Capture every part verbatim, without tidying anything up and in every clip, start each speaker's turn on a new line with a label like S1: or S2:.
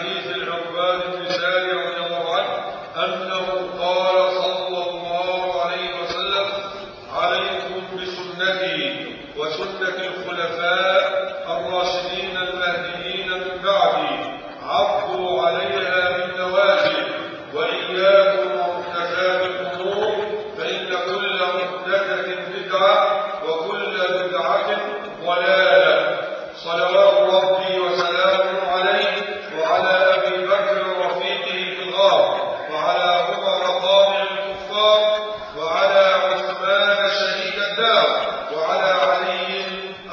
S1: حديث العرباد بن ساري رضي الله عنه أنه قال صلى الله عليه وسلم: عليكم بسنتي وسنة الخلفاء الراشدين المهديين من بعدي، عضوا عليها بالنواجذ، وإياكم ومحدثات الأمور، فإن كل محدثة بدعة وكل بدعة ضلالة. صلوات ربي وسلامه عليه وعلى أبي بكر رفيقه في الغار، وعلى عمر قاضي الكفار، وعلى عثمان شهيد الدار، وعلى علي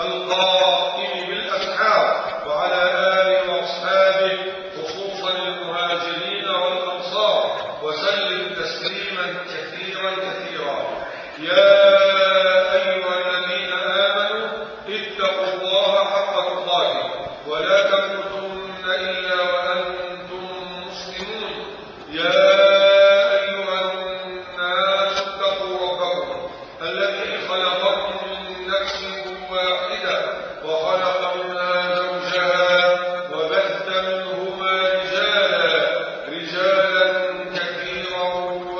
S1: القائم بالأسحار، وعلى آله وأصحابه خصوصا المهاجرين والأنصار، وسلم تسليما كثيرا كثيرا. يا أيها الذين آمنوا اتقوا الله حق تقاته ولا تموتن إلا وأنتم مسلمون. يا أيها الناس اتقوا ربكم الذي خلقكم من نفس واحدة وخلق منها زوجها وبث منهما رجالا رجالا كثيرا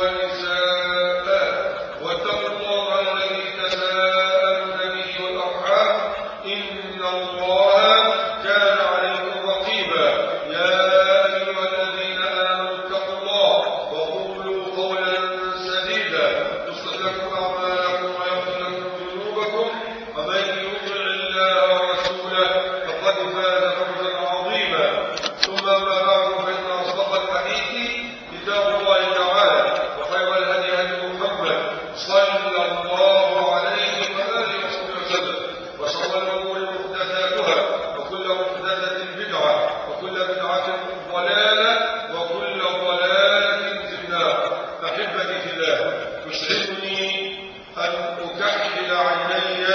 S1: ونساء، واتقوا الله الذي تساءلون به والأرحام إن الله كان عليكم رقيبا. يا أيها الذين آمنوا اتقوا الله وقولوا قولا سديدا يصلح لكم أعمالكم ويغفر لكم ذنوبكم، ومن يطع الله ورسوله فقد فاز فوزا عظيما. ثم أما بعد، فإن أصدق الحديث كتاب الله تعالى، وخير الهدي هدي محمد صلى الله عليه وآله وسلم، وشر الأمور محدثاتها، وكل محدثة بدعة، وكل بدعة ضلالة، وكل ضلالة في النار. أحبتي في الله، يسعدني أن أكحل عيني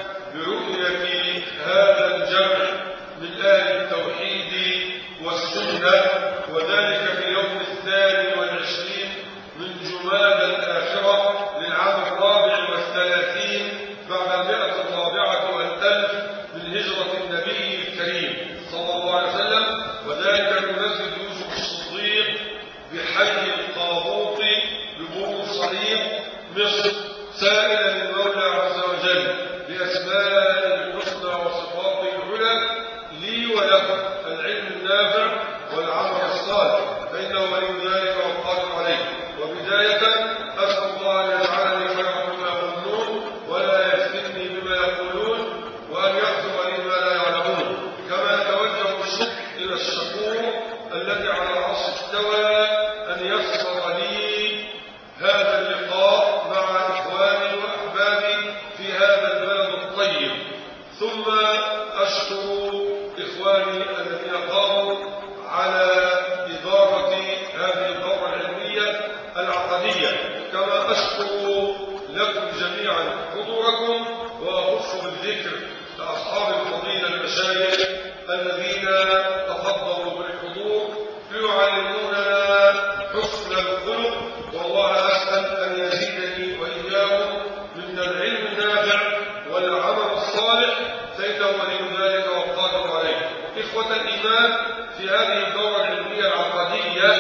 S1: برؤية هذا الجمع من أهل التوحيد والسنة، وذلك في اليوم الثاني والعشرين من جمادى الآخرة للعام الرابع والثلاثين بعد المئة الرابعة والألف من هجرة النبي الكريم صلى الله عليه وسلم، وذلك من مسجد يوسف الصديق بحي القاضوط ببور صحيح مصر، سائلا المولى عز وجل بأسماء الحسنى وصفاته العلى لي ولكم العلم النافع والعمل الصالح، فإنه ولي ذلك والقادر عليه. وبداية أسأل الله أن يجعلني خيرا مما يظنون، ولا يفتني بما يقولون، وأن يغفر لي ما لا يعلمون. كما أتوجه الشكر إلى الشكور الذي على العرش استوى أن يسر لي هذا اللقاء مع إخواني وأحبابي في هذا البلد الطيب. ثم أشكر إخواني الذين قاموا على إدارة هذه الدورة العلمية العقدية، كما أشكر لكم جميعا حضوركم، وأخص بالذكر لأصحاب الفضيلة المشايخ الذين تفضلوا بالحضور ليعلموننا حسن الخلق، والله أسأل أن يزيدني وإياهم من العلم النافع والعمل الصالح، فإنه ولي ذلك والقادر عليه. إخوة الإيمان، في هذه الدورة العلمية العقدية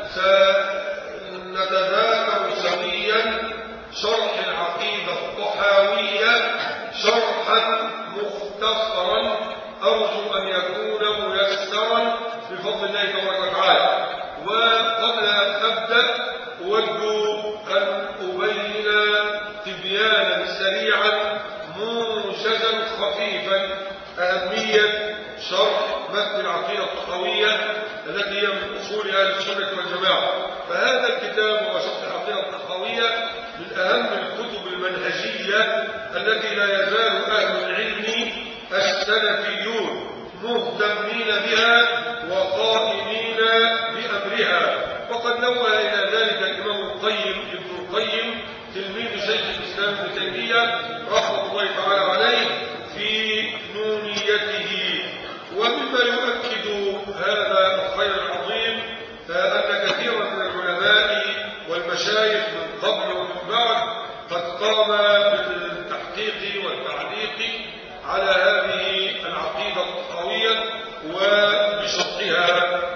S1: سنتذاكر سويا شرح العقيدة الطحاوية شرحا مختصرا، أرجو أن يكون ميسرا بفضل الله تبارك وتعالى. وقبل أن أبدأ أود أن أبين تبيانا سريعا موجزا خفيفا أهمية شرح متن العقيدة الطحاوية التي هي من أصول أهل السنة والجماعة. فهذا الكتاب هو شرح العقيدة الطحاوية من أهم الكتب المنهجية التي لا يزال أهل العلم السلفيون مهتمين بها وقائمين بأمرها. وقد نوه إلى ذلك الإمام القيم ابن القيم تلميذ شيخ الإسلام ابن تيمية رحمة الله تعالى عليه في نونيته. ومما يؤكد هذا الخير العظيم فأن كثيرا من العلماء والمشايخ من قبل ومن بعد قد قام بالتحقيق والتعليق على هذه العقيدة الطحاوية وبشرحها. هذا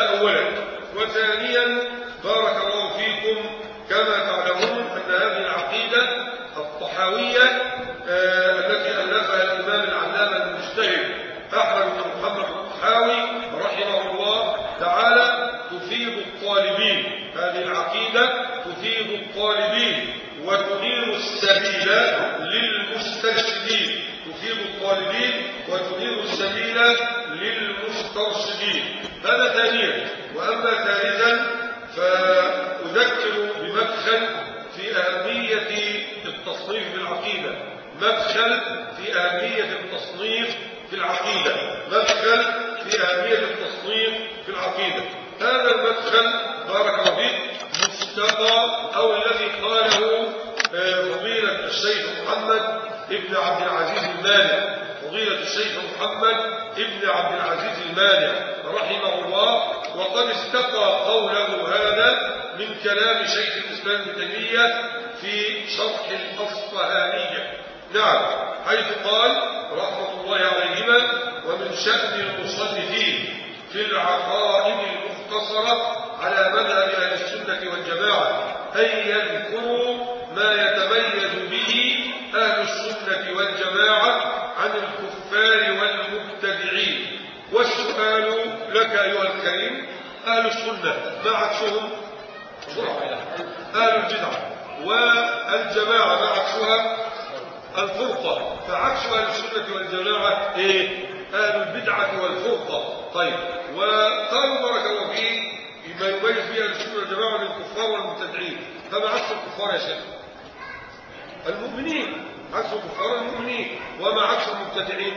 S1: هذا أولا. وثانيا بارك الله فيكم، كما تعلمون أن هذه العقيدة الطحاوية آه التي ألفها الإمام العلامة المجتهد أحمد بن محمد الطحاوي رحمه الله تعالى تفيد الطالبين، هذه العقيدة تفيد الطالبين وتنير السبيل للمسترشدين، تفيد الطالبين وتنير السبيل للمسترشدين. هذا ثانيا. وأما ثالثا فأذكر بمدخل في أهمية التصنيف في العقيدة، مدخل في أهمية التصنيف في العقيدة، مدخل في أهمية التصنيف في العقيدة. هذا المدخل بارك الله فيك مستقى أو الذي قاله فضيلة الشيخ محمد ابن عبد العزيز المانع، فضيلة الشيخ محمد ابن عبد العزيز المانع رحمه الله، وقد استقى قوله هذا من كلام شيخ الإسلام ابن تيمية في شرح الأصفهانية. نعم، حيث قال رحمة الله عليهما: ومن شأن المصنفين في العقائد المختصرة على مذهب أهل السنة والجماعة أن يذكروا ما يتميز به أهل السنة والجماعة عن الكفار والمبتدعين. والسؤال لك أيها الكريم: أهل السنة ما عكسهم؟ أهل البدعة. والجماعة ما عكسها؟ الفرقة. فعكس أهل السنة والجماعة إيه؟ أهل البدعة والفرقة. طيب، وقالوا بارك الله فيه ما يميز به أهل السنة والجماعة من الكفار والمبتدعين. فما عكس الكفار يا شيخ؟ المؤمنين. عكس الكفار المؤمنين. وما عكس المبتدعين؟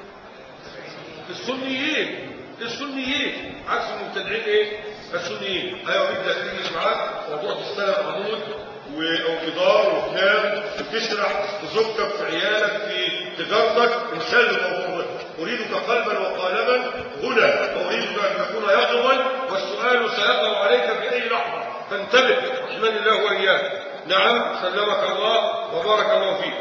S1: السنيين. السنيين. عكس المبتدعين ايه؟ السنيين. ايوه، بدك تجلس معاك وتروح تستلم عمود او جدار وكلام وتشرح وزوجتك في عيالك في تجارتك، انسان الموضوع ده. اريدك قلبا وقالبا هنا، واريدك ان تكون يقظا، والسؤال سيقع عليك في اي لحظه، فانتبه رحمن الله واياك. نعم، سلمك الله وبارك الله فيك.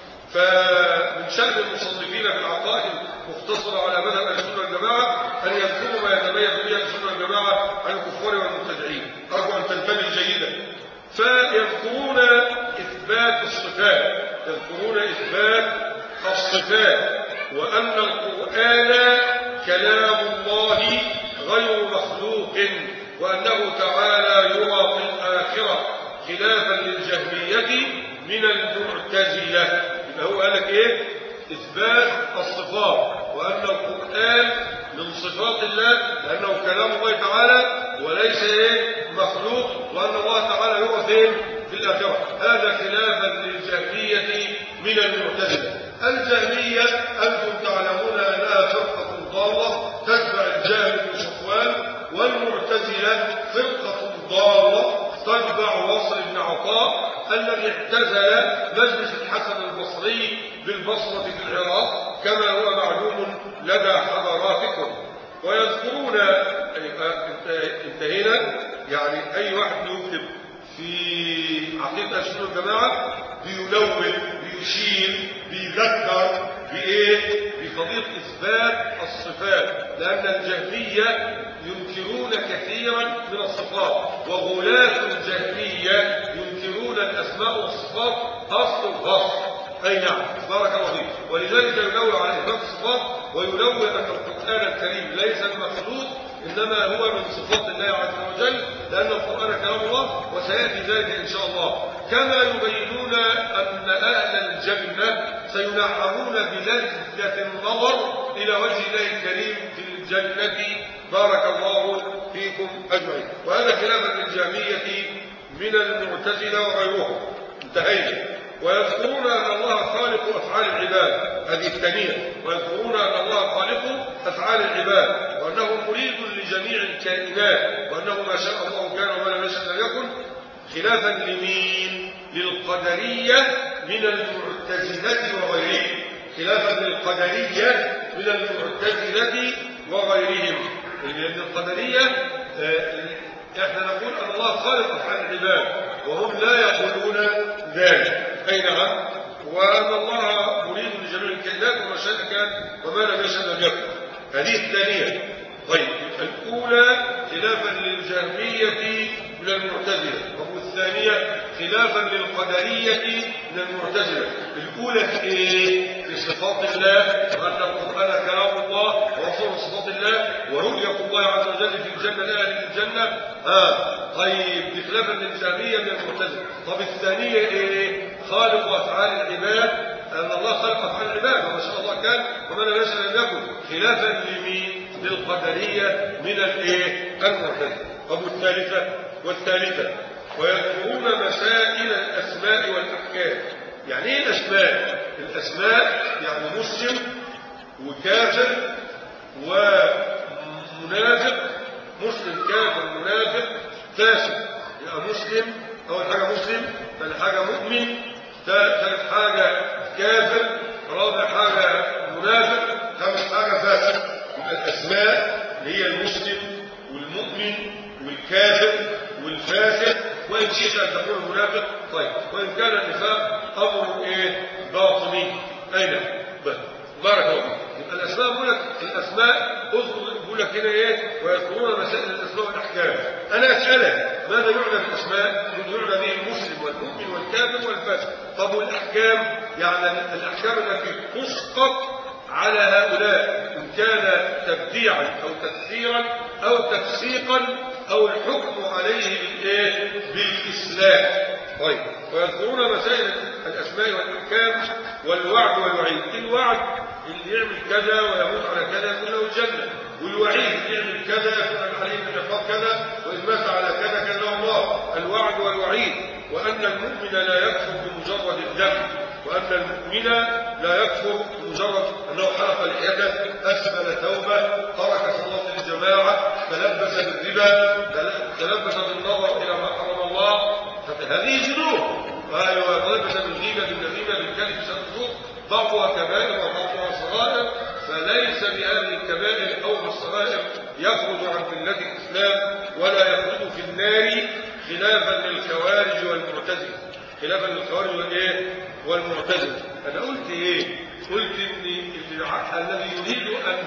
S1: فمن شأن المصنفين في العقائد مختصرة على مذهب أهل السنة والجماعة أن يذكروا ما يتميز به أهل السنة والجماعة عن الكفار والمبتدعين. أرجو أن تنتبه جيدا. فيذكرون إثبات الصفات، يذكرون إثبات الصفات، وأن القرآن كلام الله غير مخلوق، وأنه تعالى يرى في الآخرة، خلافا للجهمية من المعتزلة. يبقى هو قال لك ايه؟ اثبات الصفات، وان القرآن من صفات الله لانه كلام الله تعالى وليس ايه؟ مخلوق، وان الله تعالى يرى فين؟ في الاخره. هذا خلافا للجهمية من المعتزلة. الجهمية انتم تعلمون انها فرقة ضالة تتبع الجهم بن صفوان، والمعتزلة فرقة ضالة تتبع وصل بن عطاء الذي اعتزل مجلس الحسن البصري بالبصرة في العراق كما هو معلوم لدى حضراتكم. ويذكرون، انتهينا، يعني أي واحد يكتب في عقيدة أهل السنة والجماعة بينوه بيشير بيذكر بإيه؟ بقضية إثبات الصفات، لأن الجهمية ينكرون كثيرا من الصفات، وغلاة الجهمية ينكرون الأسماء والصفات أصل الخاص. أي نعم، بارك الله فيك. ولذلك ينوه على إثبات الصفات، وينوه أن القرآن الكريم ليس المخلوق، إنما هو من صفات الله عز وجل، لأن القرآن كلام الله، وسيأتي ذلك إن شاء الله. كما يبينون أن أهل الجنة سينعمون بلذة النظر إلى وجه الله الكريم في الجنة. بارك الله فيكم أجمعين. وهذا خلافا للجهمية من المعتزلة وغيرهم. انتهينا. ويذكرون أن الله خالق أفعال العباد، هذه الثانية. ويذكرون أن الله خالق أفعال العباد، وأنه مريد لجميع الكائنات، وأنه ما شاء الله كان وما لم يشأ لم يكن. خلافا لمين؟ للقدرية من المعتزلة وغيرهم. خلافا للقدرية من المعتزلة وغيرهم. لأن القدرية احنا نقول أن الله خالق أفعال العباد، وهم لا يقولون ذلك. أي نعم. وأن الله مريد لجميع الكائنات، وما شاء كان وما لم يشأ لم يكن. هذه الثانية. طيب، الأولى خلافا للجهمية من المعتزلة. طب والثانية خلافا للقدرية من المعتزلة. الأولى في إيه؟ في صفات الله، وأن القرآن كلام الله ورسول صفات الله ورؤية الله عز وجل في الجنة لأهل الجنة. آه. طيب بخلافا للجهمية من المعتزلة. طب الثانية إيه؟ خالق أفعال العباد، أن الله خلق أفعال العباد وما شاء الله كان وما لم يشاء لم يكن. خلافا لمين؟ للقدرية من الإيه؟ المعتزلة. طب والثالثة والثالثة ويذكرون مسائل الأسماء والأحكام. يعني إيه الأسماء؟ الأسماء يعني مسلم وكافر ومنافق، مسلم كافر منافق فاسق. يبقى مسلم أول حاجة مسلم، ثاني حاجة مؤمن، ثالث حاجة كافر، رابع حاجة منافق، خامس حاجة فاسق. يبقى الأسماء اللي هي المسلم والمؤمن والكافر والفاسق، وإن شئت أن تكون منافق. طيب وإن كان النفاق أمر إيه؟ باطني. أين؟ بارك الله فيك. يبقى الأسماء بقول لك الأسماء اذكر بقول لك هنا إيه؟ ويذكرون مسائل الأسماء والأحكام. أنا أسألك ماذا يعنى بالأسماء؟ يعنى به المسلم والمؤمن والكافر والفاسق. طب والأحكام؟ يعني الأحكام التي تسقط على هؤلاء إن كان تبديعا أو تكفيرا أو تفسيقا أو الحكم عليه بالإيه؟ بالإسلام. طيب ويذكرون مسائل الأسماء والأحكام والوعد والوعيد. الوعد اللي يعمل كذا ويموت على كذا يكون له الجنة، والوعيد اللي يعمل كذا يكون عليه من عقاب كذا وإن مات على كذا كان له النار. الوعد والوعيد. وأن المؤمن لا يكفر بمجرد الذنب، وأن المؤمن لا يكفر بمجرد أنه حلق لحيته، أسفل توبة، ترك صلاة الجماعة، تلبس بالربا، تلبس بالنظر إلى ما حرم الله. هذه ذنوب. أيوة تلبس بالغيبة بالنميمة بالكذب بالزور، بعضها كبائر وبعضها صغائر. فليس بهذه الكبائر أو بالصغائر يخرج عن ملة الإسلام ولا يخرج في النار، خلافا للخوارج والمعتزلة. خلافا للخوارج والايه؟ والمعتزلة. انا قلت ايه؟ قلت ان الذي يريد ان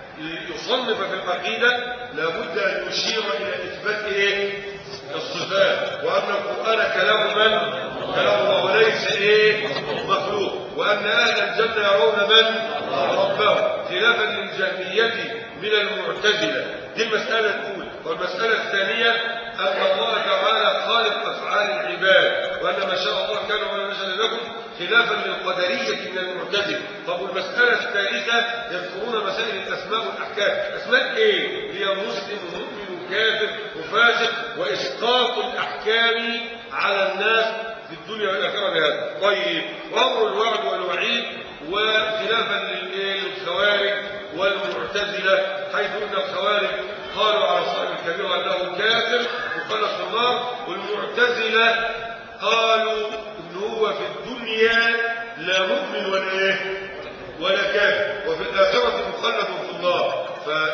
S1: يصنف في العقيدة لابد ان يشير الى اثبات ايه؟ الصفات، وان القرآن كلام من؟ كلام الله وليس ايه؟ مخلوق، وان اهل الجنة يرون من؟ ربهم، خلافا للجهمية من المعتزلة. دي المسألة الأولى. والمسألة الثانية أن الله تعالى خالق أفعال العباد، وأن ما شاء الله كان وما شاء لكم، خلافا للقدرية من المعتزلة. طب والمسألة الثالثة يذكرون مسائل الأسماء والأحكام. أسماء إيه؟ هي مسلم ومؤمن وكافر وفاسق، وإسقاط الأحكام على الناس في الدنيا والآخرة بهذا. طيب وأمر الوعد والوعيد. وخلافا للخوارج والمعتزلة، حيث أن الخوارج قالوا على صاحب الكبير أنه كافر وخلق في النار، والمعتزلة قالوا إن هو في الدنيا لا مؤمن ولا إيه؟ ولا كافر، وفي الآخرة مخلد في النار.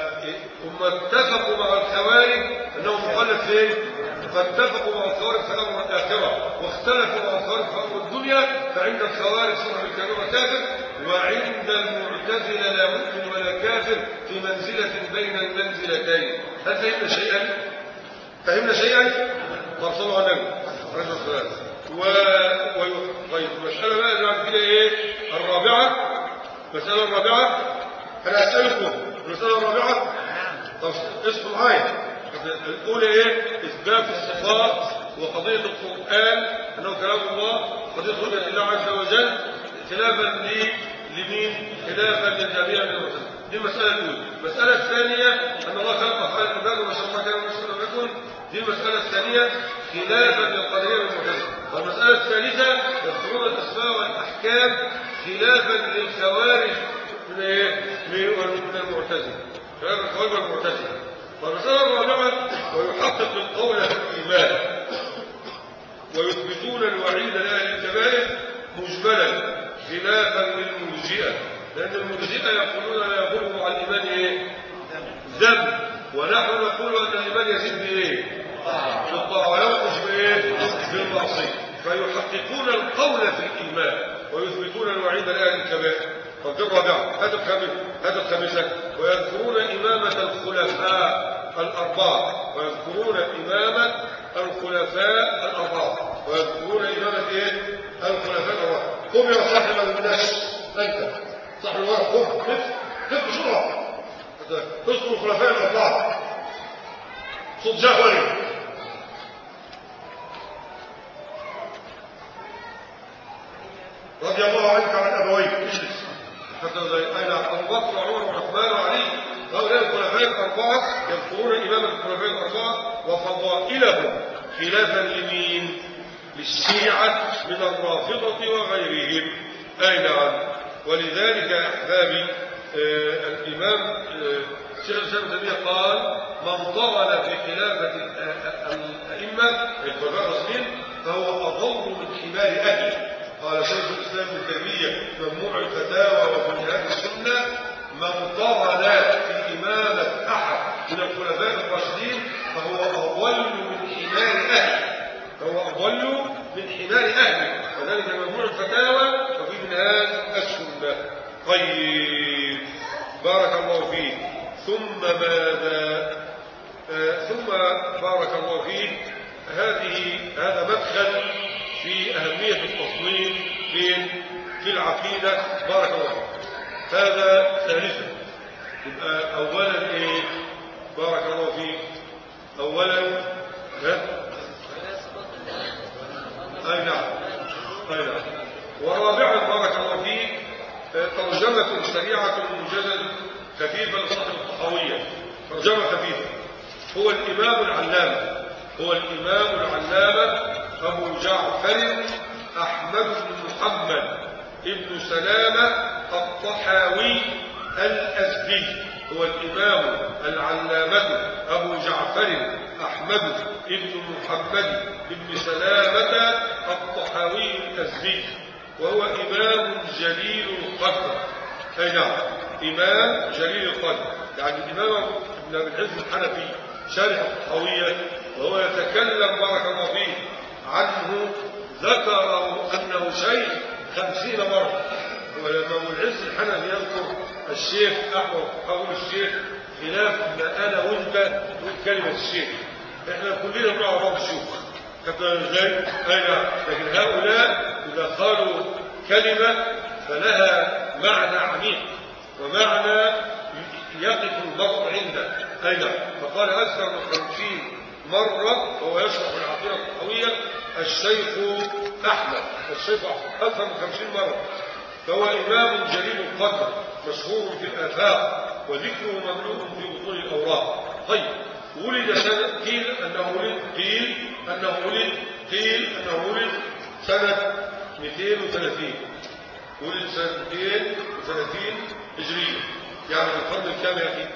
S1: فهم اتفقوا مع الخوارج أنه مخلد فين؟ فاتفقوا مع الخوارج في أمر الآخرة، واختلفوا مع الخوارج في أمر الدنيا. فعند الخوارج صاحب الكبير كافر، وعند المعتزلة لا مؤمن ولا كافر، في منزلة بين المنزلتين. هل فهمنا شيئا؟ فهمنا شيئا؟ صلوا على النبي عليه الصلاة والسلام. و... و... طيب المسألة بقى اللي بعد كده ايه؟ الرابعة. المسألة الرابعة أنا أسألكم المسألة الرابعة. طب اسمعوا معايا. الأولى ايه؟ إثبات الصفات وقضية القرآن أنه كلام الله، قضية رؤية الله عز وجل، خلافا لمين؟ خلافا للجميع من المعتزلة. دي المسألة الأولى. المسألة الثانية أن الله خلق أفعال العباد وما شاء الله كان وما شاء الله يكن. دي المسألة الثانية خلافا للقدرية والمعتزلة. والمسألة الثالثة يذكرون الأسماء والأحكام خلافا للخوارج من ايه؟ من المعتزلة. خلاف الخوارج والمعتزلة. والمسألة الرابعة ويحقق القول في الإيمان، ويثبتون الوعيد لأهل الكبائر مجملا خلافا للمرجئة، لأن المرجئة يقولون لا يضر على الإيمان إيه؟ ذنب، ونحن نقول أن الإيمان يزيد بإيه؟ بالطاعة وينقص بإيه؟ بالمعصية. فيحققون القول في الإيمان ويثبتون الوعيد لأهل الكبائر. فدي الرابعة. هذا الخامسة. هذا الخامسة ويذكرون إمامة الخلفاء الأربعة ويذكرون إمامة الخلفاء الأربعة ويذكرون إمامة إيه؟ الخلفاء الأربعة. قم يا صاحب الناس أنت صاحب الورق قم خف خف بسرعة اذكر الخلفاء الأربعة صوت جهوري. رضي الله عنك عن أبويك اجلس حتى زي أين أبو بكر وعمر وعثمان وعلي هؤلاء الخلفاء الأربعة يذكرون إمامة الخلفاء الأربعة وفضائلهم خلافا لمين؟ للشيعة من الرافضة وغيرهم. أي نعم. ولذلك يا أحبابي آه الإمام آه شيخ الإسلام ابن تيمية قال من طغل في خلافة الأئمة الخلفاء الراشدين فهو أضل من حمار أهله. قال شيخ الإسلام ابن تيمية في مجموع الفتاوى وفي منهاج السنة من طغل في إمامة أحد من الخلفاء الراشدين فهو أضل من حمار أهله فهو أضل من حمار أهله. وذلك مجموع الفتاوى وفي منهاج السنة. طيب بارك الله فيك. ثم ماذا؟ آه ثم بارك الله فيك هذه هذا مدخل في أهمية التصميم في في العقيدة. بارك الله فيك. هذا ثالثا. يبقى أولا إيه؟ بارك الله فيك. أولا ها؟ أي نعم أي نعم. ورابعا بارك الله فيك ترجمة سريعة موجزة خفيفة لصاحب الطحاوية. ترجمة خفيفة. هو الإمام العلامة هو الإمام العلامة أبو جعفر أحمد بن محمد ابن سلامة الطحاوي الأزدي. هو الإمام العلامة أبو جعفر أحمد ابن محمد ابن سلامة الطحاوي الأزدي وهو إمام جليل القدر. أي نعم إمام جليل القدر. يعني الإمام ابن أبي العز الحنفي شارح الطحاوية وهو يتكلم بارك الله فيه عنه ذكر أنه شيخ خمسين مرة. ولما أبو العز الحنفي يذكر الشيخ أحمد الطحاوي الشيخ خلاف ما أنا وأنت نقول كلمة الشيخ. إحنا كلنا بنعرف بعض الشيوخ كتبنا إزاي؟ أين لكن هؤلاء إذا قالوا كلمة فلها معنى عميق ومعنى يقف البصر عنده. أين فقال أكثر من خمسين مرة وهو يشرح العقيدة الطحاوية الشيخ أحمد الشيخ أحمد أكثر من خمسين مرة. فهو إمام جليل القدر مشهور في الآفاق وذكره مملوء في بطون الأوراق. طيب ولد سنة قيل أنه ولد قيل أنه ولد قيل أنه ولد سنة مئتين وثلاثين. ولد سنة مئتين وثلاثين هجرية يعني في القرن الكام يا أخي؟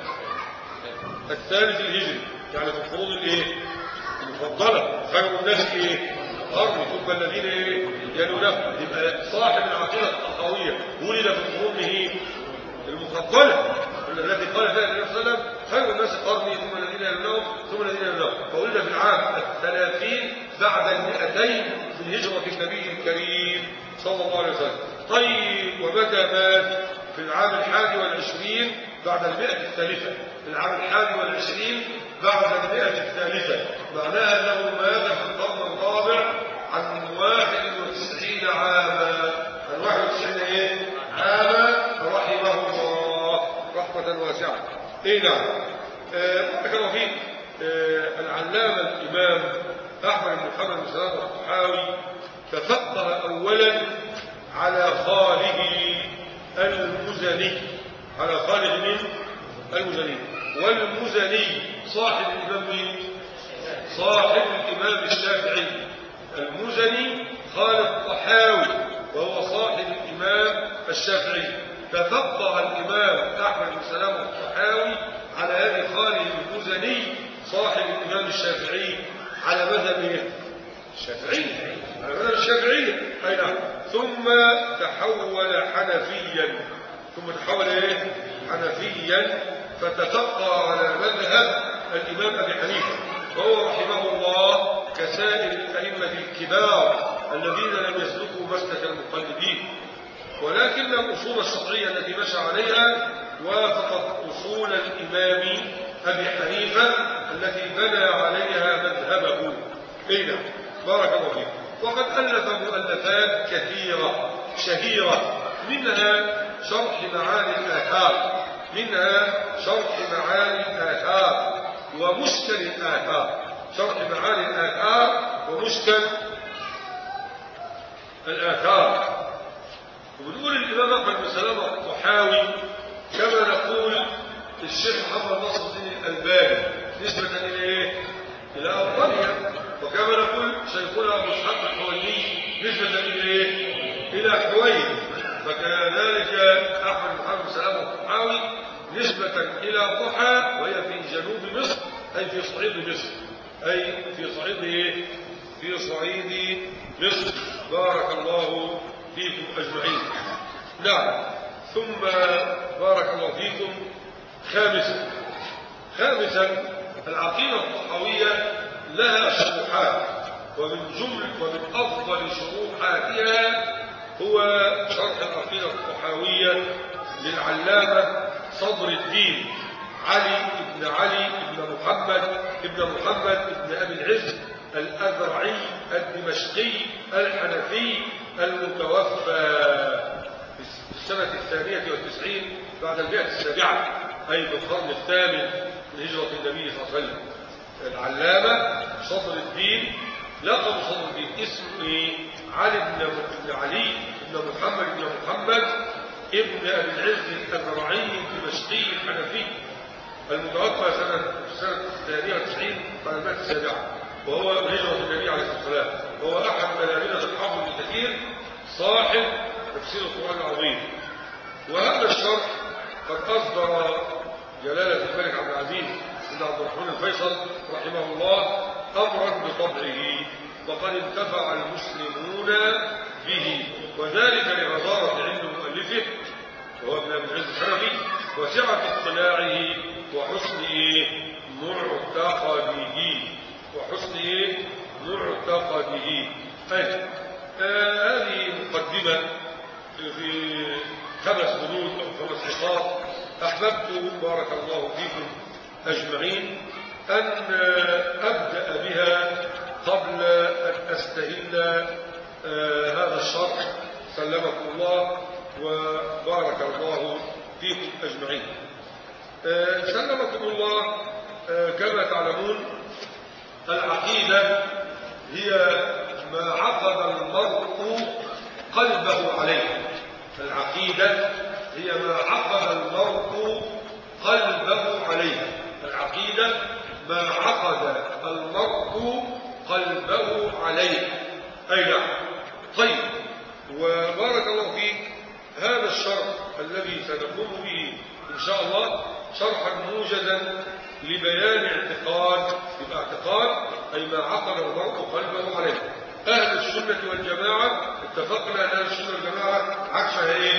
S1: الثالث الهجري يعني في القرون الايه؟ المفضلة. خير الناس ايه؟ قرن ثم الذين ايه؟ يلونهم. يبقى صاحب العقيدة الطحاوية ولد في القرون ايه؟ المفضلة التي قال فيها النبي صلى الله عليه وسلم خير الناس قرني ثم الذين يلونهم ثم الذين يلونهم. فولد في العام الثلاثين بعد المئتين من هجرة النبي الكريم صلى الله عليه وسلم. طيب ومتى مات؟ في العام الحادي والعشرين بعد المئة الثالثة. في العام الحادي والعشرين بعد المئة الثالثة. معناها أنه مات في القرن الرابع عن واحد وتسعين عاما. عن واحد وتسعين إيه؟ عاما رحمه الله رحمة واسعة. إيه نعم. بارك الله فيك. آه العلامة الإمام أحمد بن محمد بن سلامة الطحاوي تفقه أولا على خاله المزني على خاله من المزني. والمزني صاحب الإمام مين؟ صاحب الإمام الشافعي. المزني خال الطحاوي وهو صاحب الإمام الشافعي. تفقه الإمام أحمد بن سلامة الطحاوي على هذه خاله المزني صاحب الإمام الشافعي على مذهب الشافعي على مذهب الشافعي. أي نعم. ثم تحول حنفيا ثم تحول إيه؟ حنفيا فتفقه على مذهب الإمام أبي حنيفة وهو رحمه الله كسائر الأئمة الكبار الذين لم يسلكوا مسلك المقلدين. ولكن الأصول الشرعية التي مشى عليها وافقت أصول الإمام أبي حنيفة التي بنى عليها مذهبه. إيه بارك الله فيك. وقد ألف مؤلفات كثيرة شهيرة، منها شرح معاني الآثار منها شرح معاني الآثار ومشكل الآثار شرح معاني الآثار ومشكل الآثار. وبنقول الإمام أحمد بن سلامة الطحاوي كما نقول الشيخ محمد ناصر الدين الألباني نسبة إلى إيه؟ إلى أوطانيا، وكما نقول شيخنا أبو إسحاق الحويني نسبة إلى إيه؟ إلى حوين، فكذلك أحمد بن محمد بن سلامة الطحاوي نسبة إلى ضحى وهي في جنوب مصر أي في صعيد مصر أي في صعيد إيه؟ في صعيد مصر. بارك الله فيكم أجمعين. نعم. ثم بارك الله فيكم. خامسا خامسا العقيدة الطحاوية لها شروحات، ومن جملة ومن أفضل شروحاتها هو شرح العقيدة الطحاوية للعلامة صدر الدين علي بن علي بن محمد بن محمد بن أبي العز الأذرعي الدمشقي الحنفي المتوفى في السنة الثانية والتسعين بعد المئة السابعة أي في القرن الثامن من هجرة النبي صلى الله عليه وسلم. العلامة صدر الدين لقب صدر الدين اسمه علي بن علي بن محمد بن محمد ابن أبي العز الأذرعي الدمشقي الحنفي المتوفى سنة السنة الثانية والتسعين بعد المئة السابعة، وهو من هجرة النبي عليه الصلاة والسلام، وهو أحد تلاميذ الحافظ ابن كثير صاحب تفسير القرآن العظيم. وهذا الشرح قد أصدر جلالة الملك عبد العزيز بن عبد الرحمن الفيصل رحمه الله أمرا بطبعه، وقد انتفع المسلمون به، وذلك لغزارة علم مؤلفه وهو ابن أبي العز الحنفي وسعة اطلاعه وحسن معتقده وحسن معتقده. أي آه هذه مقدمة في خمس بنود أو خمس نقاط أحببت بارك الله فيكم أجمعين أن أبدأ بها قبل أن أستهل آه هذا الشرح. سلمكم الله وبارك الله فيكم أجمعين. آه سلمكم الله. آه كما تعلمون العقيدة هي ما عقد المرء قلبه عليه. العقيدة هي ما عقد المرء قلبه عليه. العقيدة ما عقد المرء قلبه عليه. أي نعم. طيب، وبارك الله فيك. هذا الشرح الذي سنقوم به إن شاء الله شرحا موجزا لبيان اعتقاد. يبقى اعتقاد أي ما عقد المرء قلبه عليه. أهل السنة والجماعة اتفقنا أن أهل السنة والجماعة عكسها إيه؟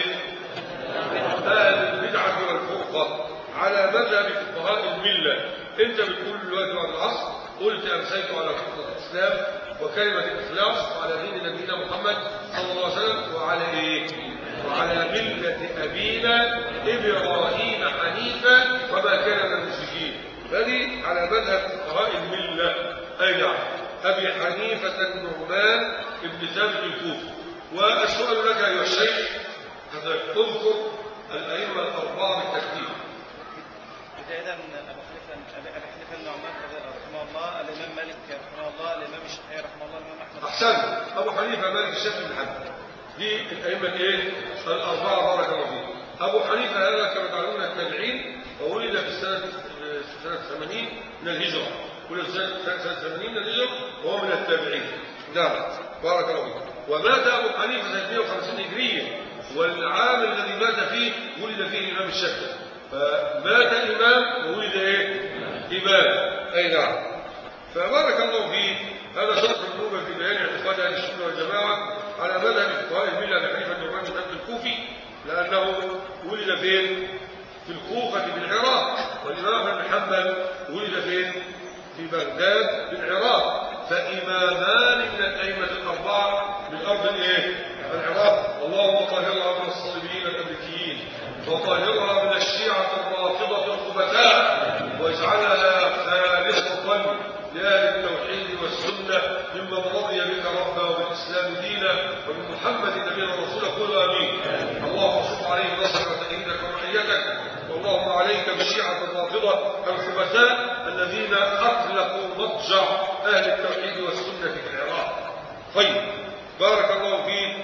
S1: أهل البدعة والفرقة على مذهب فقهاء الملة. أنت بتقول دلوقتي بعد العصر قلت أمسيت على فقه الإسلام وكلمة الإخلاص وعلى دين نبينا محمد صلى الله عليه وسلم وعلى إيه؟ وعلى ملة أبينا إبراهيم حنيفا وما كان من المشركين. هذه على مذهب فقهاء الملة. أي نعم. أبي حنيفة النعمان بن ثابت الكوفي. والسؤال لك أيها الشيخ اذكر الأئمة الأربعة بالترتيب.
S2: بداية أبو حنيفة أبي حنيفة النعمان رحمه الله، الإمام مالك رحمه الله، الإمام الشافعي رحمه الله، الإمام أحمد.
S1: أحسن. أبو حنيفة مالك الشافعي بن حنبل. دي الأئمة إيه؟ الأربعة بارك الله فيهم. أبو حنيفة هذا كما تعلمون التابعين، وولد في السنة سنة ثمانين من الهجرة. ولد سنة سنة ثمانين من الهجرة وهو من التابعين. نعم. بارك الله فيكم. ومات أبو حنيفة سنة مئة وخمسين هجرية، والعام الذي مات فيه ولد فيه الإمام الشافعي. فمات إمام وولد إيه؟ إمام. أي نعم. فبارك الله فيه. هذا شرط النوبة في بيان اعتقاد أهل السنة والجماعة على مذهب فقهاء الملة أبي حنيفة النعمان بن ثابت الكوفي، لأنه ولد فين؟ في الكوفة بالعراق، والإمام أحمد بن حنبل ولد فين؟ في بغداد بالعراق. فإمامان من الأئمة الأربعة من أرض الإيه؟ العراق. اللهم طهرها من الصليبيين الأمريكيين، وطهرها من الشيعة الرافضة الخبثاء، واجعلها خالصة والسنة ممن رضي بك ربا وبالإسلام دينا وبمحمد نبينا ورسولا قولوا آمين. اللهم صل عليه نصرك وتأييدك ومعيتك، واللهم عليك بالشيعة الرافضة الخبثاء الذين أطلقوا مضجع أهل التوحيد والسنة في العراق. طيب، بارك الله فيك.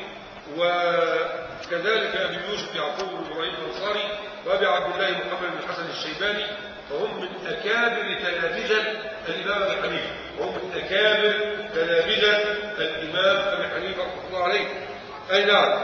S1: وكذلك أبي يوسف يعقوب بن إبراهيم الأنصاري وأبي عبد الله محمد بن الحسن الشيباني، وهم من أكابر تلامذة الإمام أبي حنيفة، وهم من أكابر تلامذة الإمام أبي حنيفة رحمه الله عليه. أي نعم.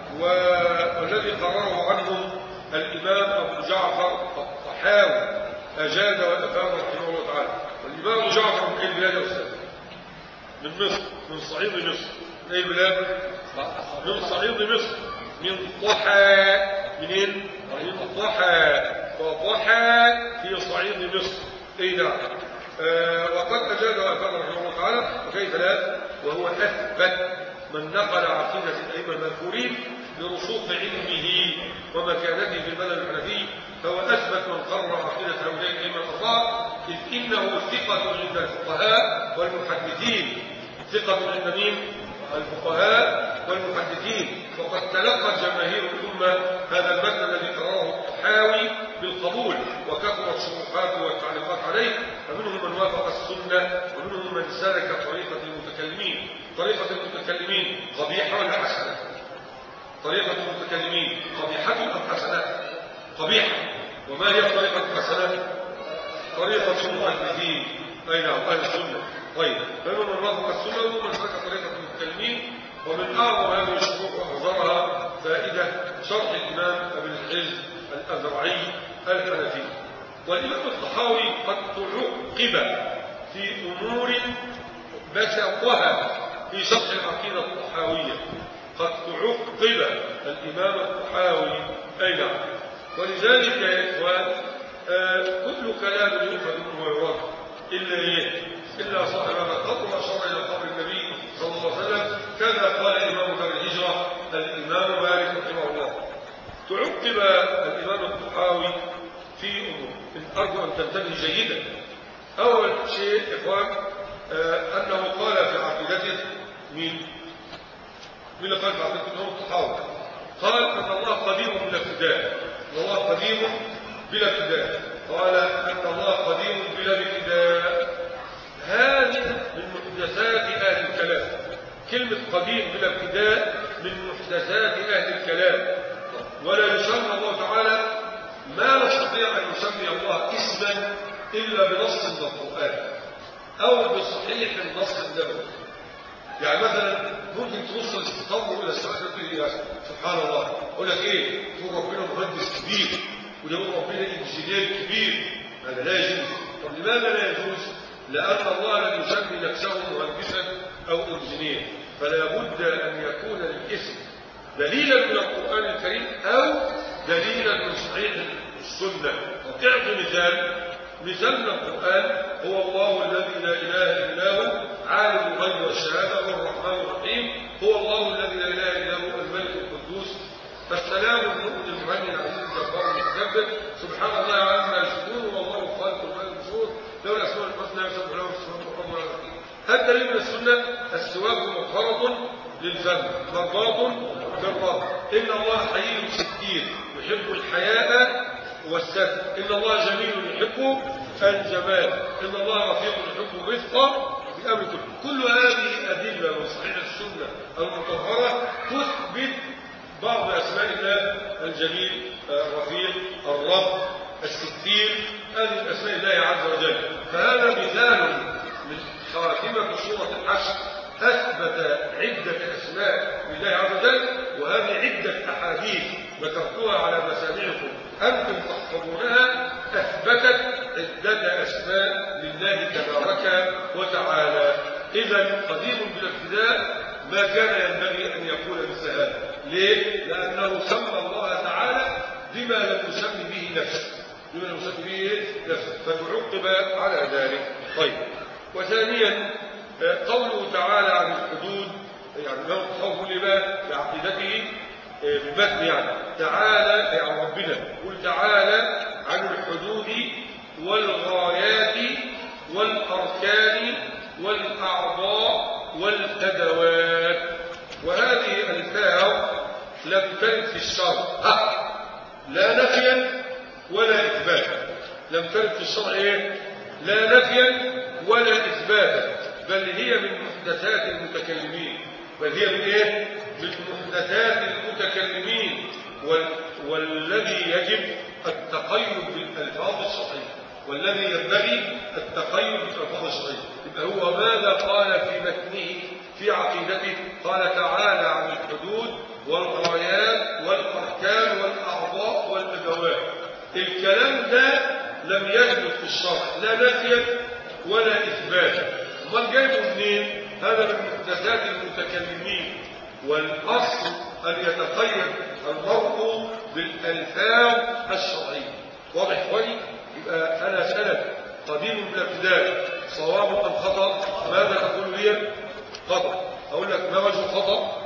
S1: والذي قرره عنهم الإمام أبو جعفر الطحاوي أجاد وأفاد رحمه الله تعالى. والإمام أبو جعفر من أي بلاد أستاذ؟ من مصر، من صعيد مصر. من أي بلاد؟ من صعيد مصر، من طحا. منين؟ من طحا، وطحا في صعيد مصر. أي نعم. آه وقد أجاد وأفاد رحمه الله تعالى، وكيف لا؟ وهو أثبت من نقل عقيدة الأئمة المذكورين لرسوخ علمه ومكانته في المذهب الحنفي، فهو أثبت من قرر عقيدة هؤلاء الأئمة الأربعة، إذ إنه ثقة عند الفقهاء والمحدثين. ثقة عند مين؟ الفقهاء والمحدثين. وقد تلقت جماهير الأمة هذا المتن الذي قرره الطحاوي بالقبول، وكثرت شروحاته والتعليقات عليه، فمنهم من وافق السنة ومنهم من سلك طريقة المتكلمين. طريقة المتكلمين قبيحة ولا حسنة؟ طريقة المتكلمين قبيحة أم حسنة؟ قبيحة. وما هي الطريقة الحسنة؟ طريقة المحدثين. أي نعم، أهل السنة. طيب، فمن من وافق السنة ومن من سلك طريقة المتكلمين. ومن أعظم هذه الشروح وأحضرها فائدة شرح الإمام ابن العز الأزرعي الحنفي. والإمام الطحاوي قد تعقب في أمور بسطها في شرح العقيدة الطحاوية. قد تعقب الإمام الطحاوي. أي نعم. ولذلك يا إخوان آه كل كلام يؤخذ منه ويرد إلا إيه؟ إلا صاحب هذا القبر وأشار إلى قبر النبي صلى الله عليه وسلم. كذا قال إمام دار الهجرة الإمام مالك رحمه الله. تعقب الإمام الطحاوي في أمور أرجو أن تنتبه جيدا. أول شيء إخوان آه أنه قال في عقيدته مين؟ مين اللي قال في عقيدته الإمام الطحاوي؟ قال أن الله قديم بلا ابتداء. الله قديم بلا ابتداء. قال أن الله قديم بلا ابتداء. هذه من محدثات أهل الكلام. كلمة قديم بلا ابتداء من محدثات أهل الكلام. ولا يسمى الله تعالى، ما نستطيع أن نسمي الله اسما إلا بنص من القرآن أو بصحيح النص النبوي. يعني مثلا ممكن توصل تنظر إلى السماء تقول سبحان الله، يقول لك إيه؟ تقول ربنا مهندس كبير، ويقول ربنا إنجينير كبير. هذا لا يجوز. طب لماذا لا يجوز؟ لأن الله لم يسمي نفسه مهندسا أو إنجينير، فلا بد أن يكون للاسم دليلا من القرآن الكريم أو دليلا من صحيح السنة. أعطي مثال. مثال من القرآن هو الله الذي لا إله إلا هو عالم الغيب والشهادة هو الرحمن الرحيم. هو الله الذي لا إله إلا هو الملك القدوس السلام المؤمن المهيمن العزيز الجبار المتكبر. سبحان الله عما يشركون والله الخالق الملك المشهور له الأسماء الحسنى يسبح له السماوات والأرض ولا يعصيه. هذا دليل من السنة. السواك مطهرة للفم مرضاة بالرب. إن الله حي ستير يحب الحياء والستر. إن الله جميل يحب الجمال. إن الله رفيق يحب الرفق بأمر كله. كل هذه أدلة من صحيح السنة المطهرة تثبت بعض أسماء الله الجميل الرفيق الرب الستير. هذه الأسماء الله عز وجل. فهذا مثال من خاتمة سورة الحشر أثبت عدة أسماء لله عز وجل. وهذه عدة أحاديث ذكرتها على مسامعكم أنتم تحفظونها أثبتت عدة أسماء لله تبارك وتعالى. إذا قديم بلا ابتداء ما كان ينبغي أن يقول مثل هذا. ليه؟ لأنه سمى الله تعالى بما لم يسمي به نفسه. بما لم يسمي به نفسه فتعقب على ذلك. طيب. وثانيا قوله تعالى عن الحدود، يعني لو تخوف لما بعقيدته بالمتن، يعني تعالى يعني ربنا قل تعالى عن الحدود والغايات والأركان والأعضاء والأدوات. وهذه الألفاظ لم ترد في الشرع لا نفيا ولا إثباتا. لم ترد في الشرع إيه؟ لا نفيا ولا إثباتا، بل هي من محدثات المتكلمين. بل هي من إيه؟ من محدثات المتكلمين. وال... والذي يجب التقيد بالألفاظ الصحيحة، والذي ينبغي التقيد بالألفاظ الصحيحة. يبقى هو ماذا قال في متنه في عقيدته؟ قال تعالى عن الحدود والغايات والأركان والأعضاء والأدوات. الكلام ده لم يثبت في الشرع لا نفيا ولا إثباتا. امال جايبه منين؟ هذا من محدثات المتكلمين، والأصل أن يتقيد المرء بالألفاظ الشرعية. واضح إخواني؟ يبقى أنا أسألك قديم بالابتداء صواب أم خطأ؟ ماذا تقول لي؟ خطأ. أقول لك ما وجه الخطأ؟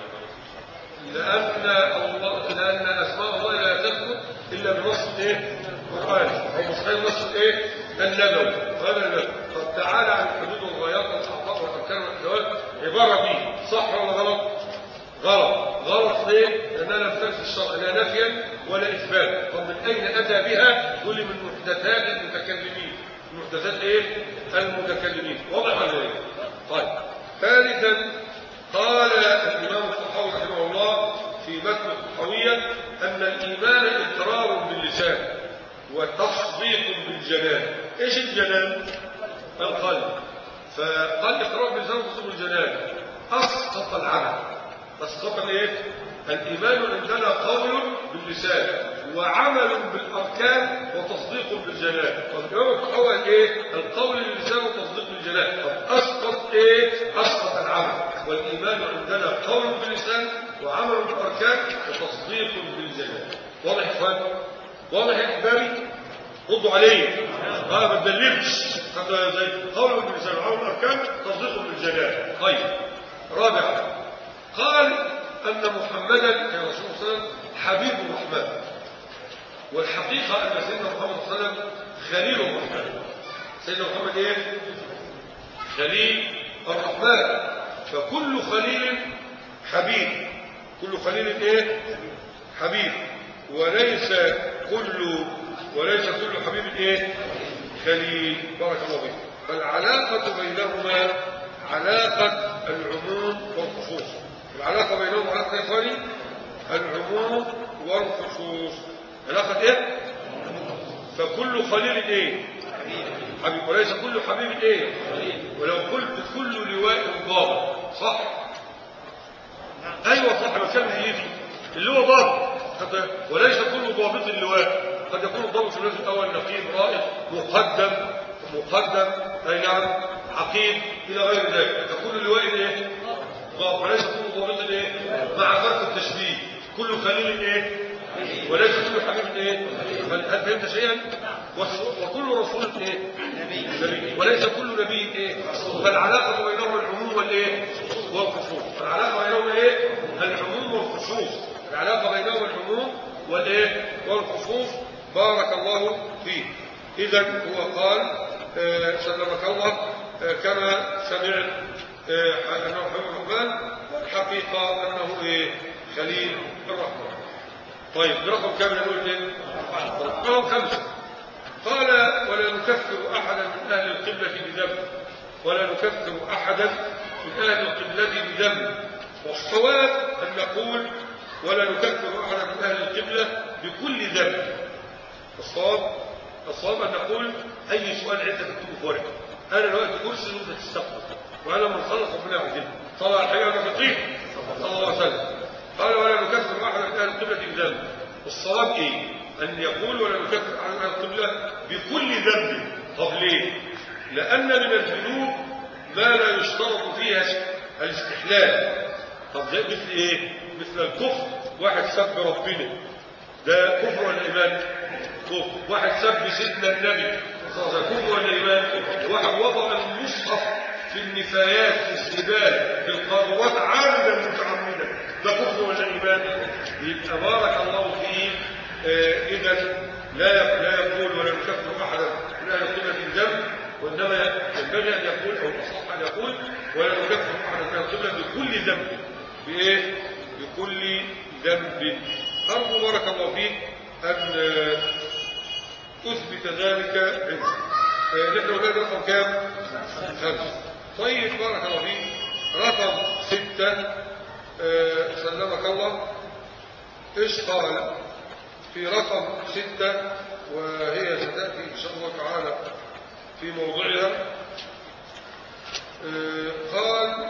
S1: لأن الله لأن أسماء الله لا تثبت إلا بنص إيه؟ القرآن أو مصحيح نص إيه؟ النبوي. هذا قد تعالى عن الحدود والغايات والأعضاء والأركان والأدوات عبارة به صح ولا غلط؟ غلط. غلط ليه؟ لأنها لم تثبت في الشرع لا نفيا ولا إثباتا. طب من أين أتى بها؟ تقول لي من محدثات المتكلمين. محدثات إيه؟ المتكلمين. واضح ولا إيه؟ طيب. ثالثا قال الإمام الطحاوي رحمه الله في متن الطحاوية أن الإيمان إقرار باللسان وتصديق بالجنان. إيش الجنان؟ القلب. فقال إقرار باللسان وتصديق بالجنان أسقط العمل. أسقط الإيه؟ الإيمان عندنا قول باللسان وعمل بالأركان وتصديق بالجنان. والإمام الطحاوي إيه؟ القول باللسان وتصديق بالجنان. طب أسقط إيه؟ أسقط العمل. والإيمان عندنا قول باللسان وعمل بالأركان وتصديق بالجنان. واضح يا إخوان؟ واضح يا أحبابي؟ ردوا عليه. اه ما تدللش. قول باللسان وعمل بالأركان تصديق بالجنان. طيب. رابعا قال أن محمدا يا رسول الله صلى الله عليه وسلم حبيب الرحمن. والحقيقة أن سيدنا محمد صلى الله عليه وسلم خليل الرحمن. سيدنا محمد إيه؟ خليل الرحمن. فكل خليل حبيب. كل خليل إيه؟ حبيب. وليس كل وليس كل حبيب إيه؟ خليل. بارك الله فيك. فالعلاقة بينهما علاقة العموم والخصوص. العلاقة بينهم علاقة يا إخواني العموم والخصوص. علاقة إيه؟ فكل خليل إيه؟ حبيب. وليس كل حبيب إيه؟ ولو قلت كل لواء ضابط صح؟ أيوة صح. بس كان يجي اللي هو ضابط. وليس كل ضابط اللواء. قد يكون الضابط في الوجه الأول نقيب رائد مقدم مقدم أي نعم عقيد إلى غير ذلك. فكل اللواء إيه؟ ضابط. وليس كل ضابط إيه؟ مع فرق التشبيه. كل خليل إيه؟ وليس كل حبيب إيه؟ هل فهمت شيئا؟ وكل رسول إيه؟ نبي. وليس كل نبي إيه؟ فالعلاقة بينهما العموم والإيه؟ والخصوص. فالعلاقة بينهما إيه؟ العموم والخصوص. العلاقة بينهما العموم والإيه؟ والخصوص. بارك الله فيه. إذا هو قال آه سلمك الله آه كما سمعت آه أنه حبيب الرحمن والحقيقة أنه إيه؟ خليل الرحمن. طيب برقم كم نقول ايه؟ رقم خمسة. قال ولا نكفر أحدا من أهل القبلة بذنب. ولا نكفر أحدا من أهل القبلة بذنب. والصواب أن نقول ولا نكفر أحدا من أهل القبلة بكل ذنب. الصواب الصواب أن نقول أي سؤال عندك تكتبه في ورقة. أنا دلوقتي أرسل وأنت تستقبل. وأنا من خلص ربنا يعجبني. طلع الحقيقة فقيه صلى الله عليه وسلم. قال ولا نكفر أحدا من أهل القبلة بذنب. الصواب إيه؟ أن يقول ولا نكفر أحدا من أهل القبلة بكل ذنب. طب ليه؟ لأن من الذنوب ما لا يشترط فيها الاستحلال. طب زي مثل إيه؟ مثل الكفر. واحد سب ربنا ده كفر ولا إيمان؟ كفر. واحد سب سيدنا النبي كفر ولا إيمان؟ واحد وضع المصحف في النفايات في الزبال في القارورات عامدا متعمدا ده كفر ولا إيمان؟ يبقى بارك الله فيه. آه إذا لا لا يقول ولا نكفر أحدا من أهل القبلة بالذنب، وإنما ينبغي أن يقول أو الأصح أن ولا نكفر أحدا من القبلة بكل ذنب. بإيه؟ بكل ذنب. أرجو بارك الله فيك أن أثبت ذلك عندي. نحن هنا رقم كام؟ خمسة. طيب بارك الله فيك رقم ستة. أه سلمك الله. إيش قال في رقم ستة وهي ستأتي إن شاء الله تعالى في موضوعها؟ أه قال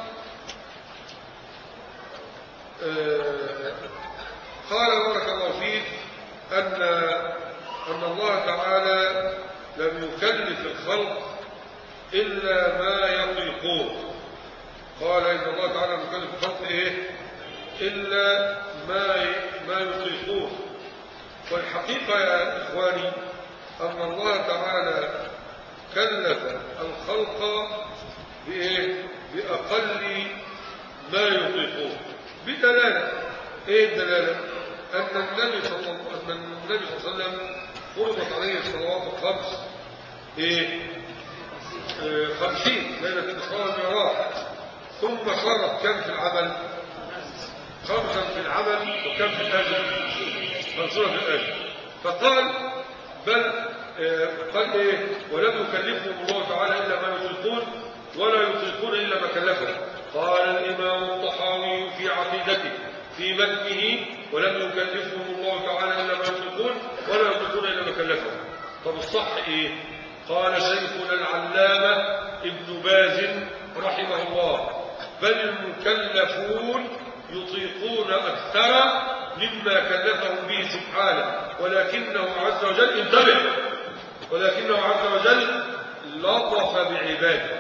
S1: أه قال بارك الله فيك أن أن الله تعالى لم يكلف الخلق إلا ما يطيقون. قال إن الله تعالى لم يكلف الخلق إيه؟ إلا ما ما يطيقون. والحقيقة يا إخواني أن الله تعالى كلف الخلق بإيه؟ بأقل ما يطيقون. بدلالة إيه الدلالة؟ أن النبي صلى الله أن النبي صلى الله عليه وسلم فرضت عليه الصلوات الخمس إيه؟ آه خمسين ليلة الإسراء والمعراج، ثم صارت كم في العمل؟ خمسا في العمل وكم في الأجر؟ خمسون في الأجر. فقال بل آه قال إيه؟ ولم يكلفهم الله تعالى إلا ما يطيقون ولا يطيقون إلا ما كلفهم. قال الإمام الطحاوي في عقيدته في متنه ولم يكلفهم الله تعالى إلا ما يطيقون ولا يطيقون إلا ما كلفهم. طب الصح إيه؟ قال شيخنا العلامة ابن باز رحمه الله بل المكلفون يطيقون أكثر مما كلفهم به سبحانه، ولكنه عز وجل انتبه ولكنه عز وجل لطف بعباده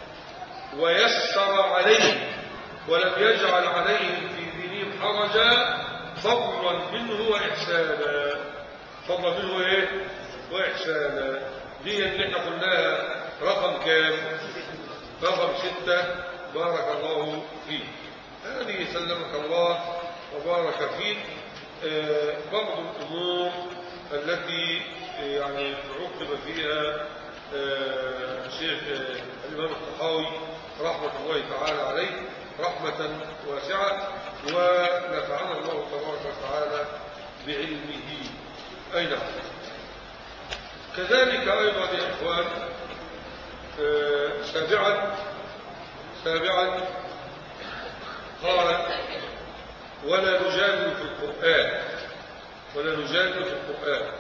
S1: ويسر عليهم ولم يجعل عليهم في دينهم حرجا فضلا منه وإحسانا. فضلا منه إيه؟ وإحسانا. دي اللي احنا قلناها رقم كام؟ رقم ستة. بارك الله فيك. هذه سلمك الله وبارك فيك. آه بعض الأمور التي يعني عقب فيها آه شيخ آه الإمام الطحاوي رحمة الله تعالى عليه رحمة واسعة، ونفعنا الله تبارك وتعالى بعلمه. أي نعم. كذلك أيضا يا إخوان آه سابعا سابعا قال ولا نجادل في القرآن ولا نجادل في القرآن.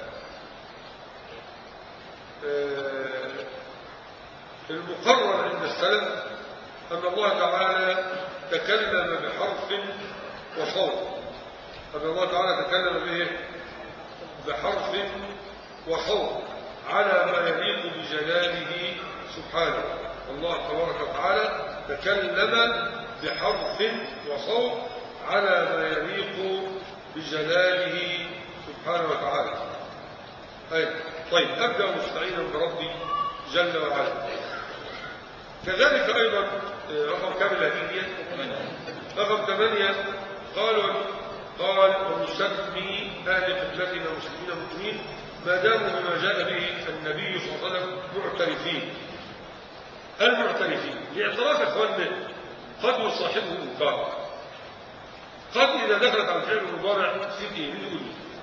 S1: آه المقرر عند السلف أن الله تعالى تكلم بحرف وصوت. أن الله تعالى تكلم به بحرف وصوت على ما يليق بجلاله سبحانه. الله تبارك وتعالى تكلم بحرف وصوت على ما يليق بجلاله سبحانه وتعالى. أيضا. طيب أبدأ مستعينا بربي جل وعلا. كذلك أيضا رقم كامل هدية رقم ثمانية قال قال ونسمي أهل قبلتنا مسلمين مؤمنين ما داموا بما جاء به النبي صلى الله عليه وسلم معترفين. المعترفين لاعتراف اخواننا قد يصاحبه انكار. قد اذا دخلت على الفعل المضارع في ايه؟ بنقول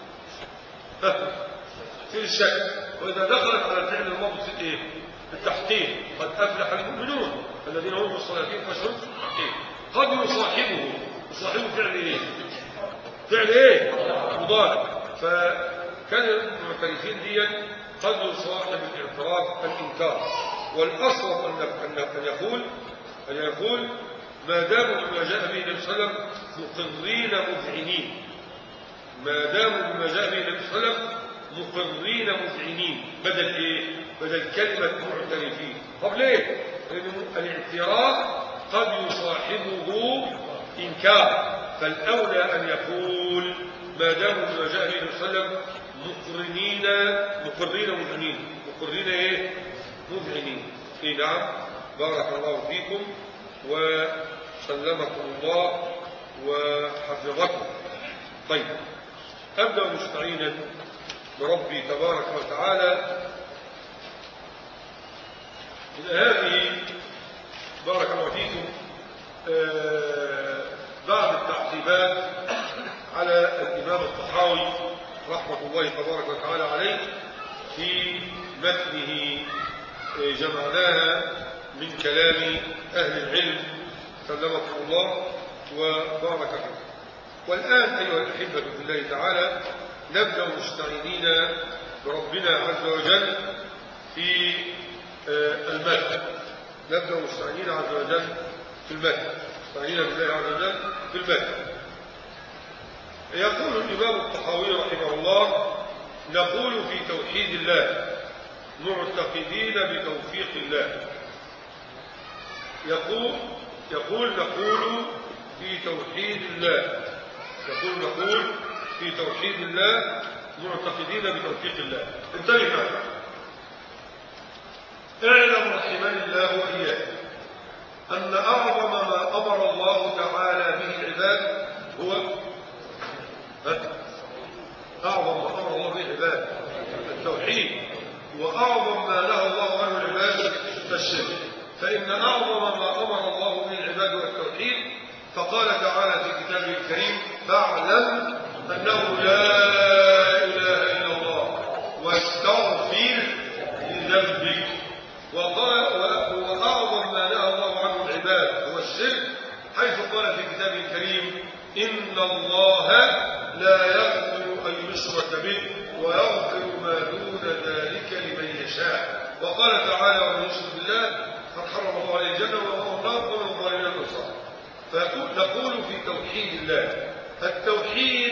S1: في الشك، واذا دخلت على الفعل الماضي في ايه؟ التحقيق. قد افلح المؤمنون الذين هم في الصلاه خاشعون. قد يصاحبه يصاحبه فعل ايه؟ فعل ايه؟ مضارع. فكان المعترفين دي قد يصاحب الاعتراف الانكار. والاصوب ان ان يقول ان يقول ما داموا بما جاء به النبي صلى الله عليه وسلم مقرين مذعنين. ما داموا بما جاء به النبي صلى الله عليه وسلم مقرين مذعنين بدل ايه؟ بدل كلمه معترفين. طب ليه؟ لان الاعتراف قد يصاحبه انكار، فالاولى ان يقول ما داموا بما جاء به النبي صلى الله عليه وسلم مقرنين مقرين مذعنين. مقرين ايه؟ مذعنين. اي نعم. بارك الله فيكم وسلمكم الله وحفظكم. طيب ابدا مستعينا بربي تبارك وتعالى. هذه بارك الله فيكم التعقيبات على الإمام الطحاوي رحمة الله تبارك وتعالى عليه في متنه جمعناها من كلام أهل العلم سلمكم الله وبارك فيكم. والآن أيها الأحبة في الله تعالى نبدأ مستعينين بربنا عز وجل في المتن. نبدأ مستعينين عز وجل في المتن مستعينين بالله عز وجل في المتن. يقول الإمام الطحاوي رحمه الله: نقول في توحيد الله معتقدين بتوفيق الله. يقول يقول نقول في توحيد الله يقول نقول في توحيد الله معتقدين بتوفيق الله. انتبه معنا. اعلم رحمني الله وإياك أن أعظم ما أمر الله تعالى به العباد هو أعظم ما أمر الله به العباد التوحيد، وأعظم ما نهى الله عنه العباد الشرك. فإن أعظم ما أمر الله به العباد هو التوحيد، فقال تعالى في كتابه الكريم: فاعلم أنه لا إله إلا الله واستغفر لذنبك. وقال وأعظم ما نهى الله عنه العباد هو الشرك، حيث قال في كتابه الكريم: إن الله لا يغفر أن يشرك به ويغفر ما دون ذلك لمن يشاء. وقال تعالى: ومن يشرك بالله قد حرم الله عليه الجنة ومأواه النار ومن الظالمين النصارى. فنقول في توحيد الله التوحيد: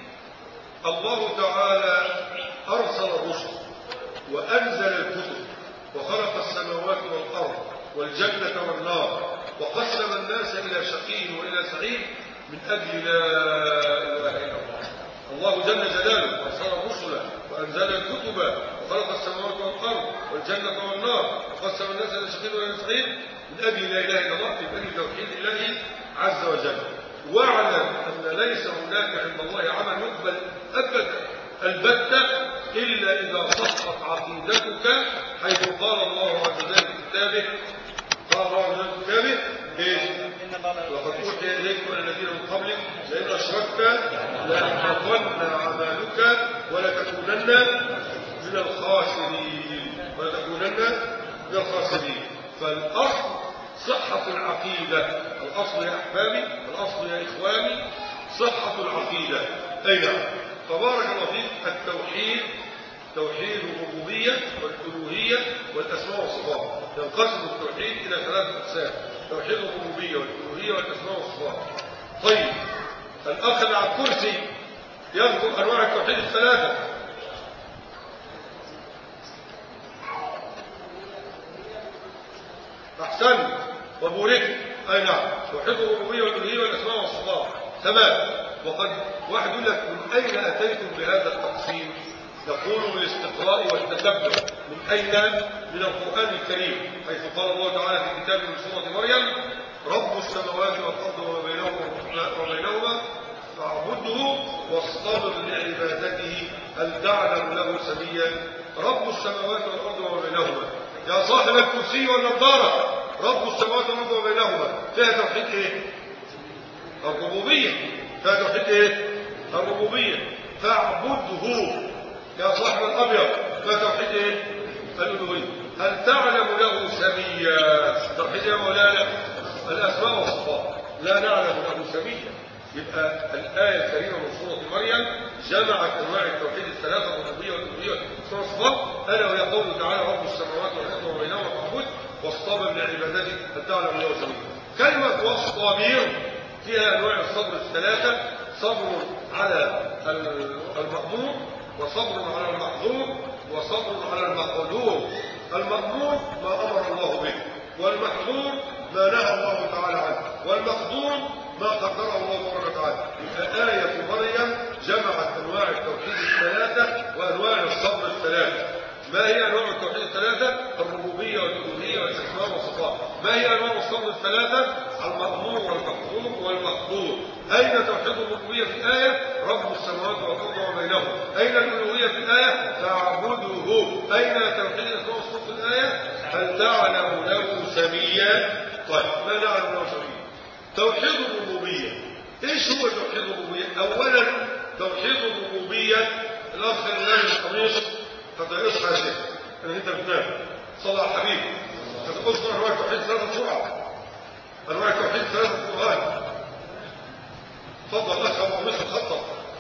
S1: الله تعالى أرسل الرسل وأنزل الكتب وخلق السماوات والأرض والجنة والنار، وقسم الناس إلى شقي وإلى سعيد من أجل لا إله إلا الله. الله جل جلاله أرسل الرسل وأنزل الكتب وخلق السماوات والأرض والجنة والنار، وقسم الناس إلى شقي وإلى سعيد من أجل لا إله إلا الله، من أجل توحيد الله عز وجل. واعلم أن ليس هناك عند الله عمل يقبل أبدا البتة إلا إذا صحت عقيدتك، حيث قال الله عز وجل في كتابه قال الله عز وجل في كتابه إيه؟ وقد أوحي إليكم الذين من قبلك لئن أشركت ليحبطن أعمالك ولتكونن من الخاسرين ولتكونن من الخاسرين. فالأصل صحة العقيدة. الأصل يا أحبابي، الأصل يا إخواني صحة العقيدة. أي نعم. فبارك الله فيك. التوحيد توحيد الربوبية والألوهية والأسماء والصفات. ينقسم التوحيد إلى ثلاثة أقسام: توحيد الربوبية والألوهية والأسماء والصفات. طيب، الأخ اللي على الكرسي يذكر أنواع التوحيد الثلاثة. أحسن وبورك. أي نعم، توحيد الربوبية والألوهية والأسماء والصفات. تمام. وقد واحد يقول لك: من أين أتيتم بهذا التقسيم؟ نقول: بالاستقراء والتتبع. من أين؟ من القرآن الكريم، حيث قال الله تعالى في كتابه من سورة مريم: رب السماوات والأرض وما بينهما وبينهما فاعبده واصطبر لعبادته هل تعلم له سميا. رب السماوات والأرض وما بينهما، يا صاحب الكرسي والنظارة، رب السماوات والأرض وما بينهما فيها توحيد إيه؟ الربوبية. فيها توحيد إيه؟ الربوبية. فاعبده يا صاحب الأبيض فيها توحيد إيه؟ الألوهية. هل تعلم له سميا؟ توحيد يا مولانا الأسماء والصفات، لا نعلم له سميا. يبقى الآية الكريمة من سورة مريم جمعت أنواع التوحيد الثلاثة: الربوبية والألوهية والأسماء والصفات، ألا وهي قوله تعالى: رب السماوات والأرض وما بينهما فاعبده واصطبر لعبادته هل تعلم له سميا. كلمة واصطبر فيها أنواع الصبر الثلاثة: صبر على المأمور، وصبر على المحظور، وصبر على المقدور. المأمور ما أمر الله به، والمحظور ما نهى الله تعالى عنه، والمقدور ما قدره الله تبارك وتعالى. يبقى آية مريم جمعت أنواع التوحيد الثلاثة وأنواع الصبر الثلاثة. ما هي أنواع التوحيد الثلاثة؟ الربوبية والألوهية والأسماء والصفات. ما هي أنواع الصبر الثلاثة؟ المأمور والمحظور والمقدور. أين توحيد الربوبية في الآية؟ رب السماوات والأرض وما بينهما. أين الألوهية في الآية؟ فاعبده. أين توحيد الأسماء والصفات في الآية؟ هل تعلم له سميا؟ طيب، لا نعلم له سميا. توحيد الربوبية ايش هو توحيد الربوبيه؟ اولا توحيد الربوبيه، الاخ اللي لابس القميص قد يصحى يا شيخ انا انت بتنام صلى على حبيبي قد اذكر انواع توحيد ثلاثه بسرعه، انواع توحيد ثلاثه في القران. تفضل الاخ ابو قميص الخطب.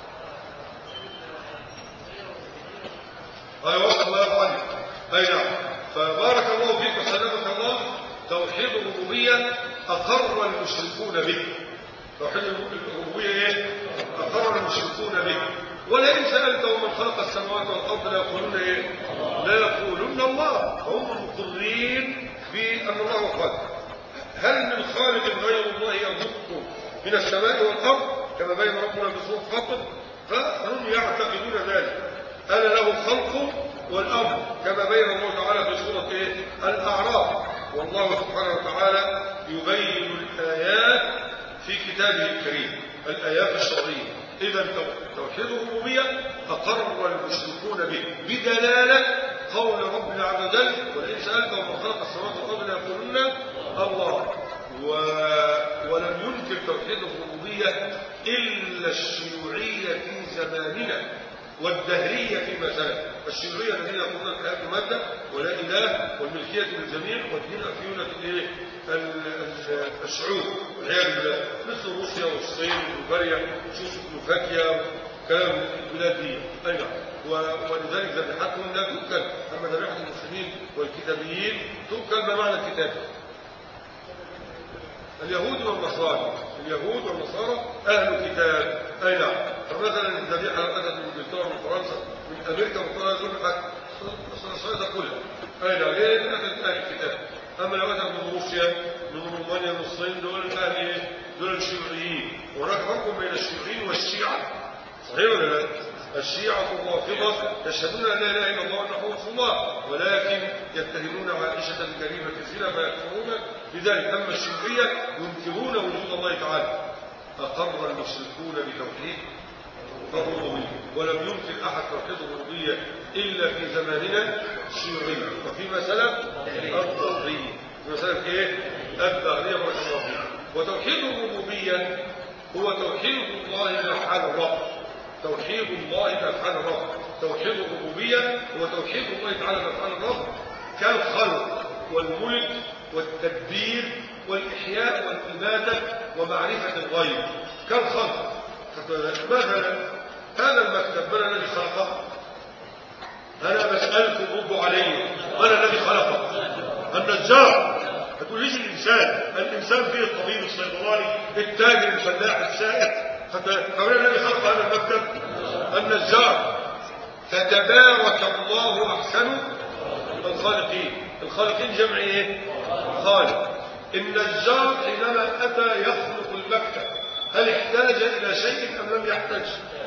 S1: ايوه الله يرضى عنك. اي نعم. فبارك الله فيك وسلمك الله. توحيد الربوبيه اقر المشركون به. توحيد الربوبيه ايه؟ اقر المشركون به. ولئن سالتهم من خلق السماوات والارض ليقولون ايه؟ لا يقولون الله. هم مقرين بان الله خالق. هل من خالق غير الله يرزقكم من السماء والارض كما بين ربنا بسوره فاطر؟ فهم يعتقدون ذلك. أنا له خلق والأمر كما بين الله تعالى في سورة إيه؟ الأعراف. والله سبحانه وتعالى يبين الآيات في كتابه الكريم، الآيات الشرعية. إذا توحيد الربوبية أقر المشركون به بدلالة قول ربنا عز وجل ولئن سألتهم من خلق السماوات والأرض ليقولون الله. و... ولم ينكر توحيد الربوبية إلا الشيوعية في زماننا والدهرية فيما سلف. الشيوعية الذين يقولون الحياة المادة ولا إله والملكية للجميع والدين أفيونة الشعوب والعياذ بالله، مثل روسيا والصين وبلغاريا وسلوفاكيا كلام البلاد دي. أي نعم. ولذلك ذبيحتهم لا تؤكل، أما ذبيحة المسلمين والكتابيين تؤكل بمعنى الكتاب. اليهود والنصارى، اليهود والنصارى أهل كتاب. أي نعم. فمثلا الذبيحة لو أتت من إنجلترا من فرنسا من أمريكا من فرنسا دول النصارى كلها. أي نعم. ليه؟ لأن أتت أهل الكتاب. أما لو أتت من روسيا من رومانيا من الصين دول أهل دول الشيوعيين. وهناك فرق بين الشيوعيين والشيعة. صحيح ولا لا؟ الشيعة الرافضة يشهدون أن لا إله إلا الله وأنه رسول الله، ولكن يتهمون عائشة بجريمة الزنا فيكفرون بذلك. أما الشيوعية ينكرون وجود الله تعالى. أقر المشركون بتوحيد الربوبية، ولم ينكر أحد توحيد الربوبية إلا في زماننا الشيوعية، وفيما سلف الدهرية. فيما سلف إيه؟ الدهرية والإسرائيلية. وتوحيد الربوبية هو توحيد الله بأفعال الرب. توحيد الله بأفعال الرب. توحيد الربوبية هو توحيد الله تعالى بأفعال الرب كالخلق والملك والتدبير والإحياء والإماتة ومعرفة الغيب. كالخلق. مثلا هذا المكتب من الذي خلقه؟ أنا بسألكم ردوا علي، من الذي خلقه؟ النجار. هتقول ليش الإنسان؟ الإنسان فيه الطبيب الصيدلاني التاجر الفلاح السائق. فمن الذي خلق هذا المكتب؟ النجار. فتبارك الله أحسن الخالقين. الخالقين جمع ايه؟ خالق. النجار حينما أتى يخلق المكتب هل احتاج إلى شيء أم لم يحتاج؟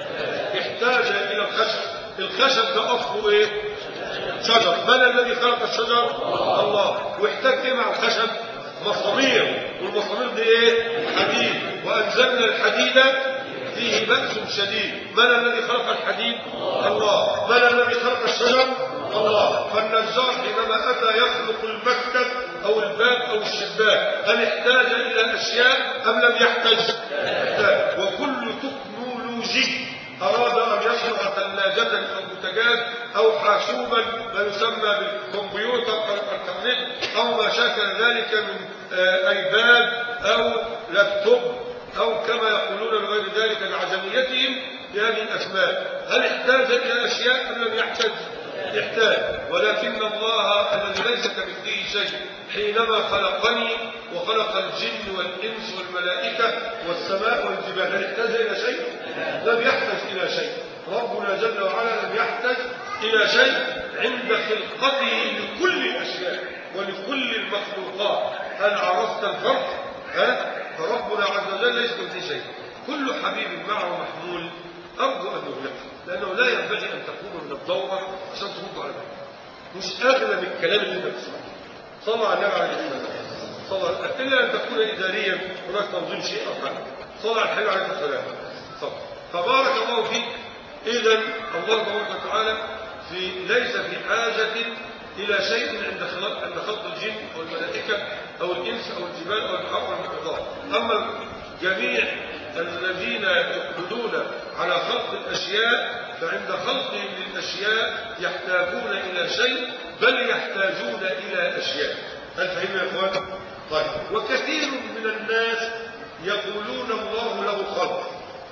S1: احتاج إلى الخشب. الخشب ده أصله ايه؟ شجر. من الذي خلق الشجر؟ الله. واحتاج ايه مع الخشب؟ مصامير. والمصامير دي ايه؟ حديد. وأنزلنا الحديد فيه بأس شديد. من الذي خلق الحديد؟ الله. من الذي خلق الشجر؟ الله. فالنجار حينما أتى يخلق المكتب أو الباب أو الشباك هل احتاج إلى أشياء أم لم يحتاج؟ احتاج. وكل تكنولوجي أراد أن يصنع ثلاجة أو بوتاجاز أو حاسوبا ما يسمى بالكمبيوتر أو الإنترنت أو ما شاكل ذلك من أيباد أو لابتوب أو كما يقولون بغير ذلك لعجميتهم بهذه الأسماء، هل احتاج إلى أشياء أم لم يحتاج؟ يحتاج. ولكن الله الذي ليس كمثله شيء حينما خلقني وخلق الجن والإنس والملائكة والسماء والجبال هل احتاج إلى شيء؟ لم يحتاج إلى شيء. ربنا جل وعلا لم يحتاج إلى شيء عند خلقته لكل الأشياء ولكل المخلوقات. هل عرفت الفرق؟ ها؟ فربنا عز وجل ليس كمثله شيء. كل حبيب معه محمول أرجو أن يغلق، لأنه لا ينبغي أن تقوم من الدورة عشان ترد على ذلك. مش أغلب الكلام اللي أنت بتسمعه. صلى على النبي عليه الصلاة والسلام. صلى إلا أن تكون إداريا هناك تنظيم شيء أو حاجة. صلى على الحبيب عليه الصلاة والسلام. فبارك الله فيك. إذا الله تبارك وتعالى في ليس في حاجة إلى شيء عند خلق عند خلق الجن والملائكة أو الإنس أو الجبال أو البحار أو المحيطات. أما جميع الذين يقبلون على خلق الأشياء فعند خلقهم للأشياء يحتاجون إلى شيء بل يحتاجون إلى أشياء. هل فهمنا يا إخوان؟ طيب. وكثير من الناس يقولون الله له خلق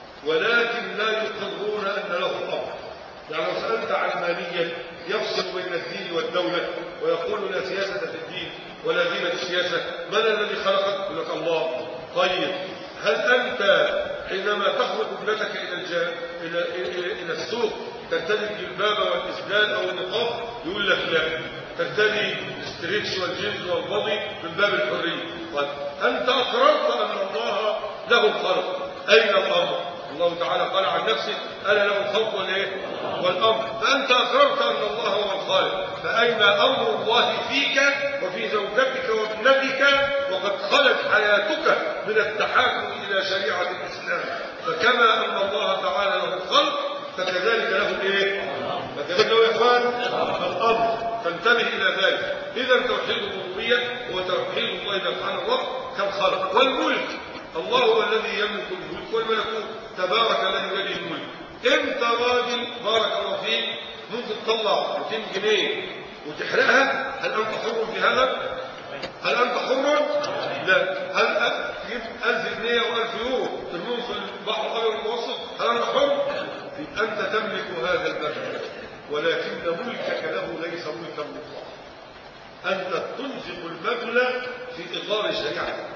S1: ولكن لا يقرون أن له أمر. يعني لو سألت علمانيا يفصل بين الدين والدولة ويقول لا سياسة في الدين ولا دين في السياسة، من الذي خلقك؟ يقول لك الله. طيب هل أنت حينما تخرج ابنتك إلى الجا... إلى إلى إلى السوق ترتدي الجلباب والإسدال أو النقاب؟ يقول لك لا، ترتدي الاستريتش والجينز والبضي من باب الحرية. طيب أنت أقررت أن الله له الخلق، أين الأمر؟ الله تعالى قال عن نفسه ألا له الخلق والإيه؟ والأمر. فأنت أقررت أن الله هو الخالق، فأين أمر الله فيك وفي زوجتك وابنتك وقد خلت حياتك من التحاكم إلى شريعة الإسلام؟ فكما أن الله تعالى له الخلق فكذلك له الإيه؟ فكذلك له يا إخوان الأمر. فانتبه إلى ذلك. إذا توحيد الربوبية هو توحيد الله سبحانه الرب كالخلق. والملك الله هو الذي يملك الملك والملكوت، تبارك الذي بيده الملك. انت راجل بارك الله فيك ممكن تطلع مئتين جنيه وتحرقها، هل انت حر في هذا؟ هل انت حر؟ لا. هل تجيب ألف جنيه او ألف يورو ترميهم في البحر الابيض المتوسط، هل انت حر؟ انت تملك هذا المبلغ ولكن ملكك له ليس ملكا مطلقا. انت تنفق المبلغ في اطار شريعتك،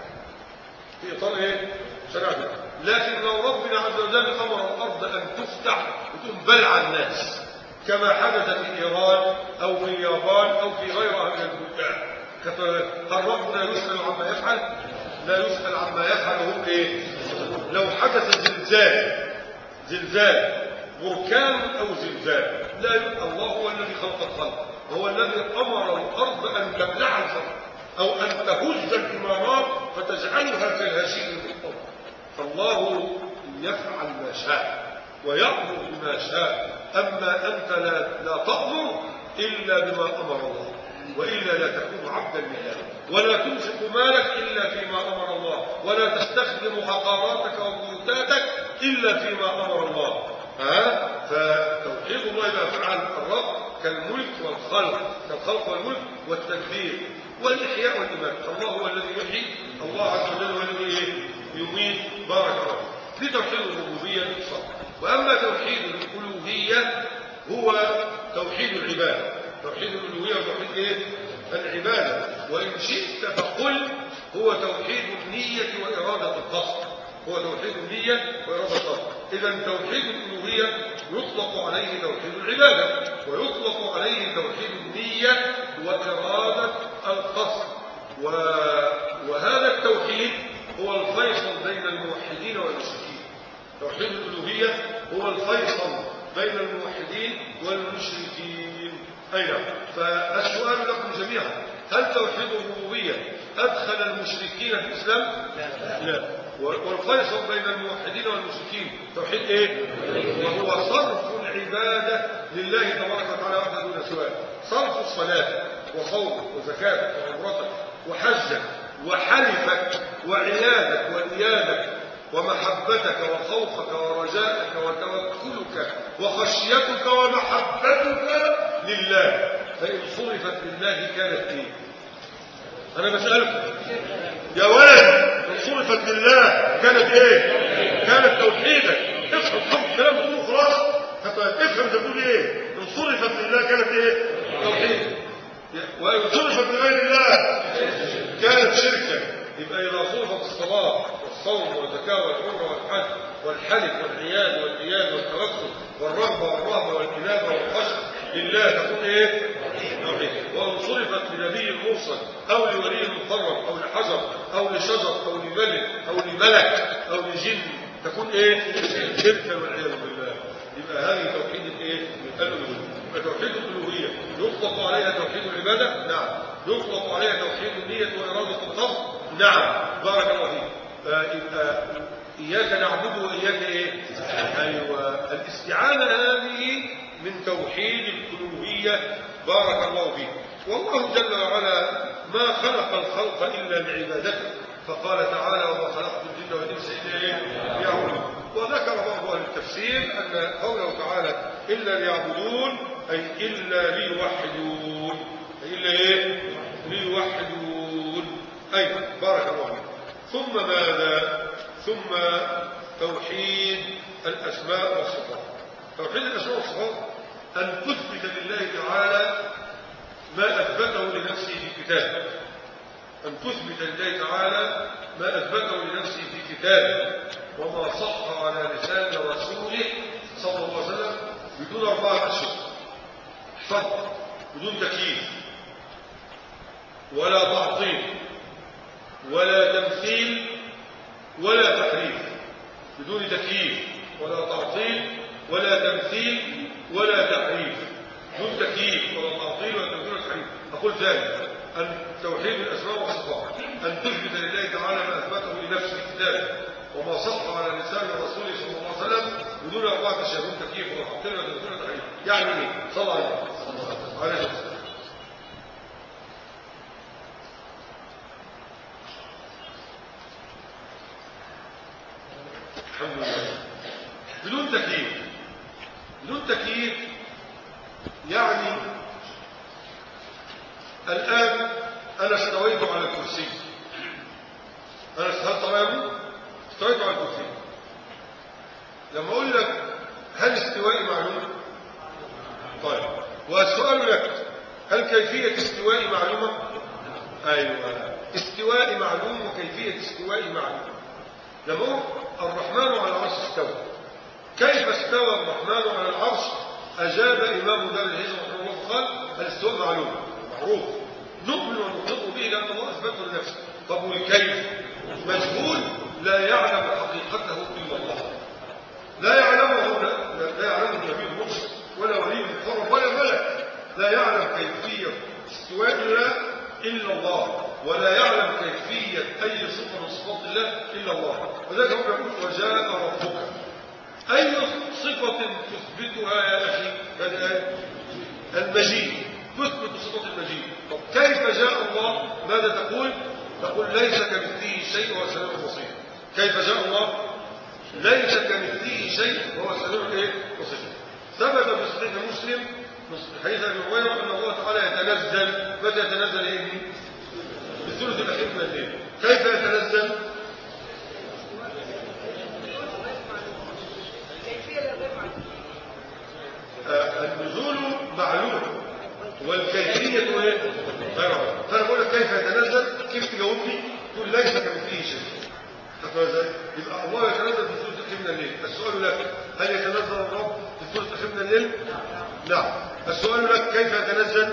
S1: في اطار ايه؟ شريعتك. لكن لو ربنا عز وجل امر الارض ان تفتح وتنبلع الناس كما حدث في ايران او في اليابان او في غيرها من البلدان، هل ربنا يسال عما يفعل؟ لا يسال عما يفعل. هو ايه؟ لو حدث زلزال زلزال بركان او زلزال لا يبقى الله هو الذي خلق الخلق، هو الذي امر الارض ان تبلع الخلق او ان تهز الامارات فتجعلها كالهشيم في الارض. فالله يفعل ما شاء ويأمر بما شاء، أما أنت لا, لا تأمر إلا بما أمر الله، وإلا لا تكون عبدا لله، ولا تنفق مالك إلا فيما أمر الله، ولا تستخدم عقاراتك وبيوتاتك إلا فيما أمر الله. ها؟ فتوحيد الله بأفعال الرب كالملك والخلق، كالخلق والملك والتدبير والإحياء والإماتة. الله هو الذي يحيي، الله عز وجل هو الذي يميت. بارك الله. في توحيد الربوبية صح. وأما توحيد الألوهية هو توحيد العبادة. توحيد الألوهية وتوحيد إيه؟ العبادة. وإن شئت فقل هو توحيد النية وإرادة القصد. هو توحيد النية وإرادة القصد. إذا توحيد الألوهية يطلق عليه توحيد العبادة، ويطلق عليه توحيد النية وإرادة القصد. و... وهذا التوحيد هو الفيصل بين الموحدين والمشركين. توحيد الألوهية هو الفيصل بين الموحدين والمشركين. أي نعم. فالسؤال لكم جميعا، هل توحيد الربوبية أدخل المشركين في الإسلام؟ لا. لا. والفيصل بين الموحدين والمشركين توحيد إيه؟ وهو صرف العبادة لله تبارك وتعالى وحده دون سواه. صرف الصلاة وصومك وزكاتك وعمرتك وحجك وحلفك وعيادك وإيادك ومحبتك وخوفك ورجائك وتوكلك وخشيتك ومحبتك لله. فإن صرفت لله كانت ايه؟ أنا بسألكم يا ولد، إن صرفت لله كانت ايه؟ كانت توحيدك. افهم افهم الكلام بتقوله خلاص. افهم انت بتقول ايه؟ إن صرفت لله كانت ايه؟ توحيدك. وإن صرفت لغير الله كانت شركا. يبقى إذا صرفت الصلاة والصوم والزكاة والعمرة والحج والحلف والعياد والإياد والتوكل والرغبة والرهبة والإنابة والخشية لله تكون إيه؟ توحيد. وإن صرفت لنبي مرسل أو لولي مقرب أو لحجر أو لشجر أو لملك أو لملك أو لجن تكون إيه؟ شركا والعياذ بالله. يبقى هذه توحيد الإيه؟ الألوهية. توحيد الألوهية يطلق عليها توحيد العبادة؟ نعم. يطلق عليها توحيد النية وإرادة القصد؟ نعم. بارك الله فيك. يبقى إياك نعبد وإياك إيه؟ أيوة. الاستعانة هذه من توحيد الألوهية. بارك الله فيك. والله جل وعلا ما خلق الخلق إلا لعبادته، فقال تعالى: وما خلقت الجن والإنس إلا ليعبدون. وذكر بعض أهل التفسير أن قوله تعالى إلا ليعبدون أي إلا ليوحدون، أي إلا إيه؟ ليوحدون. أي بارك الله فيك. ثم ماذا؟ ثم توحيد الأسماء والصفات. توحيد الأسماء والصفات أن تثبت لله تعالى ما أثبته لنفسه في كتابه، أن تثبت لله تعالى ما أثبته لنفسه في كتابه وما صح على لسان رسوله صلى الله عليه وسلم بدون أربعة أشهر فقط، بدون تكييف ولا تعطيل ولا تمثيل ولا تحريف، بدون تكييف ولا تعطيل ولا تمثيل ولا تحريف، بدون تكييف ولا تعطيل ولا تمثيل ولا تحريف. أقول ثاني، أن توحيد الأسماء والصفات أن تثبت لله تعالى ما أثبته لنفسه في كتابه وما صح على لسان رسوله صلى الله عليه وسلم بدون أربعة أشياء، بدون تكييف ولا تعطيل ولا تمثيل ولا تحريف. يعني إيه؟ صلى عليه عليه الصلاة. الحمد لله. بدون تكييف، بدون تكييف يعني الآن أنا استويت على الكرسي، أنا استويت تماما استويت على الكرسي. لما أقول لك هل استوائي معلوم؟ طيب، والسؤال لك هل كيفية استوائي معلومة؟ أيوة، استوائي معلوم وكيفية استوائي معلوم. لما أقول الرحمن على العرش استوى، كيف استوى الرحمن على العرش؟ أجاب إمام دار الهجرة رحمه الله قال الاستواء معلوم معروف، نؤمن ونطلق به لأن الله أثبته لنفسه. طب والكيف؟ مجهول، لا يعلم حقيقته إلا الله، لا يعلمه لا, لا يعلمه النبي المرسل ولا ولي المقرب ولا ملك، لا يعلم كيفية استواء الله إلا الله، ولا يعلم كيفية أي صفة من صفات الله إلا الله. وذلك هو يقول وجاء ربك. أي صفة تثبتها يا أخي؟ المجيد، تثبت صفة المجيد. طب كيف جاء الله؟ ماذا تقول؟ تقول ليس كمثله شيء وهو السميع البصير. كيف جاء الله؟ ليس كمثله شيء وهو السميع البصير. ثبت في صحيح مسلم حديث ابي هريره ان الله تعالى يتنزل. متى يتنزل؟ ايه؟ في الثلث الاخير من الليل. كيف يتنزل؟ آه النزول معلوم والكيفيه ايه؟ غير معلوم. فانا بقول لك كيف يتنزل، كيف تجاوبني؟ تقول ليس كمثله شيء. يبقى الله يتنزل في الثلث الاخير من الليل. السؤال لك هل يتنزل الرب في الثلث الاخير من الليل؟ نعم. السؤال لك كيف يتنزل؟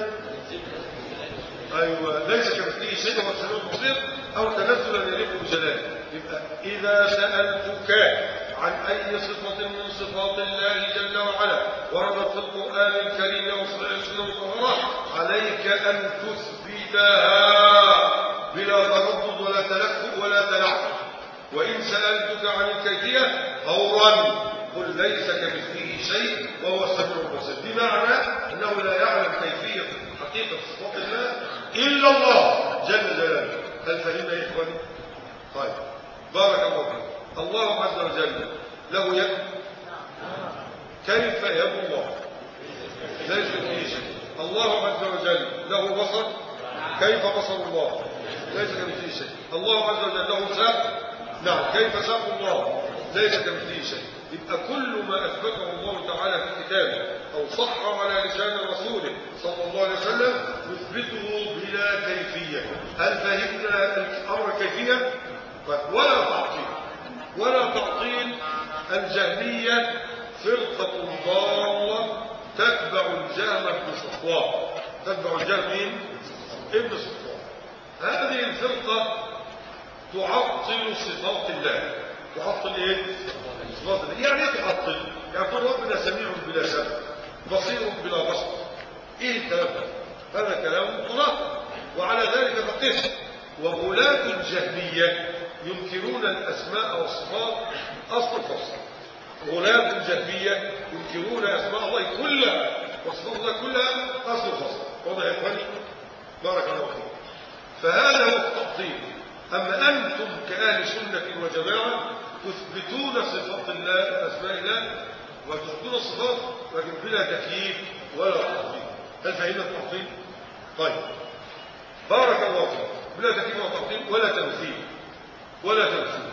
S1: ايوه، ليس كمثله شيء وهو السميع البصير، او تنزلا يليق بجلاله. يبقى اذا سالتك عن اي صفه من صفات الله جل وعلا وردت في القران الكريم او في السنه المطهره عليك ان تثبتها بلا تردد ولا تلفظ ولا تلعب. وان سالتك عن الكيفيه فورا قل ليس كمثله شيء وهو السميع البصير، بمعنى انه لا يعلم كيفيه حقيقه صفات الله الا الله جل جلاله. هل فهمنا يا اخواني؟ طيب، بارك الله فيك. الله عز وجل له يد. كيف يد الله؟ ليس كمثله شيء. الله عز وجل له بصر. كيف بصر الله؟ ليس كمثله شيء. الله عز وجل له ساق. نعم، كيف ساق الله؟ ليس كمثله شيء. يبقى كل ما أثبته الله تعالى في كتابه أو صح على لسان رسوله صلى الله عليه وسلم نثبته بلا كيفية. هل فهمنا الأمر الكيفية؟ ولا تعطيل ولا تعطيل. الجهمية فرقة ضالة تتبع الجهم بن صفوان. تتبع الجهم مين؟ ابن صفوان. هذه الفرقة تعطل صفات الله. تعطل ايه؟ صفات الله. يعني ايه تعطل؟ يعني تقول ربنا سميع بلا سمع، بصير بلا بصر. ايه الكلام ده؟ هذا كلام متناقض، وعلى ذلك فقس. وغلاة الجهمية ينكرون الاسماء والصفات اصل الفصل. غلاة الجهمية ينكرون اسماء الله كلها وصفات الله كلها اصل الفصل. واضح يا اخواني؟ بارك الله فيكم. فهذا هو التعطيل. أما أنتم كأهل سنة وجماعة تثبتون صفات الله أسماء الله وتثبتون الصفات لكن بلا تكييف ولا تعطيل. هل فهمنا التعطيل؟ طيب بارك الله فيك. بلا تكييف ولا تعطيل ولا تمثيل ولا تمثيل.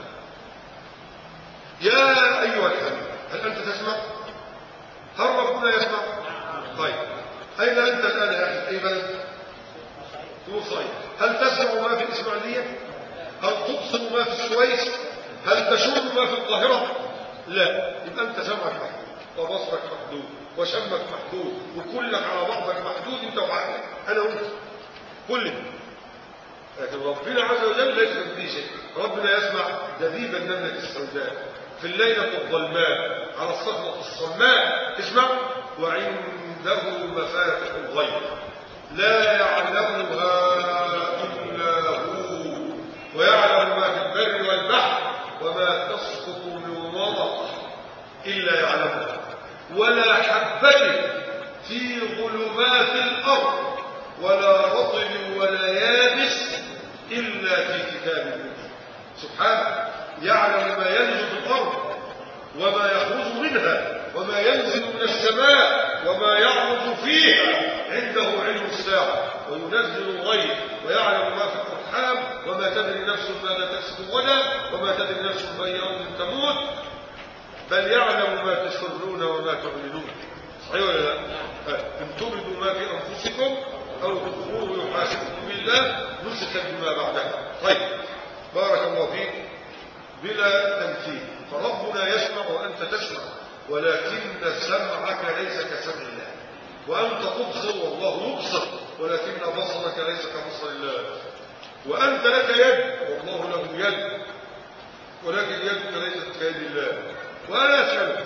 S1: يا أيها الحبيب هل أنت تسمع؟ هل ربنا يسمع؟ طيب أين أنت الآن يا أخي؟ أي بلد؟ تقول صحيح. هل تسمع ما في الإسماعيلية؟ هل تبصر ما في السويس؟ هل تشم ما في القاهرة؟ لا. يبقى أنت سمعك محدود وبصرك محدود وشمك محدود وكلك على بعضك محدود أنت وعقلك أنا وأنت كلنا. لكن ربنا عز وجل ليس كمثله شيء. ربنا يسمع دبيب النملة السوداء في الليلة الظلماء على الصخرة الصماء اسمع. وعنده مفاتح الغيب لا يعلمها إلا هو ويعلم ما في البر والبحر وما تسقط من ورقة إلا يعلمها ولا حبة في ظلمات الأرض ولا رطب ولا يابس إلا في كتاب مبين. سبحانه يعلم ما ينزل في الأرض وما يخرج منها وما ينزل من السماء وما يعرض فيها عنده علم الساعة وينزل الغيب ويعلم ما في الأرحام وما تدري نفس ماذا تكسب غدا وما تدري نفس بأي أرض تموت بل يعلم ما تسرون وما تعلنون. صحيح ولا لا؟ إن تبدوا ما في أنفسكم أو تخفوه يحاسبكم بالله نسخت بما بعدها. طيب بارك الله فيك. بلا تمثيل. فربنا يسمع وأنت تسمع ولكن سمعك ليس كسمع الله وأنت تبصر والله يبصر ولكن بصرك ليس كبصر الله وأنت لك يد والله له يد ولكن يدك ليست كيد الله. وأنا أسألك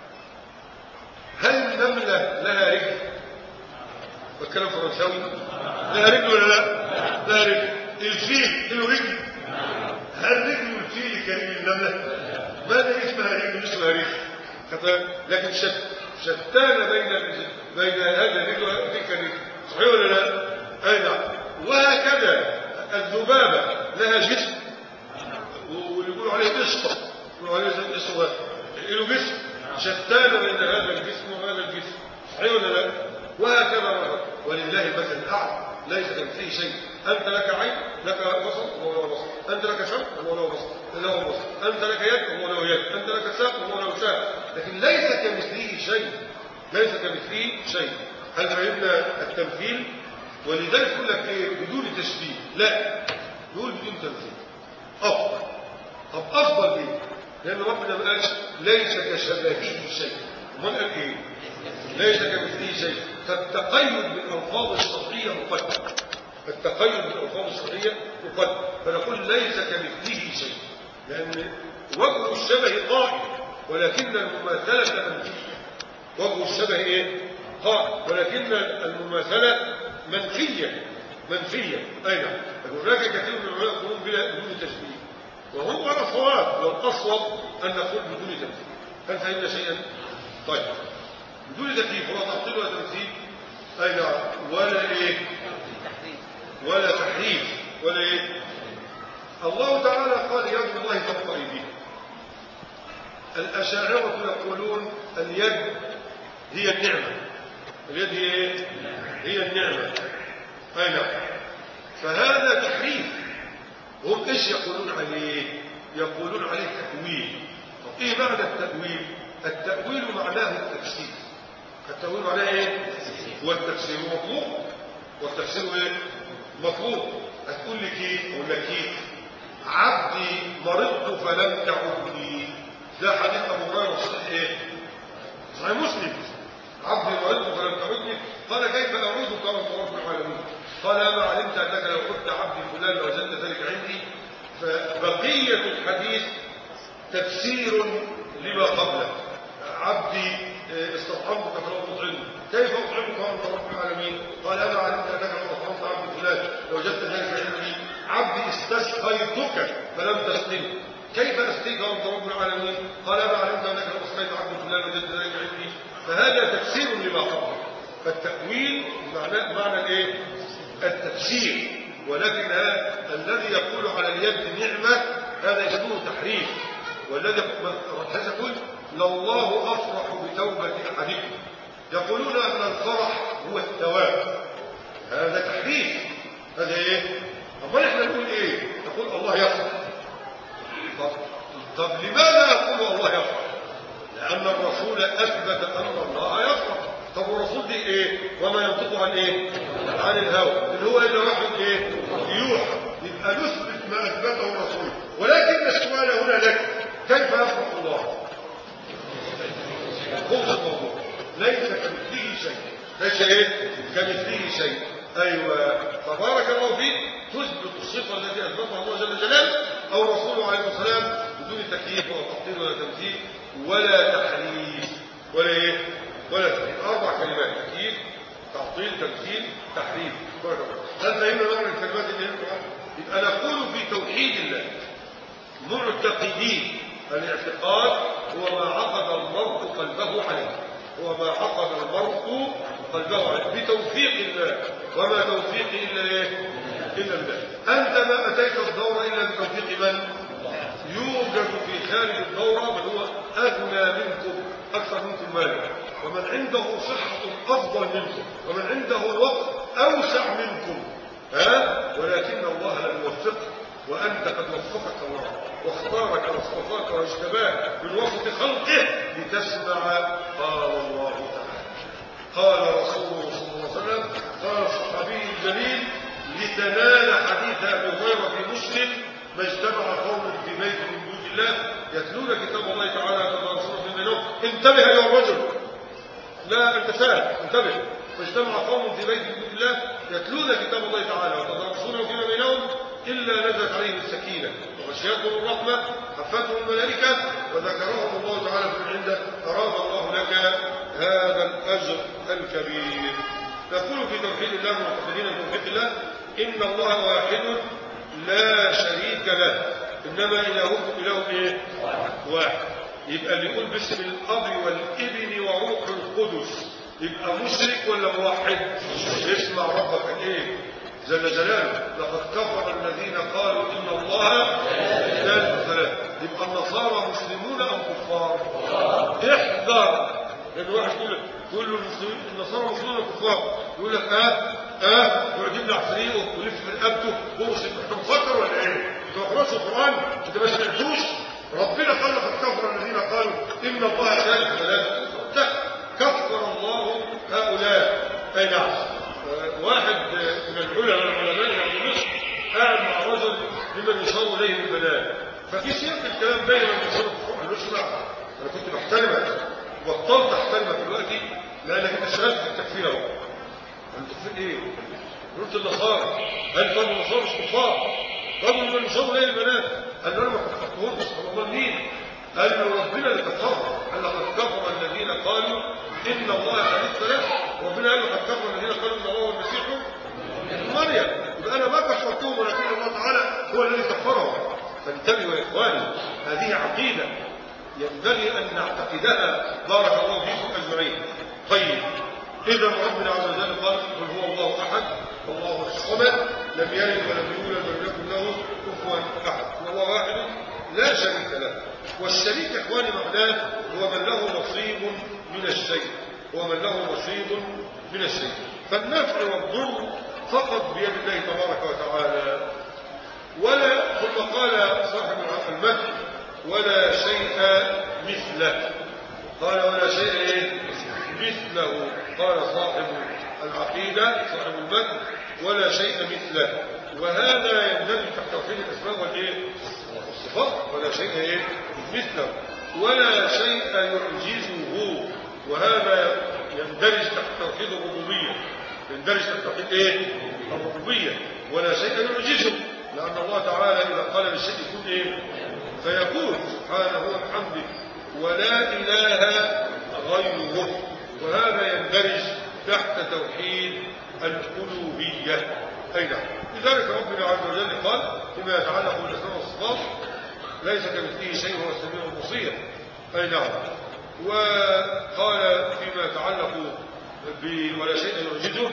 S1: هل النملة لها رجل؟ بتكلم فرنساوي. لها رجل ولا لا؟ لها رجل. الفيل له رجل؟ هل رجل الفيل كريم النملة؟ ماذا اسمها رجل اسمها رجل؟ لكن شت شتان بين بين هذا الرجل وتلك الرجل. صحيح ولا لا؟ أي نعم. وهكذا الذبابة لها جسم واللي يقولوا عليه قشطة يقولوا عليه قشطة له جسم شتان بين هذا الجسم وهذا الجسم. صحيح ولا لا؟ وهكذا ولله المثل الأعلى ليس كمثله شيء. أنت لك عين لك بصر وهو له بصر. أنت لك سمع وهو له بصر له بصر. أنت لك يد وهو له يد. أنت لك ساق وهو له ساق. لكن ليس كمثله شيء. ليس كمثله شيء. هل فهمنا التمثيل؟ ولذلك يقول لك ايه بدون تشبيه. لا يقول بدون تمثيل افضل. طب افضل ايه؟ لان ربنا ما قالش ليس كشبهه شيء. امال قال ايه؟ ليس كمثله شيء. فالتقيد بالالفاظ الشرعيه مقدم. التقيد بالالفاظ الشرعيه مقدم. فنقول ليس كمثله شيء لان وجه الشبه قائم ولكن المماثله منفيه. وجه الشبه ايه؟ قائم ولكن المماثله منفية منفية. أي نعم. هناك كثير من العلماء يقولون بلا بدون تشبيه وهم على صواب والأصوب أن نقول بدون تمثيل. هل فهمنا شيئا؟ طيب بدون تكييف ولا تعطيل ولا تمثيل. أي نعم. ولا إيه؟ ولا تحريف ولا إيه؟ الله تعالى قال يد الله فوق أيديهم. الأشاعرة يقولون اليد هي النعمة. اليد هي ايه؟ هي النعمة. أي نعم. فهذا تحريف. هم ايش يقولون عليه؟ يقولون عليه تأويل. طب ايه معنى التأويل؟ التأويل معناه التفسير. التأويل معناه ايه؟ والتفسير مطلوب. والتفسير ايه؟ مطلوب. هتقول لي كيف؟ اقول لك كيف؟ عبدي مرضت فلم تعدني. ده حديث ابو هريره صحيح ايه؟ صحيح مسلم. عبدي مرضت فلم تعدني قال كيف اعودك وانت رب العالمين؟ قال اما علمت انك لو قلت عبدي فلان لوجدت ذلك عندي. فبقيه الحديث تفسير لما قبله. عبدي استطعمتك فلم تطعمني كيف اطعمك وانت رب العالمين؟ قال اما علمت انك لو اطعمت عبدي فلان لوجدت ذلك عندي. عبدي استسقيتك فلم تسقني كيف اسقيك وانت رب العالمين؟ قال اما علمت انك لو اسقيت عبدي فلان لوجدت ذلك عندي. فهذا تفسير لما قبله. فالتأويل معنى معنى الايه؟ التفسير. ولكن الذي يقول على اليد نعمة هذا يسمونه تحريف. والذي حتى يقول لله أفرح بتوبة أحدكم. يقولون أن الفرح هو الثواب. هذا تحريف. هذا إيه؟ أما إحنا نقول إيه؟ نقول الله يفرح. طب, طب لماذا يقول الله يفرح؟ لأن الرسول أثبت أن الله يفرح. طب الرسول دي إيه؟ وما ينطق عن إيه؟ عن الهوى. اللي هو إلا واحد إيه؟ يوحى. يبقى نثبت ما أثبته الرسول. ولكن السؤال هنا لك، كيف يفرح الله؟ خلص الموضوع. ليس كمثله شيء. ليس إيه؟ كمثله شيء. أيوة. تبارك الله فيك تثبت الصفة التي أثبتها الله جل جلاله أو رسوله عليه السلام بدون تكييف ولا تعطيل ولا تمثيل ولا تحريف ولا إيه؟ ولا تحريف. أربع كلمات: تكييف، تعطيل، تمثيل، تحريف. هل فهمنا نوع من الكلمات اللي هي؟ يبقى نقول في توحيد الله معتقدين. الاعتقاد هو ما عقد المرء قلبه عليه. هو ما عقد المرء قلبه عليه بتوفيق الله. وما توفيقي إلا إيه؟ إلا بالله. أنت ما أتيت الدورة إلا بتوفيق من؟ يوجد في خارج الدورة من هو أغنى منكم أكثر منكم مالا، ومن عنده صحة أفضل منكم، ومن عنده وقت أوسع منكم. ها؟ ولكن الله لم يوفقك، وأنت قد وفقك الله واختارك واصطفاك واجتباك من وسط خلقه لتسمع قال الله تعالى، قال رسوله صلى الله عليه وسلم، قال الصحابي الجليل: لتنال حديث أبي هريرة في مسلم: ما اجتمع قوم في بيت من بيوت الله يتلون كتاب الله تعالى ويتدارسونه فيما بينهم. انتبه أيها الرجل، لا أنت سهل، انتبه. ما اجتمع قوم في بيت من بيوت الله يتلون كتاب الله تعالى ويتدارسونه فيما بينهم إلا نزلت عليهم السكينة وغشيتهم الرحمة حفتهم الملائكة وذكرهم الله تعالى في عنده أراد الله لك هذا الأجر الكبير. نقول في توحيد الله معتقدين بتوحيد الله إن الله واحد لا شريك له، إنما إلهكم إله إيه؟ واحد. يبقى اللي يقول باسم الأب والابن وروح القدس يبقى مشرك ولا موحد؟ اسمع ربك إيه؟ جل جلاله: لقد كفر الذين قالوا إن الله ثالث ثلاثة. يبقى النصارى مسلمون أم كفار؟ احذر، لأن واحد يقول لك يقول له النصارى مسلمون أم كفار؟ يقول لك اه اه يعجبني عفريقه ويلف في رقبته ويرسم. انت مفكر ولا ايه؟ انت ما قرأتش القرآن؟ انت ما سمعتوش؟ ربنا قال: لقد كفر الذين قالوا إن الله ثالث ثلاثة. كفر الله هؤلاء. أي نعم. واحد من العلماء العلماء في مصر قاعد مع رجل ممن يشار اليه البنات، ففي سياق الكلام بين من يشار القرآن. قال له: اسمع، انا كنت بحترمك وبطلت احترمك دلوقتي لانك انت اشتغلت في التكفير اهو. قال: تكفير ايه؟ قلت النصارى. هل قالوا النصارى مش كفار؟ قالوا من يشار اليه البنات. قال له: انا ما كفرتهمش. قال: الله مين؟ قال له: ربنا اللي كفرهم. قال: لقد كفر الذين قالوا إن الله ثالث ثلاثة. ربنا قال: لقد كفر الذين قالوا إن الله المسيح ابن مريم. يبقى أنا ما كفرتهم، ولكن الله تعالى هو الذي كفرهم. فانتبهوا يا إخواني، هذه عقيدة ينبغي أن نعتقدها. بارك الله فيكم أجمعين. طيب، إذا ربنا عز وجل قال: قل هو الله أحد الله الصمد لم يلد ولم يولد ولم يكن له كفوا أحد. والله واحد لا شريك له. والشريك يا إخواني معناه هو من له نصيب من الشيء، هو من له نصيب من الشيء. فالنفع والضر فقط بيد الله تبارك وتعالى. ولا ثم قال صاحب المتن: ولا شيء مثله. قال: ولا شيء مثله. قال صاحب العقيدة صاحب المتن: ولا شيء مثله. وهذا يندرج تحت توحيد الاسماء والايه؟ والصفات. ولا شيء مثله، ولا شيء يعجزه. وهذا يندرج تحت توحيد الربوبيه. يندرج تحت توحيد ايه؟ الربوبيه. ولا شيء يعجزه، لان الله تعالى اذا قال للشيء يكون ايه؟ فيكون سبحانه وبحمده. ولا اله غيره. وهذا يندرج تحت توحيد الالوهيه. اي نعم. لذلك ربنا عز وجل قال فيما يتعلق بالاسماء والصفات: ليس كمثله شيء وهو السميع البصير. اي نعم. وقال فيما يتعلق ولا شيء يعجزه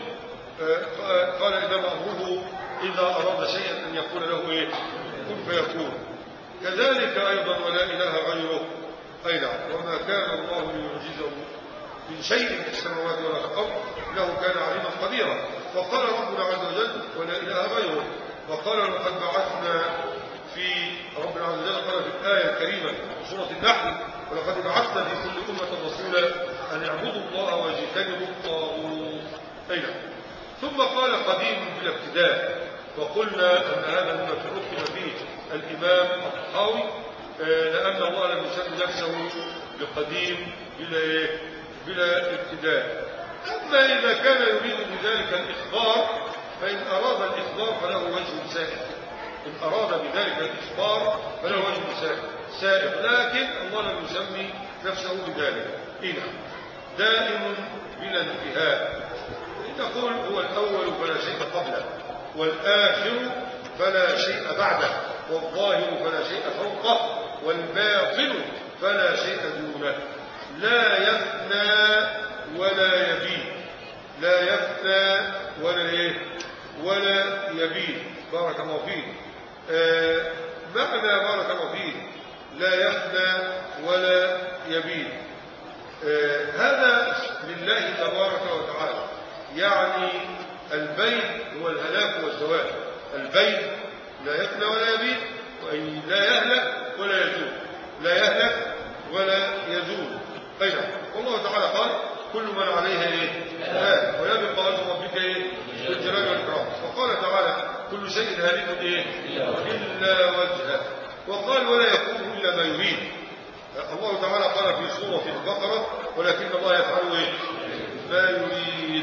S1: قال: انما امره اذا اراد شيئا ان يقول له ايه؟ كن فيكون. كذلك أيضا ولا إله غيره. أي نعم. وما كان الله ليعجزه من شيء في السماوات ولا في الأرض إنه كان عليما قديرا. وقال ربنا عز وجل ولا إله غيره. وقال لقد بعثنا في ربنا عز وجل قال في الآية الكريمة في سورة النحل ولقد بعثنا في كل أمة رسولا أن اعبدوا الله واجتنبوا الطاغوت. أي نعم. ثم قال قديم بلا ابتداء. وقلنا أن هذا مما ترتب فيه الإمام الطحاوي لأن الله لم يسمي نفسه بقديم بلا بلا ابتداء. أما إذا كان يريد بذلك الإخبار فإن أراد الإخبار فله وجه سائغ. إن أراد بذلك الإخبار فله وجه سائغ، لكن الله لم يسمي نفسه بذلك. إيه دائم بلا انتهاء. نقول هو الأول فلا شيء قبله، والآخر فلا شيء بعده، والظاهر فلا شيء فوقه، والباطن فلا شيء دونه. لا يفنى ولا يبيد. لا يفنى ولا ايه ولا يبيد. بارك الله فيك. آه معنى بارك الله فيك لا يفنى ولا يبيد. آه هذا لله تبارك وتعالى. يعني البيد هو الهلاك والزوال. البيد لا يفنى ولا يبيد، وأي لا يهلك ولا يزول. لا يهلك ولا يزول. أي نعم. والله تعالى قال كل من عليها ايه فان ويبقى وجه ربك ايه بالجلال والإكرام. وقال تعالى كل شيء هالك ايه إلا وجهه. وقال ولا يكون إلا ما يريد. الله تعالى قال في سورة البقرة ولكن الله يفعل ايه ما يريد.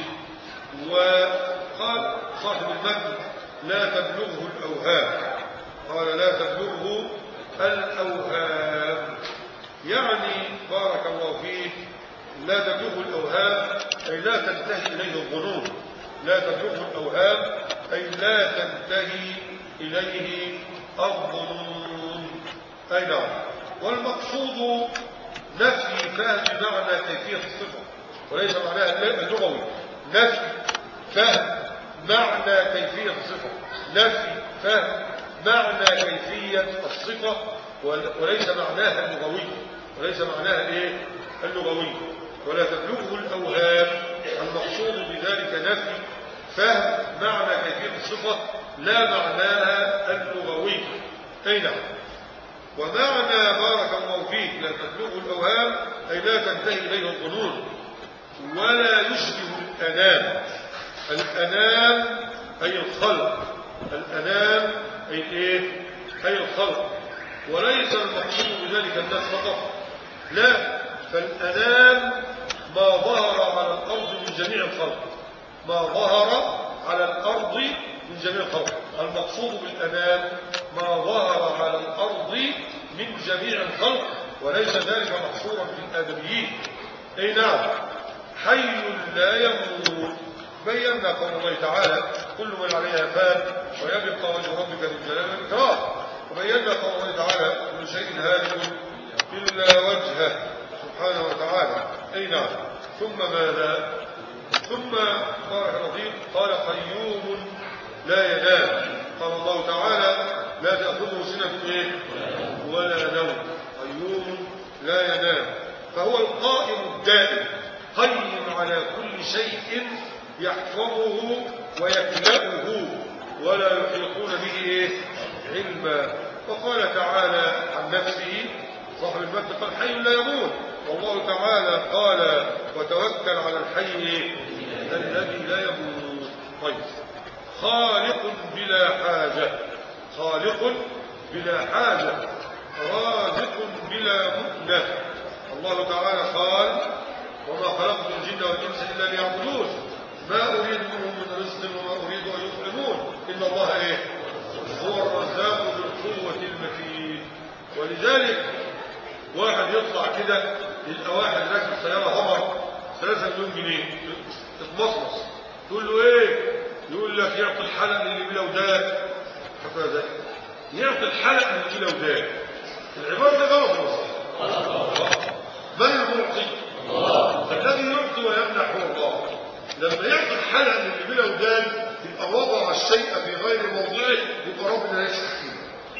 S1: وقال صاحب المتن لا تبلغه الأوهام. قال لا تبلغه الأوهام، يعني بارك الله فيه لا تبلغه الأوهام أي لا تنتهي إليه الظنون. لا تبلغه الأوهام أي لا تنتهي إليه الظنون. أي نعم. والمقصود نفي فهم معنى كيفية الصفة وليس معناها اللغوي. نفي فهم معنى كيفية الصفة. نفي فهم معنى كيفية الصفة وليس معناها اللغوي. وليس معناها ايه اللغوي. ولا تبلغه الأوهام. المقصود بذلك نفي فهم معنى كيفية الصفة لا معناها اللغوي. أي نعم. ومعنى بارك الله فيك لا تبلغه الأوهام أي لا تنتهي إليه الظنون ولا يشبه الأنام. الأنام أي الخلق. الأنام أي إيه أي الخلق. وليس المقصود بذلك الناس فقط، لا، فالأنام ما ظهر على الأرض من جميع الخلق. ما ظهر على الأرض من جميع الخلق. المقصود بالأنام ما ظهر على الأرض من جميع الخلق وليس ذلك محصورا في الآدميين. أي نعم. حي لا يموت. بينا قول الله تعالى كل من عليها فان ويبقى وجه ربك ذو الجلال والإكرام. وبينا قول الله تعالى كل شيء هالك إلا وجهه سبحانه وتعالى. أي نعم. ثم ماذا؟ ثم بارك الله فيك قال قيوم لا ينام. قال الله تعالى لا تأخذه سنة إيه ولا نوم. قيوم لا ينام فهو القائم الدائم قيم على كل شيء يحفظه ويكلأه ولا يحيطون به إيه علما. وقال تعالى عن نفسه صاحب المتن قال حي لا يموت. والله تعالى قال وتوكل على الحي الذي لا يموت. طيب. خالق بلا حاجة. خالق بلا حاجة. رازق بلا مؤنة. الله تعالى قال وما خلقت الجن والإنس إلا ليعبدون ما أريد منهم من رزق وما أريد أن يطعمون إن الله إيه هو الرزاق ذو القوة المتين. ولذلك واحد يطلع كده يلقى واحد راكب سيارة همر ثلاثة مليون جنيه تتمصمص تقول له ايه يقول لك يعطي الحلق اللي بلا وداد. فكذا يعطي الحلق اللي بلا وداد. العبارة ده غلط ولا صح؟ من المعطي؟ الله. الذي يعطي ويمنح هو الله. لما يعطي الحلق اللي بلا وداد يبقى وضع الشيء في غير موضعه يبقى ربنا يشفي فيه.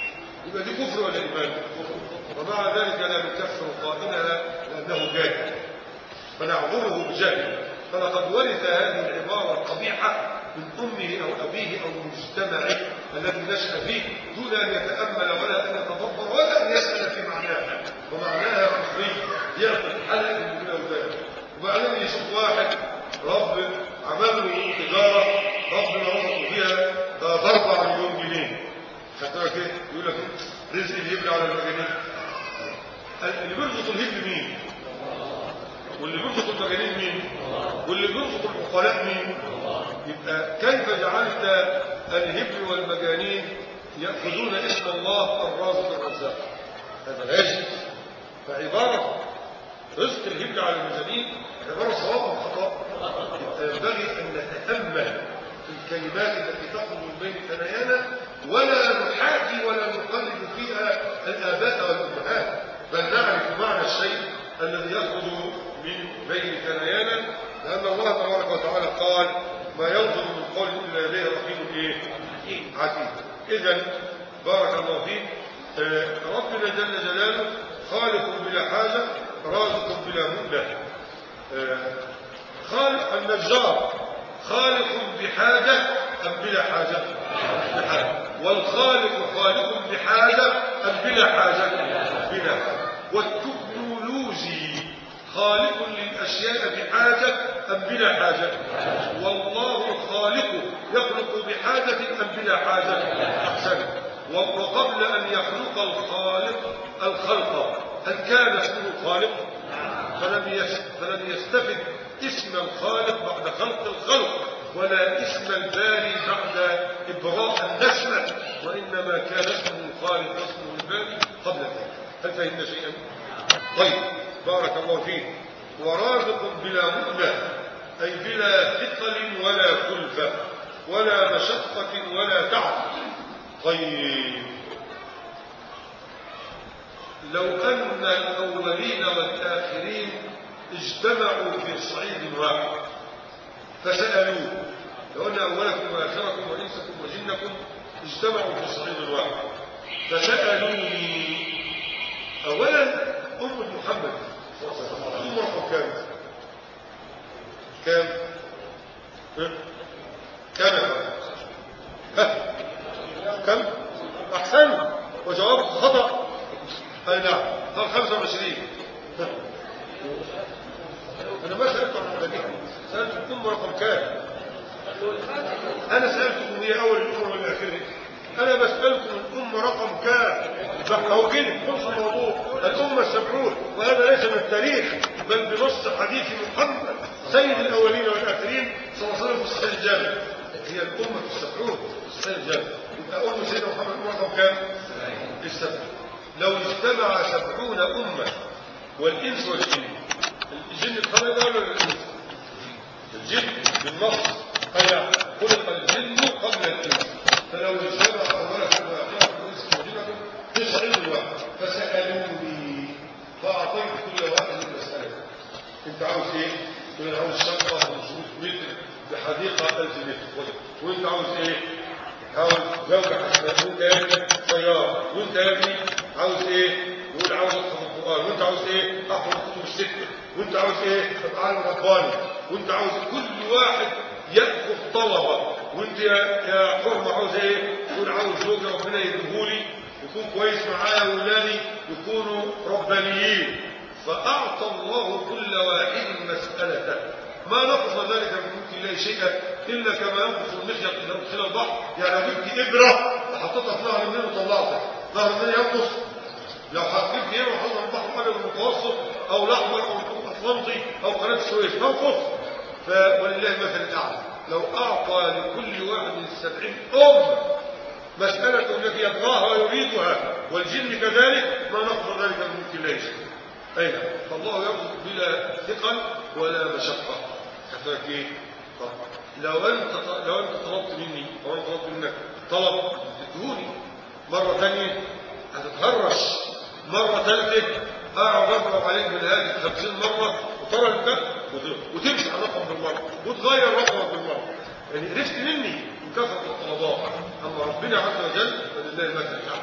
S1: يبقى دي كفر ولا إيمان؟ ومع ذلك لا نكفر قائلها لأنه جاهل فنعذره بجهل. فلقد ورث هذه العبارة القبيحة من أمه أو أبيه أو مجتمعه الذي نشأ فيه دون أن يتأمل ولا أن يتدبر ولا أن يسأل في معناها، ومعناها كفري يعطي حلق من أولاده. وبعدين يشوف واحد رب عمل له تجارة ربنا رزقه فيها أربعة مليون جنيه، خدتها كده يقول لك رزق الهبل على المجانين. اللي بيرزق الهبل مين؟ واللي بيرزق المجانين مين؟ واللي بيرزق العقلاء مين؟ يبقى كيف جعلت الهبل والمجانين يأخذون اسم الله الرازق الرزاق؟ هذا لا يجوز. فعبارة رزق الهبل على المجانين عبارة صواب أو خطأ. ينبغي أن نتأمل في الكلمات التي تخرج من بين ثنايانا ولا نحاكي ولا نقلد فيها الآباء والأمهات، بل نعرف معنى الشيء الذي يخرج من بين ثنايانا، لأن الله تبارك وتعالى قال ما يلفظ من قول إلا لديه رقيب إيه؟ عتيد. إذن بارك الله فيك. ربنا جل جلاله خالق بلا حاجة رازق بلا مؤنة. خالق النجار خالق بحاجة أم بلا حاجة؟ بحاجة. والخالق خالق بحاجة أم بلا حاجة؟ بلا حاجة. والتكنولوجي خالق للأشياء بحاجة أم بلا حاجة؟ والله الخالق يخلق بحاجة أم بلا حاجة؟ أحسن. وقبل أن يخلق الخالق الخلق هل كان اسمه خالق؟ فلم يستفد اسم الخالق بعد خلق الخلق ولا اسم الباري بعد إبراء النسمة، وإنما كان اسمه الخالق واسمه الباري قبل ذلك. هل فهمت شيئا؟ طيب بارك الله فيك. ورازق بلا مؤنة أي بلا ثقل ولا كلفة ولا مشقة ولا تعب. طيب لو أن الأولين والآخرين اجتمعوا في صعيد واحد فسألوه، لو أن أولكم وآخركم وإنسكم وجنكم اجتمعوا في صعيد واحد فسألوني، أولا أمة محمد أم رقم كام؟ كام؟ كام؟ ها؟ كم؟ أحسن. وجواب خطأ. أي نعم قال خمسة وعشرين. أنا ما سألت عن الحديث، سألت الأم رقم كام؟ أنا سألتكم هي أول الأمة والآخرين، أنا بسألكم الأمة رقم كام؟ فهو كده نص الموضوع الأمة السبعون، وهذا ليس من التاريخ بل بنص حديث محمد سيد الأولين والآخرين صلى الله عليه وسلم في صحيح الجامع. هي الأمة السبعون في صحيح الجامع. يبقى أم سيدنا محمد الأمة رقم كام؟ السبعون. لو اجتمع سبعون أمة والإنس والجن، الجن الخلق ولا الإنس؟ الجن بالنص هيا خلق الجن قبل الإنس، فلو اجتمع أولكم وآخركم وإنسكم وجنكم في صعيد واحد فسألوني فأعطيت كل واحد المسألة. أنت عاوز إيه؟ تقول أنا عاوز شقة خمسمائة متر بحديقة ألف متر، وأنت عاوز إيه؟ عاوز زوجة حسنة، وأنت يا ابني سيارة، وأنت يا ابني عاوز إيه؟ يقول عاوز أحفظ القرآن، وأنت عاوز إيه؟ أحفظ الكتب الستة، وأنت عاوز إيه؟ أبقى عالم رباني، وأنت عاوز كل واحد يأخذ طلبة، وأنت يا حرمة عاوز إيه؟ يقول عاوز زوجة ربنا يديهولي يكون كويس معايا وولادي يكونوا ربانيين. فأعطى الله كل واحد مسألته، ما نقص ذلك من ملك الله شيئا إلا كما ينقص المخيط إذا أدخل البحر. يعني لو جبت إبرة وحطيتها في نهر النيل وطلعتها، نهر النيل ينقص؟ لو جبت إبرة وحطيتها في البحر الأبيض المتوسط أو الأحمر أو الأطلنطي أو قناة السويس تنقص. ولله المثل الأعلى. لو أعطى لكل واحد من السبعين أمة مسألة التي يبغاها ويريدها والجن كذلك ما نقص ذلك من ملك الله شيئا. أين؟ فالله يرزق بلا ثقل ولا مشقة. حتى إيه؟ طب لو أنت لو أنت طلبت مني أو أنا طلبت منك طلب تدهوني مرة ثانية هتتهرش، مرة ثالثة أقعد أضرب عليك بالهاتف خمسين مرة وترى الكف وتمسح الرقم بالمرة وتغير رقمك بالمرة. يعني عرفت مني من كثرة الطلبات. أما ربنا عز وجل فلله المثل الأعلى.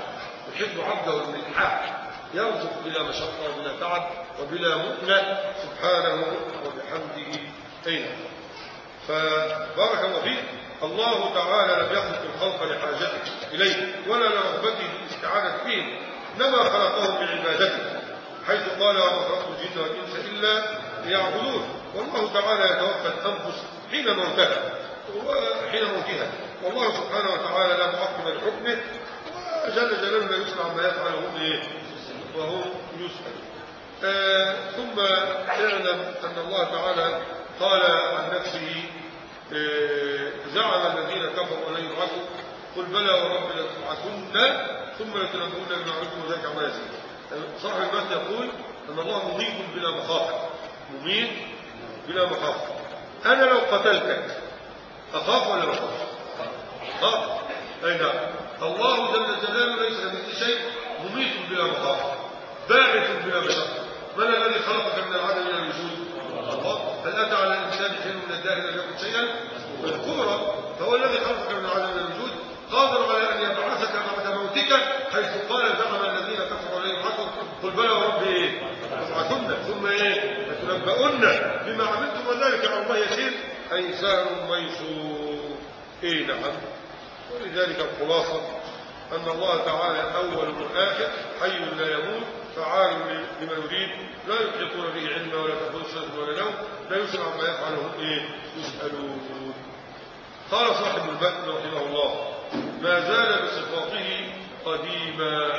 S1: يحب عبده بالإلحاح يرزق بلا مشقة وبلا تعب وبلا مؤنة سبحانه وبحمده. أين فبارك الله فيك. الله تعالى لم يخلق الخلق لحاجته إليه ولا لرغبته بالاستعانة به، إنما خلقهم لعبادته، حيث قال وما خلقت الجن والإنس إلا ليعبدون. والله تعالى يتوفى الأنفس حين موتها وحين موتها، والله سبحانه وتعالى لا معقب لحكمه، وجل جلاله لا يسأل عما يفعل وهم وهم يسأل. آه ثم اعلم أن الله تعالى قال عن نفسه آه زعم الذين كفروا لن يبعثوا قل بلى ورب لتبعثن ثم لتنبؤن بما عملتم وذلك عما يزيد. صاحب المتن يقول أن الله مميت بلا مخافة، مميت بلا مخافة. أنا لو قتلتك أخاف ولا أخاف؟ أخاف. أي نعم. الله جل جلاله ليس مثل شيء، مميت بلا مخافة، باعث بلا مشقة. من الذي خلقك من العدم إلى الوجود؟ الله. هل أتى على الإنسان حين من الدهر لم يكن شيئا مذكورا؟ فهو الذي خلقك من العدم إلى الوجود، قادر على أن يبعثك بعد موتك، حيث قال زعم الذين كفروا لن يبعثوا قل بلى وربي تبعثن ثم ايه لتنبؤن بما عملتم وذلك على الله يسير، أي سهل ميسور. ايه نعم. ولذلك الخلاصة أن الله تعالى أول وآخر، حي لا يموت، فعال لما يريد، لا يحيطون به علما ولا تأخذ سنة ولا نوم، لا يسأل عما يفعل وهم ايه يسألون. قال صاحب المتن رحمه الله: ما زال بصفاته قديما.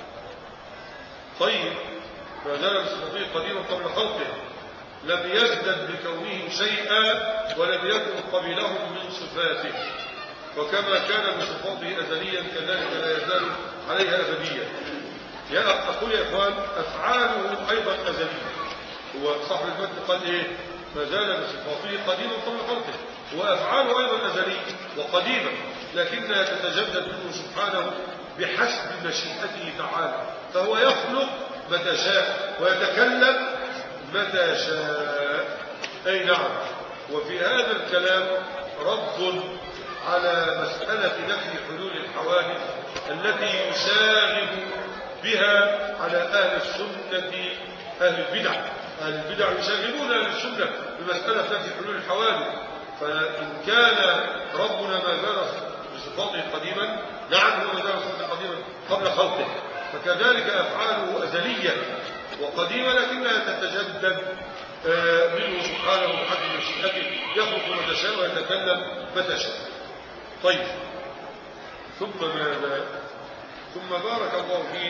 S1: طيب، ما زال بصفاته قديما قبل خلقه، لم يزدد بكونه شيئا ولم يكن قبله من صفاته، وكما كان بصفاته أزليا كذلك لا يزال عليها أبديا. يا أقول يا إخوان، أفعاله أيضا أزلية. هو صاحب المتن قال إيه؟ ما زال بصفاته قديما قبل خلقه، وأفعاله أيضا أزلية وقديمة، لكنها تتجدد منه سبحانه بحسب مشيئته تعالى، فهو يخلق متى شاء ويتكلم متى شاء. أي نعم. وفي هذا الكلام رد على مسألة نفي حلول الحوادث التي يشاغب بها على أهل السنة أهل البدع. أهل البدع يشاغبون أهل السنة بمسألة نفي حلول الحوادث. فإن كان ربنا ما زال بصفاته قديما، نعم هو ما زال بصفاته قديما قبل خلقه، فكذلك أفعاله أزلية وقديمة لكنها تتجدد منه سبحانه بحسب مشيئته، يخلق متى شاء ويتكلم متى شاء. طيب، ثم ماذا؟ ثم بارك الله فيه.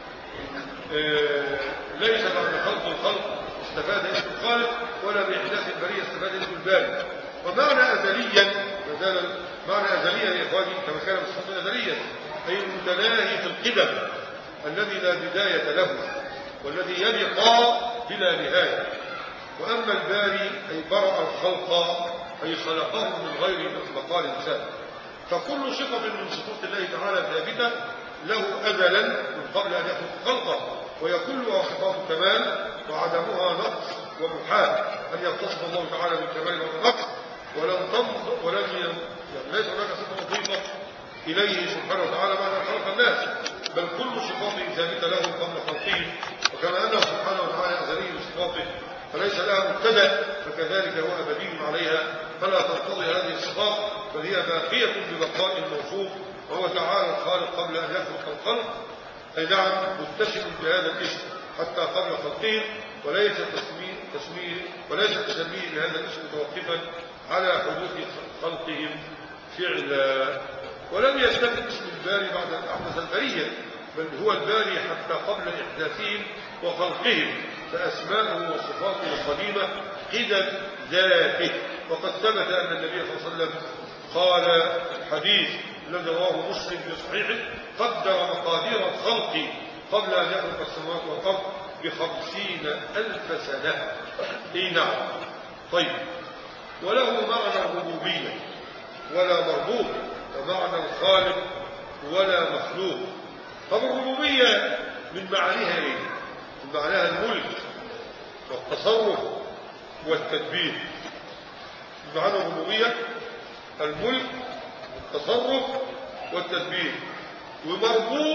S1: ليس بعد خلق الخلق استفاد اسم الخالق، ولا بإحداث البرية استفاد اسم الباري. ومعنى أزليا، معنى أزليا يا إخواني كما كان بالصفة أزليا، أي المتناهي في القدم الذي لا بداية له والذي يبقى بلا نهاية. وأما الباري أي برأ الخلق، أي خلقهم من غير بقاء الإنسان. فكل صفة من صفات الله تعالى ثابتة له أزلا من قبل أن يخلق خلقه، وهي كلها صفات كمال وعدمها نقص ومحال أن يتصف الله تعالى بالكمال والنقص، ولن تنظر ولن يعني ليس هناك صفة مضيفة إليه سبحانه وتعالى بعد أن خلق الناس، بل كل صفاته ثابتة له قبل خلقه. وكما أنه سبحانه وتعالى أزلي بصفاته فليس لها مبتدأ، فكذلك هو أبدي عليها، فلا تنقضي هذه الصفات، بل هي باقية ببقاء الموصوف، وهو تعالى الخالق قبل أن يخلق الخلق. أي نعم متسم بهذا الاسم حتى قبل خلقهم، وليس تسميه تسميه وليس تسميه بهذا الاسم متوقفا على حدوث خلقهم فعلا. ولم يستفد اسم الباري بعد أن أحدث البرية، بل هو الباري حتى قبل إحداثهم وخلقهم، فأسماؤه وصفاته القديمة قدم ذاته. وقد ثبت أن النبي صلى الله عليه وسلم قال الحديث الذي رواه مسلم في صحيحه: قدر مقادير الخلق قبل أن يخلق السماوات والأرض بخمسين ألف سنة. إي نعم. طيب، وله معنى الربوبية ولا مربوب، ومعنى الخالق ولا مخلوق. طب الربوبية من معناها ايه؟ من معناها الملك والتصرف والتدبير. من معنى الربوبية الملك والتصرف والتدبير. ومربوب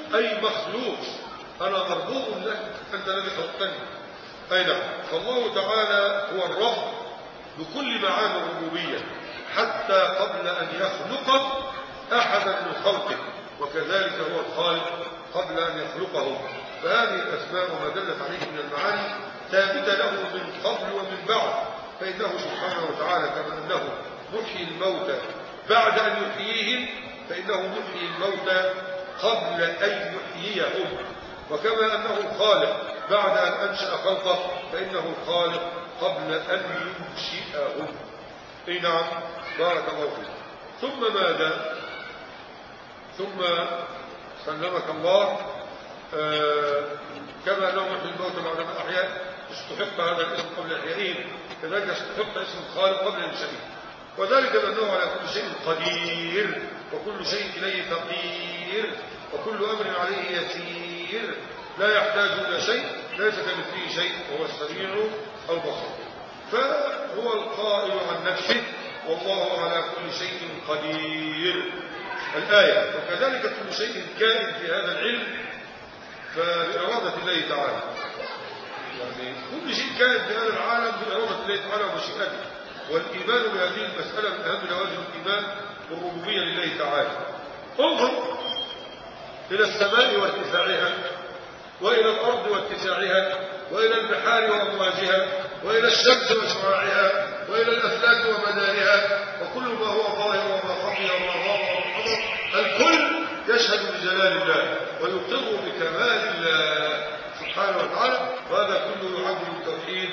S1: أي مخلوق، أنا مربوط لك، أنت الذي خلقتني. أي نعم. فالله تعالى هو الرب بكل معاني الربوبية حتى قبل أن يخلق أحدا من خلقه، وكذلك هو الخالق قبل أن يخلقهم. فهذه الأسماء وما دلت عليه من المعاني ثابتة له من قبل ومن بعد، فإنه سبحانه وتعالى كما أنه محيي الموتى بعد أن يحييهم، فإنه محيي الموتى قبل أن يحييهم، وكما أنه خالق بعد أن أنشأ خلقه، فإنه الخالق قبل أن ينشئهم. اي نعم. بارك الله فيك. ثم ماذا؟ ثم سلمك الله آه كما أنه محيي الموتى بعد أن أحياه استحق هذا الاسم قبل إحيائهم، كذلك استحق اسم الخالق قبل إنشائه، وذلك بأنه على كل شيء قدير، وكل شيء إليه فقير، وكل أمر عليه يسير، لا يحتاج إلى شيء، ليس كمثله شيء، وهو السميع البصير. فهو القائل عن نفسه والله على كل شيء قدير الآية. وكذلك كل شيء كائن في هذا العلم فبإرادة الله تعالى، يعني كل شيء كائن في هذا العالم بإرادة الله تعالى ومشيئته. والإيمان بهذه المسألة من أهم لوازم الإيمان بالربوبية لله تعالى. انظر إلى السماء وارتفاعها، وإلى الأرض واتساعها، وإلى البحار وأمواجها، وإلى الشمس وشعاعها، وإلى الأفلاك ومدارها، وكل ما هو ظاهر وما خفي وما غاب وما حضر، الكل يشهد بجلال الله ويقر بكمال الله سبحانه وتعالى، وهذا كله يعد من توحيد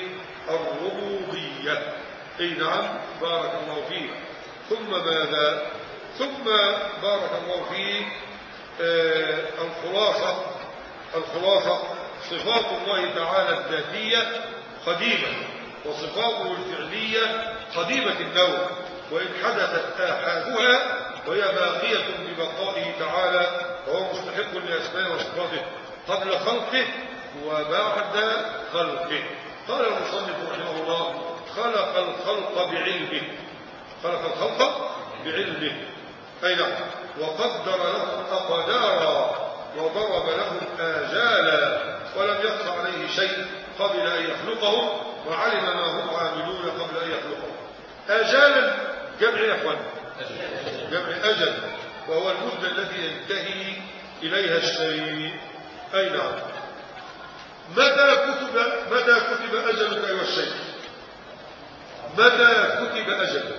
S1: الربوبية. اي نعم. بارك الله فيك. ثم ماذا؟ ثم بارك الله فيك آه الخلاصة الخلاصة صفات الله تعالى الذاتية قديمة، وصفاته الفعلية قديمة النوع، وإن حدثت آحادها وهي باقية ببقائه تعالى، وهو مستحق لأسماء وصفاته قبل خلقه وبعد خلقه. قال المصنف رحمه الله: خلق الخلق بعلمه، خلق الخلق بعلمه، أي نعم، وقدر لهم أقدارا، وضرب لهم آجالا، ولم يخف عليه شيء قبل أن يخلقهم، وعلم ما هم عاملون قبل أن يخلقهم. آجالا جمع يا أخوان، جمع أجل، وهو المدة التي ينتهي إليها الشيء. أي نعم. متى كتب متى كتب أجلك أيها الشيخ؟ متى كتب أجلك؟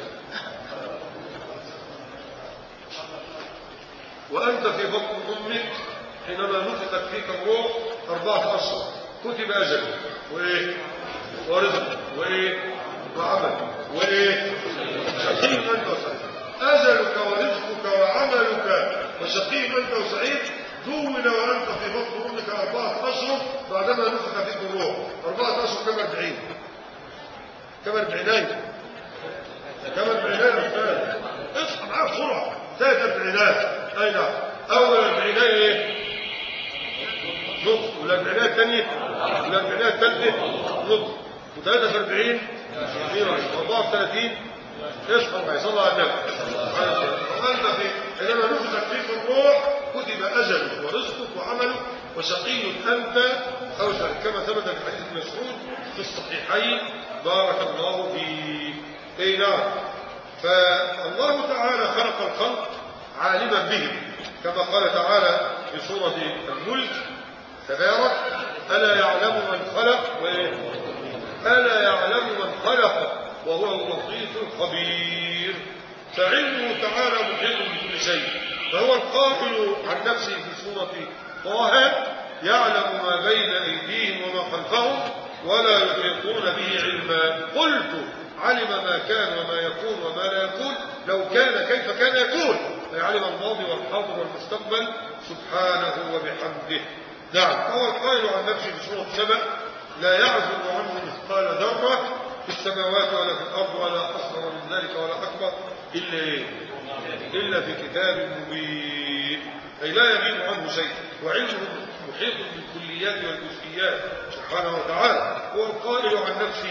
S1: وأنت في بطن أمك حينما نفخت فيك الروح أربعة أشهر كتب أجلك، وإيه؟ ورزق، وإيه؟ وعمل، وإيه؟ شقي أنت وسعيد. أجلك ورزقك وعملك وشقي أنت وسعيد دون وأنت في بطن أمك أربعة أشهر بعدما نفخ فيك الروح. أربعة أشهر كم أربعين؟ كم أربعينين؟ كم أربعينين أستاذ؟ اصحى معاه بسرعة. ثلاث أربعينات. أي نعم. أول أربعينين إيه؟ نصف. والأربعينات الثانية؟ والأربعينات الثالثة؟ نصف. وثلاثة في أربعين؟ وأربعة وثلاثين؟ اصحى معاه. صلى على النبي. وأنت في حينما نفخت فيك الروح كتب أجلك ورزقك وعملك وشقي أنت أو سعيد، كما ثبت في حديث ابن مسعود في الصحيحين. بارك الله فيك. اي نعم. فالله تعالى خلق الخلق عالما بهم، كما قال تعالى في سورة الملك تبارك: ألا يعلم من خلق، ألا يعلم من خلق وهو اللطيف الخبير. فعلمه تعالى محيط بكل شيء، فهو القائل عن نفسه في سورة طه: يعلم ما بين أيديهم وما خلفهم ولا يحيطون به علما. قلت علم ما كان وما يكون وما لا يكون، لو كان كيف كان يكون، فيعلم الماضي والحاضر والمستقبل سبحانه وبحمده. نعم. هو القائل عن نفسه في سورة سبأ: لا يعزب عنه مثقال ذرة في السماوات ولا في الأرض ولا أصغر من ذلك ولا أكبر إلا إلا في كتاب مبين. أي لا يغيب عنه شيء، وعلمه محيط بالكليات والجزئيات سبحانه وتعالى. هو القائل عن نفسه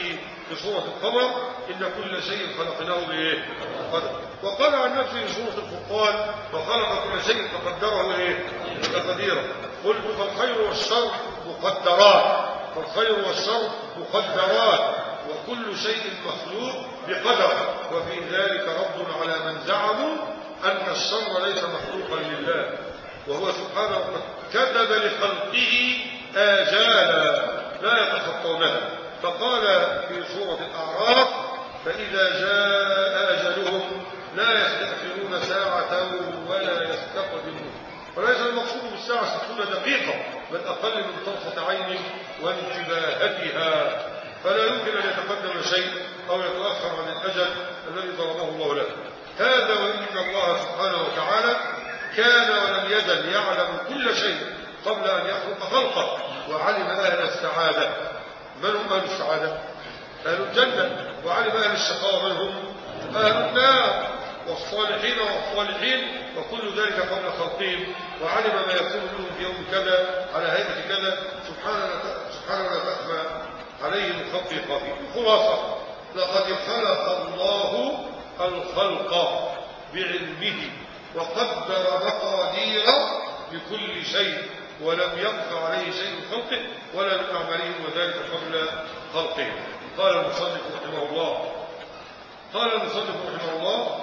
S1: في سورة القمر إن كل شيء خلقناه بإيه؟ قدر. وقال عن نفسه في سورة الفرقان وخلق كل شيء فقدره إيه؟ تقديرا. قلت فالخير والشر مقدرات، فالخير والشر مقدرات، وكل شيء مخلوق بقدر. وفي ذلك رد على من زعموا أن الشر ليس مخلوقا لله، وهو سبحانه قد كتب لخلقه آجالا لا يتخطونها. فقال في سورة الأعراف فإذا جاء أجلهم لا يستأخرون ساعة ولا يستقدمون. وليس المقصود بالساعة ستون دقيقة، بل أقل من طرفة عين وانتباهتها، فلا يمكن أن يتقدم شيء أو يتأخر عن الأجل الذي ضربه الله له. هذا وإن الله سبحانه وتعالى كان ولم يزل يعلم كل شيء قبل أن يخلق خلقه، وعلم أهل السعادة. من هم أهل السعادة؟ أهل الجنة. وعلم أهل الشقاوة من هم؟ أهل النار. والصالحين والصالحين، وكل ذلك قبل خلقهم، وعلم ما يكون منهم في يوم كذا على هيئة كذا. سبحانه لا تخفى عليه من خلقه خافية. الخلاصة: لقد خلق الله الخلق بعلمه وقدر مقادير لكل شيء، ولم يخف عليه شيء من خلقه ولا من أعمالهم، وذلك قبل خلقه. قال المصنف رحمه الله قال المصنف رحمه الله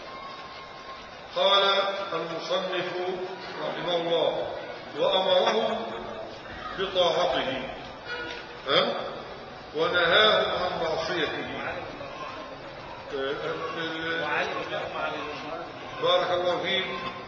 S1: قال المصنف رحمه الله وأمره بطاعته ونهاه عن معصيته. بارك الله فيك.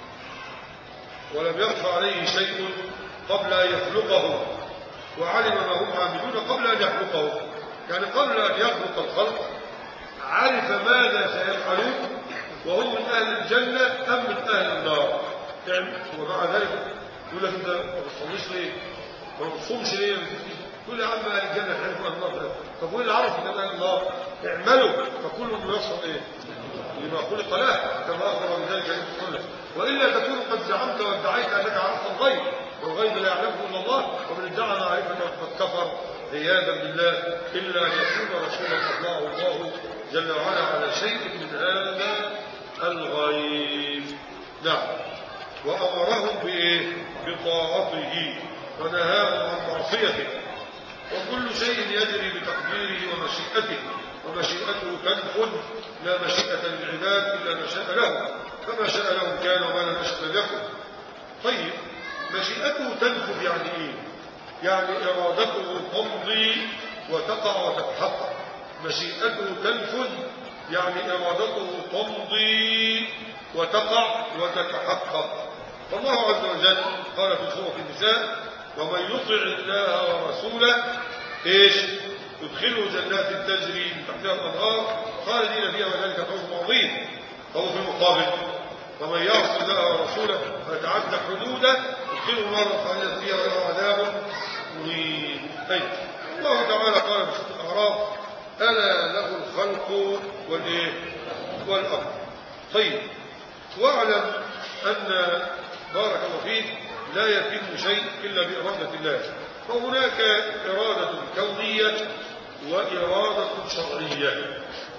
S1: ولم يخف عليه شيء قبل أن يخلقه، وعلم ما هم عاملون قبل أن يخلقه. يعني قبل أن يخلق الخلق عرف ماذا سيفعلون، وهم من أهل الجنة أم من أهل النار. يعني ومع ذلك يقول لك أنت ما بتصليش ليه؟ ما بتصومش ليه؟ كل يا عم أهل الجنة تعرفوا أهل النار. طب وين اللي عرف من أهل النار؟ اعملوا فكل ميسر إيه؟ لما خلق له، كما أخبر بذلك النبي صلى الله عليه وسلم. وإلا تكون قد زعمت وادعيت أنك عرفت الغيب، والغيب لا يعلمه إلا الله، ومن ادعى معرفة فقد كفر عياذا بالله، إلا أن يكون رسولا أطلعه الله جل وعلا على شيء من هذا الغيب. نعم. وأمرهم بإيه؟ بطاعته ونهاهم عن معصيته. وكل شيء يجري بتقديره ومشيئته، ومشيئته تنفذ، لا مشيئة للعباد إلا ما شاء له، فما شاء لهم كان وما لم يشأ لم يكن. طيب، مشيئته تنفذ يعني إيه؟ يعني إرادته تمضي وتقع وتتحقق. مشيئته تنفذ يعني إرادته تمضي وتقع وتتحقق. فالله عز وجل قال في سورة النساء: ومن يطع الله ورسوله ايش؟ يدخله جنات تجري من تحتها الانهار خالدين فيها وذلك فوز عظيم. فهو في المقابل: ومن يعص الله ورسوله ويتعدى حدوده يدخله نارا خالدين فيها وله عذاب مهين. طيب، الله تعالى قال في سورة الأعراف: ألا له الخلق والايه؟ والأمر. طيب، واعلم أن بارك الله فيك لا يتم شيء إلا بإرادة الله. فهناك إرادة كونية وإرادة شرعية.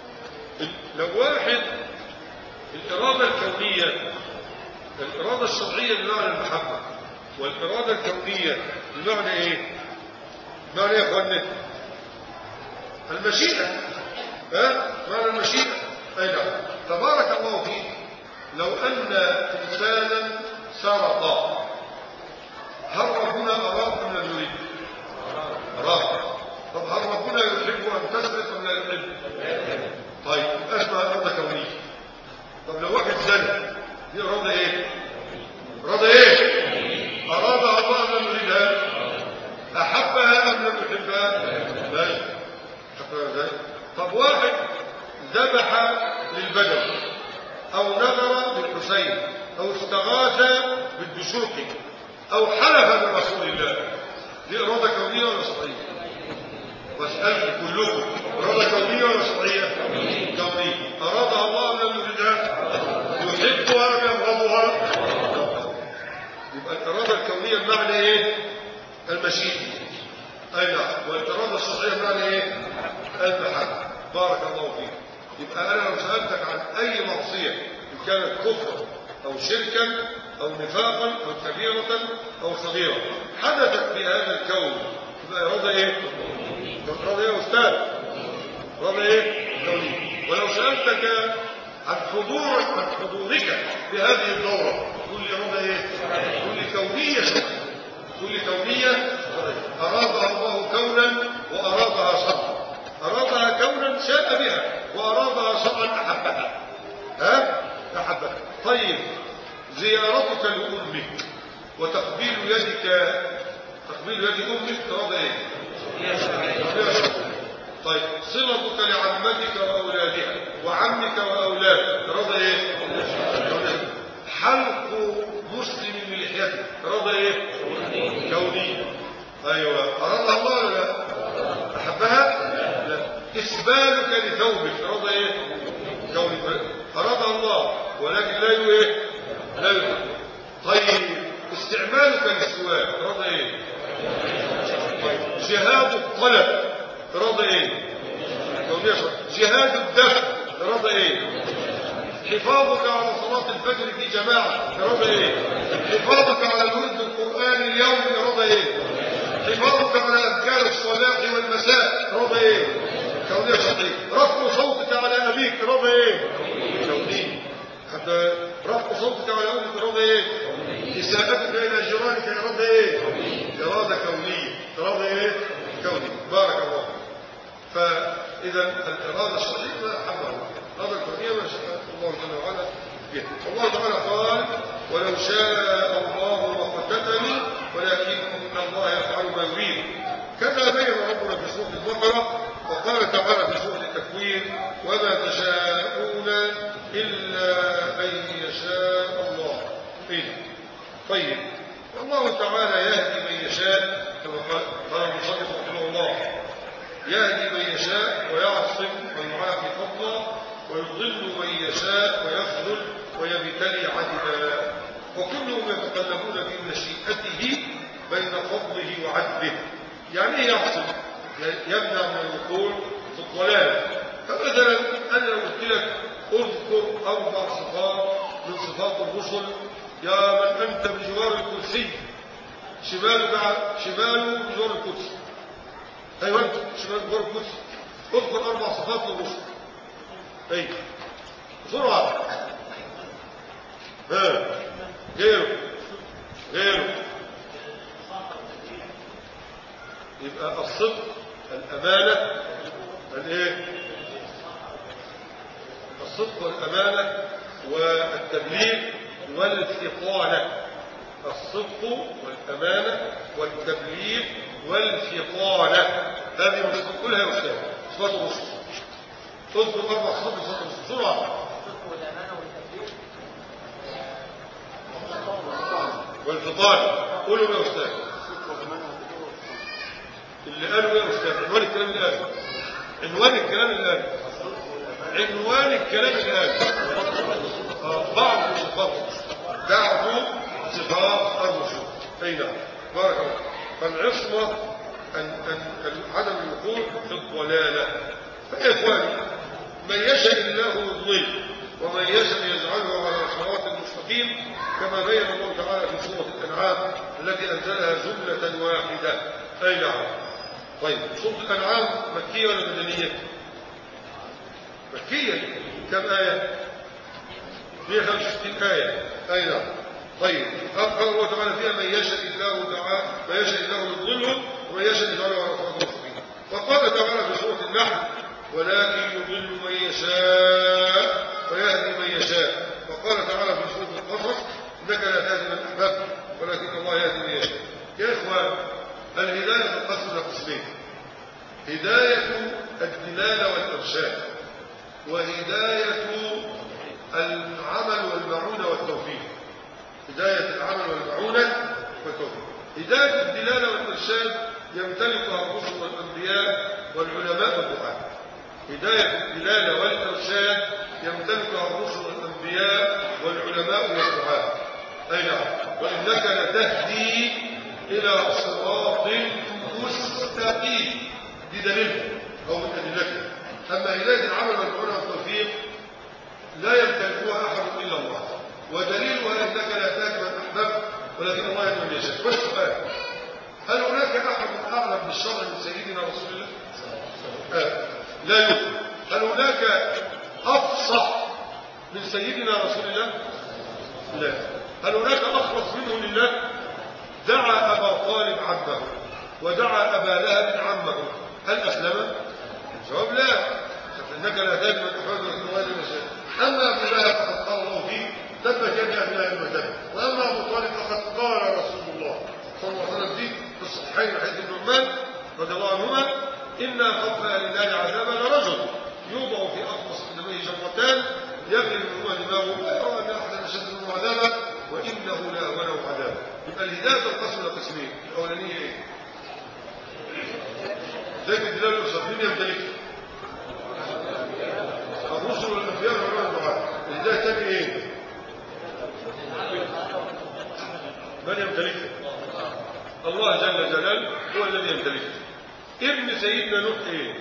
S1: لو واحد الإرادة الكونية، الإرادة الشرعية بمعنى المحبة، والإرادة الكونية بمعنى إيه؟ بمعنى إيه يا أخواننا؟ المشيئة. ها؟ معنى المشيئة. أي نعم. تبارك الله فيك، لو أن إنسانا سرق، هل ربنا أراد أم لم يريد؟ أراد. طب هل ربنا يحب أن تسرق أم لا يحب؟ طيب، أسمع إرادة كونية. طب لو واحد زنى، دي إرادة إيه؟ إرادة إيه؟ أرادها الله أم لم يريدها؟ أحبها أم لم يحبها؟ لا. أحبها إزاي؟ طب واحد ذبح للبدوي أو نذر للحسين أو استغاث بالدشوقي أو حلف برسول الله، دي إرادة كونية ولا شرعية؟ واسألكم كلكم، إرادة كونية ولا شرعية؟ كونية. أرادها الله أم لم يريدها؟ يحبها أم يبغضها؟ يبقى الإرادة الكونية بمعنى إيه؟ المشيئة. أي نعم. والإرادة الشرعية بمعنى إيه؟ المحبة. بارك الله فيك. يبقى أنا لو سألتك عن أي معصية إن كانت كفرا أو شركا أو نفاقا أو كبيرة أو صغيرة حدثت في هذا الكون، يبقى إرادة إيه؟ إرادة إيه يا أستاذ؟ إرادة إيه؟ كونية. ولو سألتك عن حضورك عن حضورك في هذه الدورة تقول لي إرادة إيه؟ تقول لي كونية شرعية. تقول لي كونية أرادها الله كونا وأرادها شرعا. أرادها كونا شاء بها، وأرادها شرعا أحبها. ها؟ أحبها. طيب زيارتك لأمك وتقبيل يدك، تقبيل يد أمك إرادة إيه؟ طيب صلتك لعمتك وأولادها وعمك وأولادك إرادة إيه؟ حلق مسلم من لحيته إرادة إيه؟ كونية. أيوة. أرادها الله ولا لا؟ أحبها؟ لا. إسبالك لثوبك إرادة إيه؟ كونية. أرادها الله ولكن لا إيه؟ لا يحب. طيب استعمالك للسواك إرادة إيه؟ طيب جهاد الطلب إرادة إيه؟ كونية. جهاد الدفع إرادة إيه؟ حفاظك على صلاة الفجر في جماعة إرادة إيه؟ حفاظك على الورد القرآن اليوم إرادة إيه؟ حفاظك على أذكار الصباح والمساء إرادة إيه؟ كونية شرعية. رفع صوتك على أبيك إرادة إيه؟ كونية. حتى رفع صوتك على أمك إرادة إيه؟ إساءتك إلى جيرانك إرادة إيه؟ إرادة كونية. إرادة إيه؟ كونية. بارك الله. فإذا الإرادة الشرعية أحبها الله. الإرادة الكونية ما شاء الله جل وعلا بها. الله تعالى قال ولو شاء الله ما اقتتلوا ولكن الله يفعل ما يريد. كذا بين ربنا في سورة البقرة وقال تعالى في سورة التكوير وما تشاءون إلا أن يشاء الله. إيه؟ طيب الله تعالى يهدي من يشاء كما قال المصنف رحمه الله يهدي من يشاء ويعصم من يعافي فضلا ويضل من يشاء ويخذل ويبتلي عدلا وكلهم يتقلبون في مشيئته بين فضله وعدله. يعني ايه يعصم؟ يمنع من الوقوع في الضلال. فمثلا انا لو قلت لك اذكر اربع صفات من صفات الرسل يا من انت بجوار الكرسي شمالك شماله بجوار الكرسي. ايوه انت شمال بجوار الكرسي. اذكر اربع صفات للرسل. اي بسرعه. ها غيره غيره يبقى الصدق الامانه الايه؟ الصدق والامانه والتبليغ والفطانه. الصدق والامانه والتبليغ والفطانه هذه الصفات كلها يا استاذ صفات الرسل. اذكر اربع صفات لصفات الرسل بسرعه.
S2: الصدق والامانه والتبليغ
S1: والفطانه. قولوا يا استاذ اللي قالوا يا استاذ عنوان الكلام اللي قاله. عنوان الكلام اللي قاله. عنوان الكلام اللي قاله. آه بعض صفات بعض صفات الرسل. اي نعم. بارك الله. فالعصمه ان ان عدم الوقوع في الضلاله. فيا اخواني من يشاء الله يضلل ومن يشاء يجعله على صراط المستقيم كما بين الله تعالى في سوره الانعام التي انزلها جمله واحده. اي نعم. طيب سورة الأنعام مكية ولا مدنية؟ مكية. كم آية؟ مئة وخمسة وستين آية. أي نعم. طيب قال الله تعالى فيها من يشاء الله تعالى من يشاء الله يضله ومن يشاء يجعله على صراط مستقيم. وقال تعالى في سورة النحل ولكن يضل من يشاء ويهدي من يشاء. وقال تعالى في سورة القصص إنك لا تهدي من أحببت ولكن الله يهدي من يشاء. يا إخوان الهداية تنقسم إلى قسمين: هداية الدلالة والإرشاد وهداية العمل والمعونة والتوفيق. هداية العمل والمعونة والتوفيق. هداية الدلالة والإرشاد يمتلكها الرسل والأنبياء والعلماء والدعاة. هداية الدلالة والإرشاد يمتلكها الرسل والأنبياء والعلماء والدعاة. أي نعم. وإنك لتهدي إلى صراط مستقيم. دي دليل أو من أدلته هداية العمل والعون والتوفيق لا يمتلكها أحد إلا الله، ودليلها إنك لا تهدي من أحببت ولكن الله يهدي من يشاء. والسؤال: هل هناك أحد أعلم بالشرع من سيدنا رسول الله؟ آه. لا يوجد. هل هناك أفصح من سيدنا رسول الله؟ لا. هل هناك أخلص منه لله؟ دعا أبا طالب عمه ودعا أبا لهب عمه، هل أسلم؟ الجواب لا. إنك لا تهدي من أحببت ولكن الله يهدي من يشاء. أما أبو لهب فقد قال الله فيه تبت يدا أبي لهب وتب، وأما أبو طالب فقد قال رسول الله صلى الله عليه وسلم فيه في الصحيحين حديث النعمان رضي الله عنهما: إن أخف أهل النار عذابا لرجل يوضع في أخمص قدميه جمرتان يغلي منهما دماغه فيرى أن أحدا أشد منه عذابا وإنه لأهونه عذابا. يبقى الهداية تنقسم إلى قسمين، الأولانية إيه؟ زي الدلال الأسرة، مين يمتلكها؟ الرسل والأنبياء والعلماء والدعاة. الهداية الثانية إيه؟ من يمتلكها؟ الله جل جلاله هو الذي يمتلكها. ابن سيدنا نوح ايه؟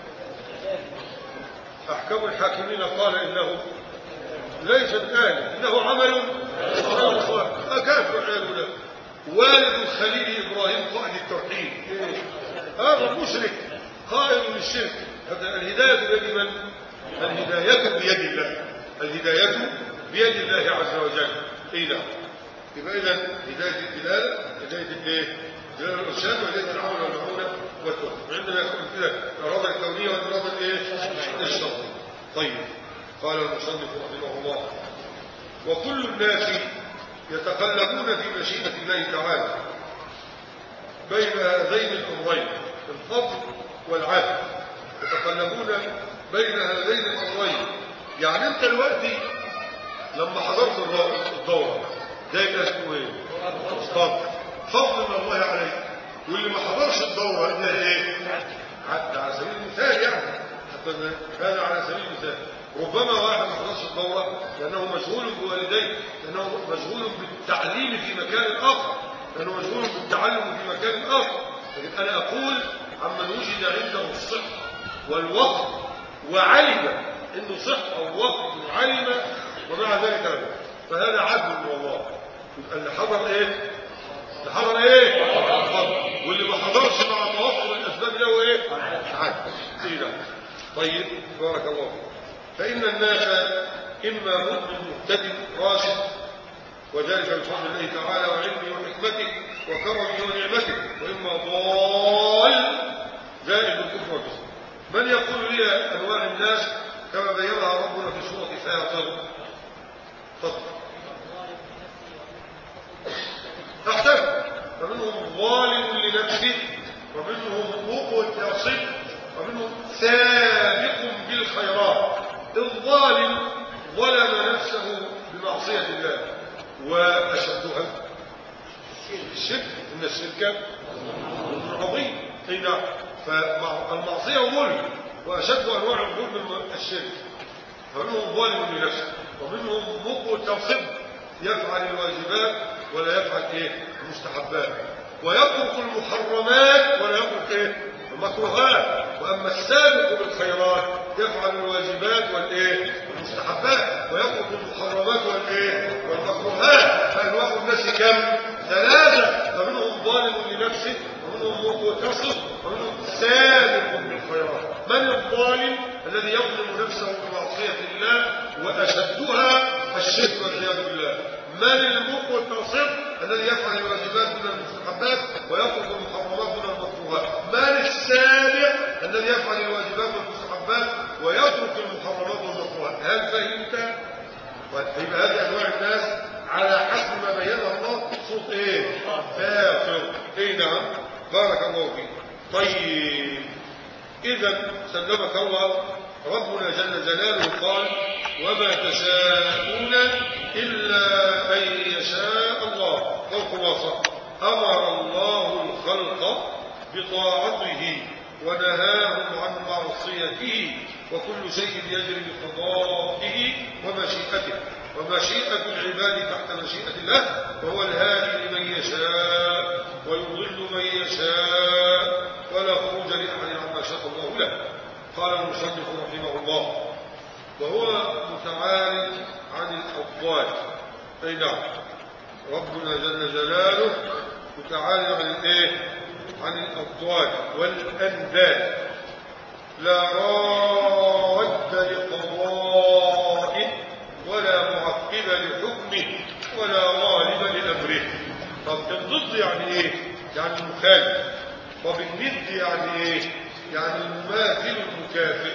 S1: احكم الحاكمين قال انه ليس بآله، انه عمل اكافر والعياذ بالله. والد الخليل ابراهيم قائد التوحيد هذا مشرك قائد للشرك. الهدايه بيد من؟ الهدايه بيد الله، الهدايه بيد الله عز وجل. اي نعم. يبقى اذا هدايه الدلاله هدايه الايه؟ دلاله الارشاد وهدايه العمل والمعونه والتوفيق. عندما يكون كده الاراده الكونيه والاراده الايه؟ الشرعيه. طيب، قال المصنف رحمه الله: وكل الناس يتقلبون في مشيئه الله تعالى بين هذين الامرين الفضل والعدل، يتقلبون بين هذين الامرين. يعني انت دلوقتي لما حضرت الدوره ده يبقى اسمه ايه؟ فضل، فضل من الله عليك. واللي ما حضرش الدوره الا ايه؟ حتى على سبيل المثال، يعني حتى هذا على سبيل المثال. ربما واحد ما حضرش الدوره لانه مشغول بوالديه، لانه مشغول بالتعليم في مكان اخر، لانه مشغول بالتعلم في مكان اخر. لكن انا اقول عمن وجد عنده الصحه والوقت وعلم انه صحه ووقت وعلم ومع ذلك لا، فهذا عدل من الله. يبقى اللي حضر ايه؟ اللي حضر ايه؟ حضر. واللي ما حضرش مع توفر الاسباب له ايه؟ عدل. ايه. طيب، بارك الله فيك. فان الناس اما مؤمن مهتد راشد وذلك بفضل الله تعالى وعلمه وحكمته وكرمه ونعمته، واما ضال زائد الكفر والفسق. من يقول لي انواع الناس كما بينها ربنا في سوره فاطر؟ تفضل. تحتاج. فمنهم ظالم لنفسه، ومنهم مقتصد، ومنهم سابق بالخيرات. الظالم ظلم نفسه بمعصية الله، وأشدها الشرك، إن الشرك عظيم. نعم. فالمعصية ظلم، وأشد أنواع الظلم الشرك. فمنهم ظالم لنفسه، ومنهم مقتصد يفعل الواجبات ولا يفعل ايه؟ المستحبات، ويترك المحرمات ولا يترك ايه؟ المكروهات. واما السابق بالخيرات يفعل الواجبات والايه؟ المستحبات، ويترك المحرمات والايه؟ والمكروهات. فانواع الناس كم؟ ثلاثه. فمنهم ظالم لنفسه، ومنهم مقتصد، ومنهم سابق بالخيرات. من الظالم؟ الذي يظلم نفسه بمعصيه الله، واشدها الشرك والعياذ بالله. من المقتصد؟ الذي يفعل الواجبات من المستحبات ويترك المحرمات من المكروهات. من السابق؟ الذي يفعل الواجبات والمستحبات ويترك المحرمات والمكروهات. هل فهمت؟ يبقى هذه انواع الناس على حسب ما بينها الله. صوت ايه؟ فاطر. اي نعم، بارك الله فيك. طيب، اذا سلمك الله. ربنا جل جلاله قال: وما تشاءون إلا أن يشاء الله. والخلاصة: أمر الله الخلق بطاعته ونهاهم عن معصيته، وكل شيء يجري بقضائه ومشيئته، ومشيئة العباد تحت مشيئة الله، وهو الهادي لمن يشاء ويضل من يشاء، ولا خروج لأحد عما شاء الله له. قال المصنف رحمه الله: وهو متعال عن الأضداد. أي نعم، ربنا جل جلاله متعال عن الايه؟ عن الأضداد والأنداد. لا راد لقضائه ولا معقب لحكمه ولا غالب لأمره. طب الضد يعني ايه؟ يعني المخالف. طب الند يعني ايه؟ يعني المماثل المكافئ.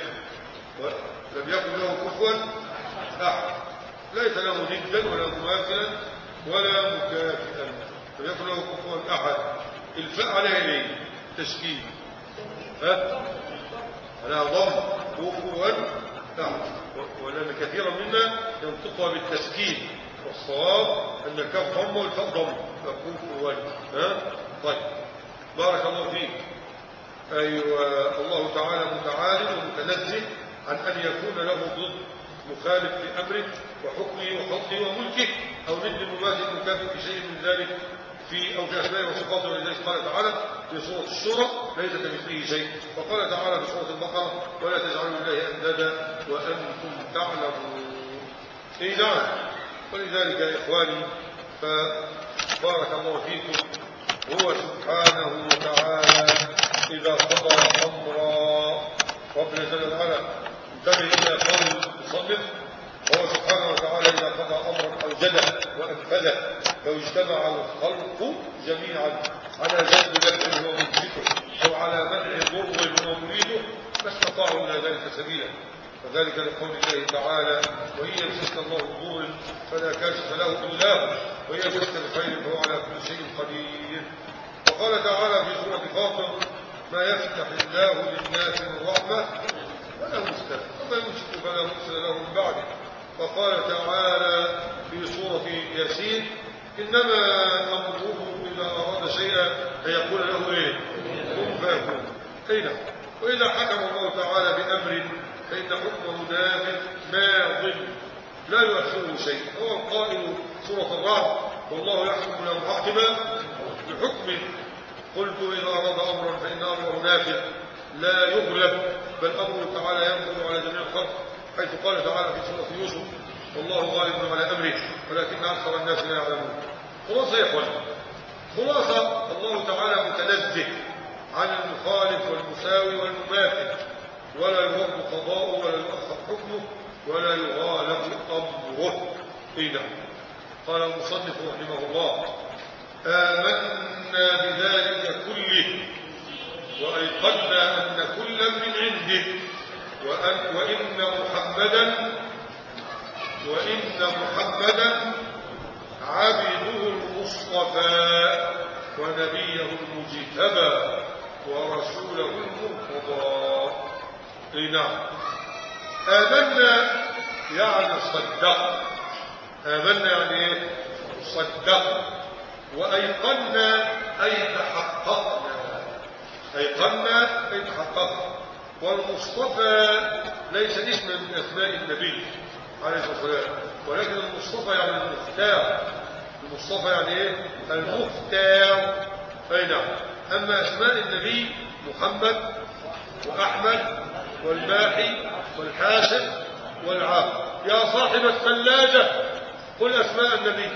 S1: لم يكن له كفوا احد، ليس له ندا ولا مماثلا ولا مكافئا. لم يكن له كفوا احد. الفاء عليها ايه؟ تشكيل، ها على ضم كفوا احد، ولان كثيرا منا ينطقها بالتسكين، والصواب ان الكاف ضم والفاء ضم، كفوا. ها طيب، بارك الله فيك. ايوه، الله تعالى متعال ومتنزه عن ان يكون له ضد مخالف في امره وحكمه وخلقه وملكه، او ند مماثل مكافئ في شيء من ذلك في او في اسمائه وصفاته. ولذلك قال تعالى في سوره الشورى: ليس كمثله شيء. وقال تعالى في سوره البقره: ولا تجعلوا لله اندادا وانتم تعلمون. اي نعم. ولذلك يا اخواني فبارك الله فيكم، هو سبحانه وتعالى إذا قضى أمرا، ربنا جل وعلا انتبه إلى قول المصنف: هو سبحانه وتعالى إذا قضى أمرا أوجده وأنفذه، لو اجتمع الخلق جميعا على جلب نفع وممسكه أو على منع ضر ومريده ما استطاعوا إلى ذلك سبيلا. وذلك لقول الله تعالى: وإن يمسسك الله بضر فلا كاشف له إلا هو وإن يمسسك بخير فهو على كل شيء قدير. وقال تعالى في سورة فاطر: ما يفتح الله للناس من رحمة فلا ممسك وما يمسك فلا مرسل له من بعده. وقال تعالى في سورة ياسين: إنما أمره إذا أراد شيئا أن يقول له إيه؟ كن فيكون. أين؟ وإذا حكم الله تعالى بأمر فإن حكمه نافذ ماض لا يؤخره شيء. هو القائل سورة الرعد: والله يحكم لا معقب لحكمه. قلت إذا أراد أمرا فإن أمره نافذ لا يغلب، بل أمره تعالى ينفذ على جميع الخلق، حيث قال تعالى في سورة يوسف: والله غالب على أمره ولكن أكثر الناس لا يعلمون. خلاصة يا إخوان، خلاصة: الله تعالى متنزه عن المخالف والمساوي والمماثل، ولا يرد قضاؤه ولا يؤخر حكمه ولا يغالب أمره. إذا قال المصنف رحمه الله: آمنا بذلك كله وأيقنا أن كلا من عنده وأن وإن محمدا وإن محمدا عبده المصطفى ونبيه المجتبى ورسوله المرتضى. اي نعم. آمنا يعني صدق. آمنا يعني ايه؟ صدق. وأيقنا أي تحققنا. أيقنا أي تحققنا. والمصطفى ليس اسما من أسماء النبي عليه الصلاة والسلام، ولكن المصطفى يعني المختار. المصطفى يعني ايه؟ المختار. أي نعم. أما أسماء النبي: محمد وأحمد والماحي والحاشر والعاق. يا صاحب الثلاجة قل أسماء النبي: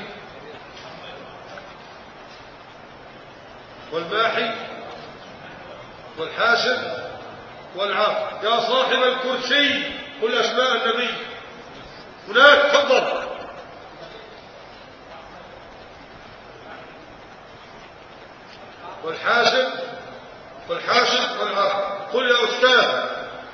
S1: والماحي والحاشر والعاق. يا صاحب الكرسي قل أسماء النبي. هناك تفضل. والحاشر والحاشر والعاق. قل يا أستاذ.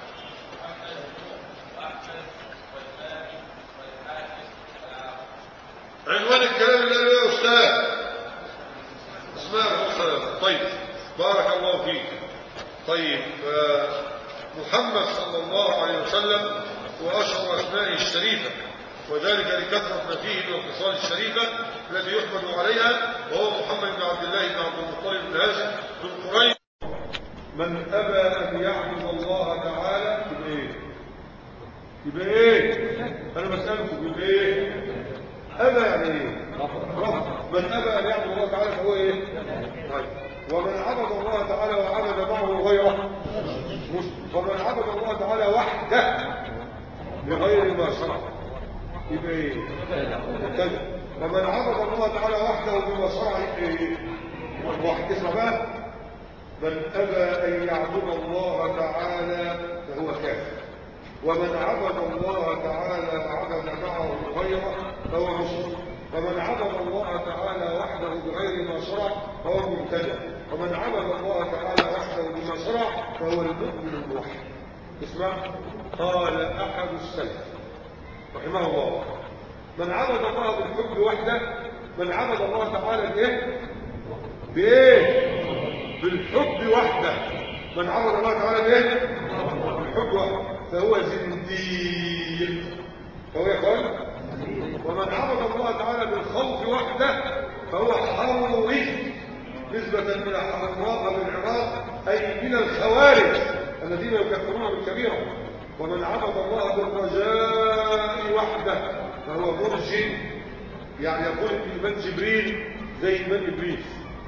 S1: عنوان الكلام اللي قاله يا أستاذ اسماء الحسنى. طيب، بارك الله فيك. طيب، محمد صلى الله عليه وسلم وأشهر أسمائه الشريفة، وذلك لكثرة ما فيه من الخصال الشريفة التي يحمد عليها، وهو محمد بن عبد الله بن عبد المطلب بن هاشم بن قريش. من أبى أن يعبد الله تعالى يبقى إيه؟ يبقى إيه؟ أنا بسألكم يبقى إيه؟ أبى يعني إيه؟ رفض. من أبى أن يعبد الله تعالى فهو إيه؟ طيب. ومن عبد الله تعالى وعبد معه غيره مسلم. ومن عبد الله تعالى وحده بغير ما شرع يبقى ايه؟ مبتدع. ومن عبد الله تعالى وحده بما شرع يبقى ايه؟ واحد. اسمع بقى، من ابى ان يعبد الله تعالى فهو كافر، ومن عبد الله تعالى وعبد معه غيره فهو مشرك، ومن عبد الله تعالى وحده بغير ما شرع فهو مبتدع، ومن عبد الله تعالى وحده بما شرع فهو المؤمن الموحد. اسمع، قال احد السلف رحمه الله: من عبد الله بالحب وحده، من عبد الله تعالى بايه؟ بايه؟ بالحب وحده. من عبد الله تعالى بايه؟ بالحب وحده فهو زنديق. فهو يقول: ومن عبد الله تعالى بالخوف وحده فهو حروي، نسبة إلى حراء بالعراق أي من الخوارج الذين يكفرون بالكبيرة. ومن عبد الله بالرجاء وحده فهو مرجئ، يعني يقول إيمان جبريل زي إيمان إبليس،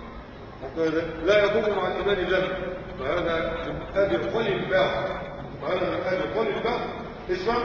S1: لا يضر مع الإيمان ذنب، فهذا من آل قول الباء، وهذا من آل قول الباء. اسمع،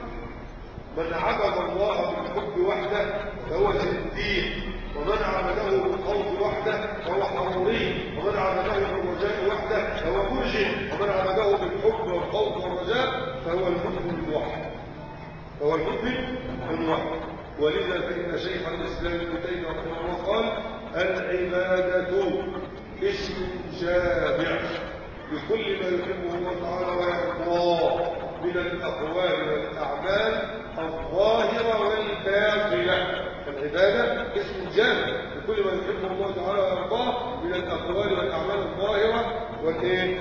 S1: من عبد الله بالحب وحده فهو زنديق، ومن عبده بالخوف وحده فهو حروري، ومن عبده بالرجاء وحده فهو مرجئ، ومن عبده بالحب والخوف والرجاء فهو المؤمن الموحد، فهو المؤمن الموحد. ولذا فإن شيخ الإسلام ابن تيمية رحمه الله قال: العبادة اسم جامع لكل ما يحبه الله تعالى ويرضاه من الأقوال والأعمال الظاهرة والباطنة. العبادة اسم جامع لكل ما يحبه الله تعالى ويرضاه من الأقوال والأعمال الظاهرة والإيه؟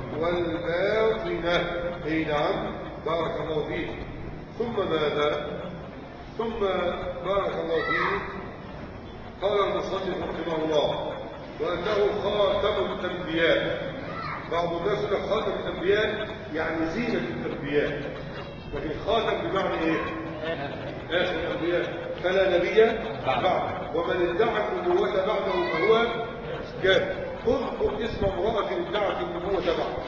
S1: والباطنة. أي نعم، بارك الله فيه. ثم ماذا؟ ثم بارك الله فيه قال المصنف رحمه الله: وأنه خاتم الأنبياء. بعض الناس يقول خاتم الأنبياء يعني زينة الأنبياء، لكن خاتم بمعنى إيه؟ آخر الأنبياء، فلا نبي بعد، ومن ادعى النبوة بعده فهو كافر. اذكر اسم امرأة ادعت النبوة بعده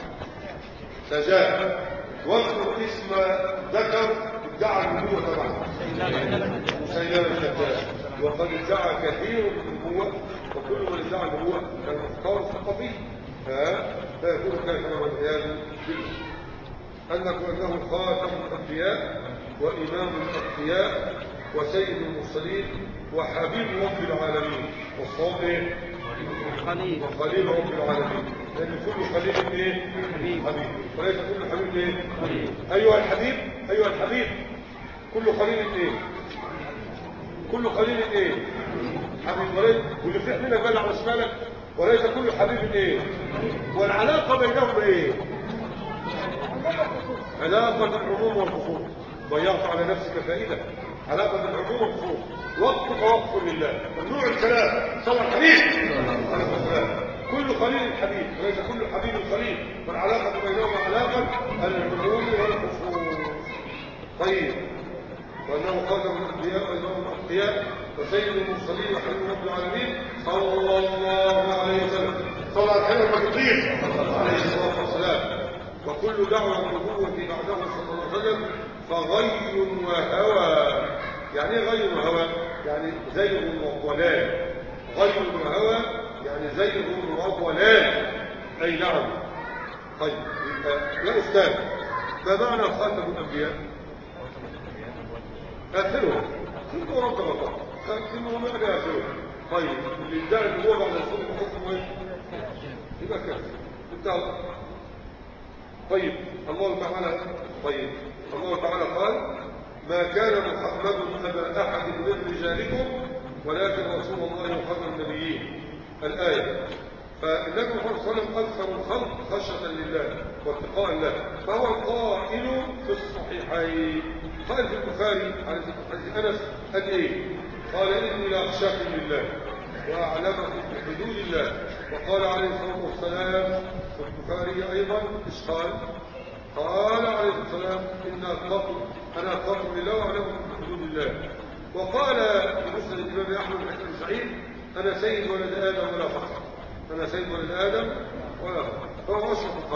S1: سجاء، واذكر اسم ذكر ادعى النبوة بعده مسيلمة الكذاب. وقد ادعى كثير النبوة، وكل من ادعى النبوة كالمختار الثقفي فلا يكون كافرا والعياذ بالله. أنك أنه خاتم الأنبياء وإمام الأتقياء وسيد المرسلين وحبيب رب العالمين. والصواب إيه؟ خليل وخليل رب العالمين، لأن كل خليل إيه؟ حبيب، وليس كل حبيب إيه؟ خليل. أيها الحبيب، أيها الحبيب، كل خليل إيه؟ كل خليل إيه؟ حبيب. وليس واللي في منك بل على شمالك، وليس كل حبيب إيه؟ والعلاقة بينهم إيه؟ علاقة العموم والخصوص. ضيعت على نفسك فائدة. علاقة العموم والخصوص، وقفك وقف لله، ممنوع الكلام. صلى الحبيب عليه السلام. كل خليل حبيب، وليس كل حبيب خليل، والعلاقة بينهما علاقة العموم والخصوص. طيب، وأنه خاتم الأنبياء وإمام الأتقياء وسيد المرسلين وحبيب رب العالمين صلى الله عليه وسلم. صلى على الحبيب المكتوب عليه الصلاة والسلام. وكل دعوة النبوة بعده صلى الله عليه وسلم فغي وهوى. يعني ايه غي وهوى؟ يعني زيغ وضلال. غي وهوى يعني زيغ وضلال. أي نعم. طيب يا أستاذ، ما معنى خاتم الأنبياء؟ آخره كنت رب غطاء خاتمه معنى آخره. طيب اللي ادعى النبوة بعد الصدق حكمه ايه؟ يبقى كافر. انتهى. طيب الله تعالى طيب الله تعالى قال: ما كان محمد أبا أحد من رجالكم ولكن رسول الله وخاتم النبيين. الآية. فالنبي محمد صلى الله عليه وسلم أكثر الخلق خشية لله واتقاء الله، فهو القائل في الصحيحين. قال في البخاري عن حديث أنس قال إيه؟ قال: إني لأخشاكم لله وأعلمكم بحدود الله. وقال عليه الصلاة والسلام في البخاري أيضا إيش قال؟ قال عليه الصلاة والسلام: إن أخاكم أنا أخاكم لله وأعلمكم بحدود الله. وقال في مسند الإمام أحمد بن حسن سعيد: أنا سيد ولد آدم ولا فخر. أنا سيد ولد آدم ولا فخر، فهو أشرف الخلق.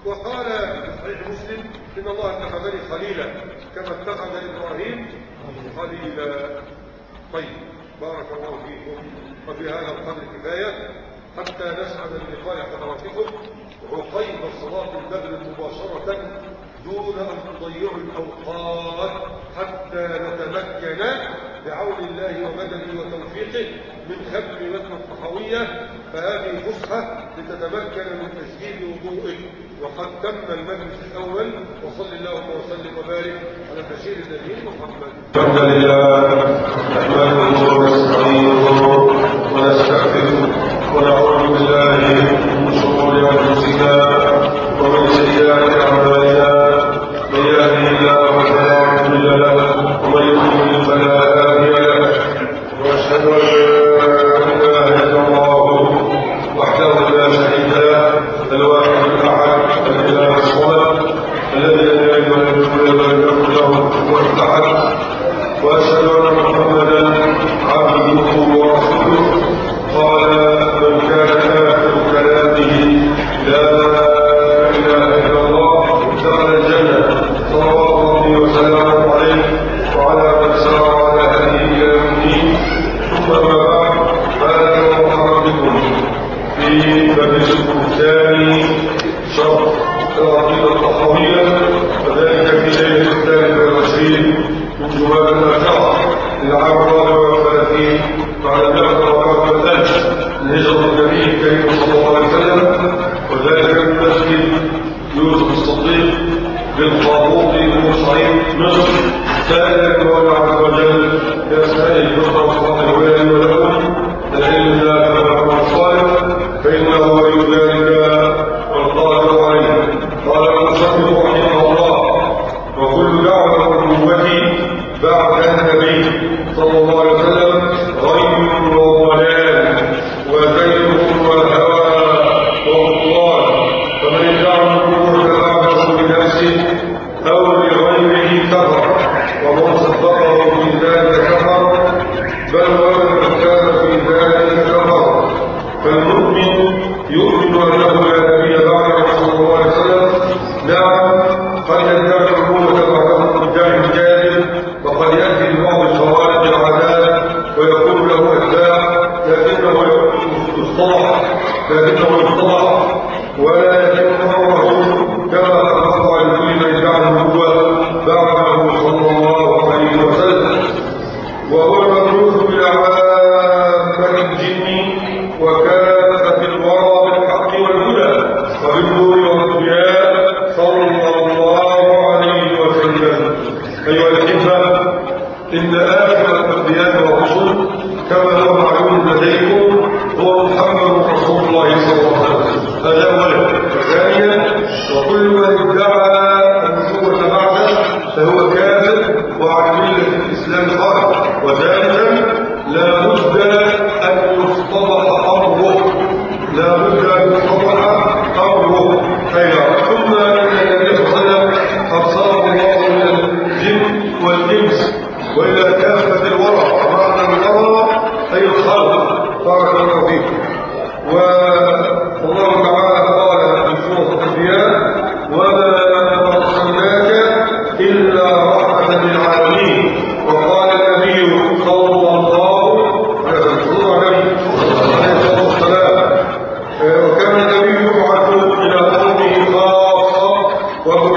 S1: وقال في صحيح مسلم إن الله اتخذني خليلا كما اتخذ إبراهيم خليلا. طيب بارك الله فيكم، وفي هذا القدر كفاية حتى نسعد بلقاء حضراتكم عقيب صلاة المغرب مباشرة دون أن تضيعوا الأوقات حتى نتمكن بعون الله ومدده وتوفيقه من ختم متن الطحاوية، فهذه فسحة لتتمكن من تسجيل وضوءك. وقد تم المجلس الأول، وصل اللهم وسلم وبارك على البشير النبي محمد. الحمد لله نحمده ونستعينه ونستغفره ونعوذ بالله من شرور أنفسنا ومن سيئات أعمالنا، من يهده الله فلا مضل له ومن يضلل فلا هادي له، وأشهد أن لا إله إلا الله وحده لا شريك له الواحد الأحد الإله الصمد الذي لم يلد ولم يولد ولم يكن له كفوا أحد، وأشهد أن محمدا عبده ورسوله. قال من كان آخر كلامه لا إله إلا الله دخل الجنة، صلوات ربي وسلامه عليه وعلى من سار على هديه إلى يوم الدين. ثم أما بعد، فهذا مرحبا بكم في مجلسكم الثاني شرح العقيدة الطحاوية، وذلك في ليلة الثالث والعشرين من جماد الآخرة للعام الرابع والثلاثين بعد المئة والأربعة والألف من هجرة النبي الكريم صلى الله عليه وسلم، وذلك من مسجد يوسف الصديق بالخاطوط بورسعيد مصر، سائلا المولى عز وجل بأسمائه الحسنى وصفاته العليا ولكم العلم لا تبع الصالح فإنه ولي ذلك والقادر عليه. قال المصنف رحمه الله: وكل دعوة النبوة بعد النبي صلى الله عليه وسلم غي وضلال وزيغ وهوى وبطلان، فمن ادعى النبوة بعده بنفسه أو لغيره كفر، ومن صدقه في ذلك كفر، بل ومن كان في ذلك كفر. فالمؤمن يؤمن أنه لا نبي بعده صلى الله عليه وسلم، نعم قد يدعي النبوة بعده مدعي جاهل، وقد يأتي ببعض خوارق العادات ويكون له أتباع، لكنه يصطلح لكنه يصطلح ولا يتم أمره كما تحفظ عن كل من ادعى النبوة بعده صلى الله عليه وسلم. وهو المبعوث بالعامة الجن وكافة الورى بالحق والهدى وبالنور والضياء صلى الله عليه وسلم. أيها الأحبة، إن آخر الأنبياء والرسل كما هو معلوم لديكم هو محمد رسول الله صلى الله عليه وسلم، هذا أولا. وثانيا، وكل من ادعى النبوة بعده فهو كافر وعن ملة الإسلام خارج. وثالثا، لا بد أن يصطلح أمره، لا بد أن يصطلح أمره. أيضا ثم إن النبي صلى الله عليه وسلم أرسله الله إلى الجن والإنس وإلى كافة الورى، معنى الورى أي الخلق. بارك الله فيكم. والله تعالى قال في سورة الأنبياء: وما أرسلناك إلا رحمة للعالمين. وقال النبي صلى الله عليه وسلم: وكان النبي يبعث إلى قومه خاصة وهو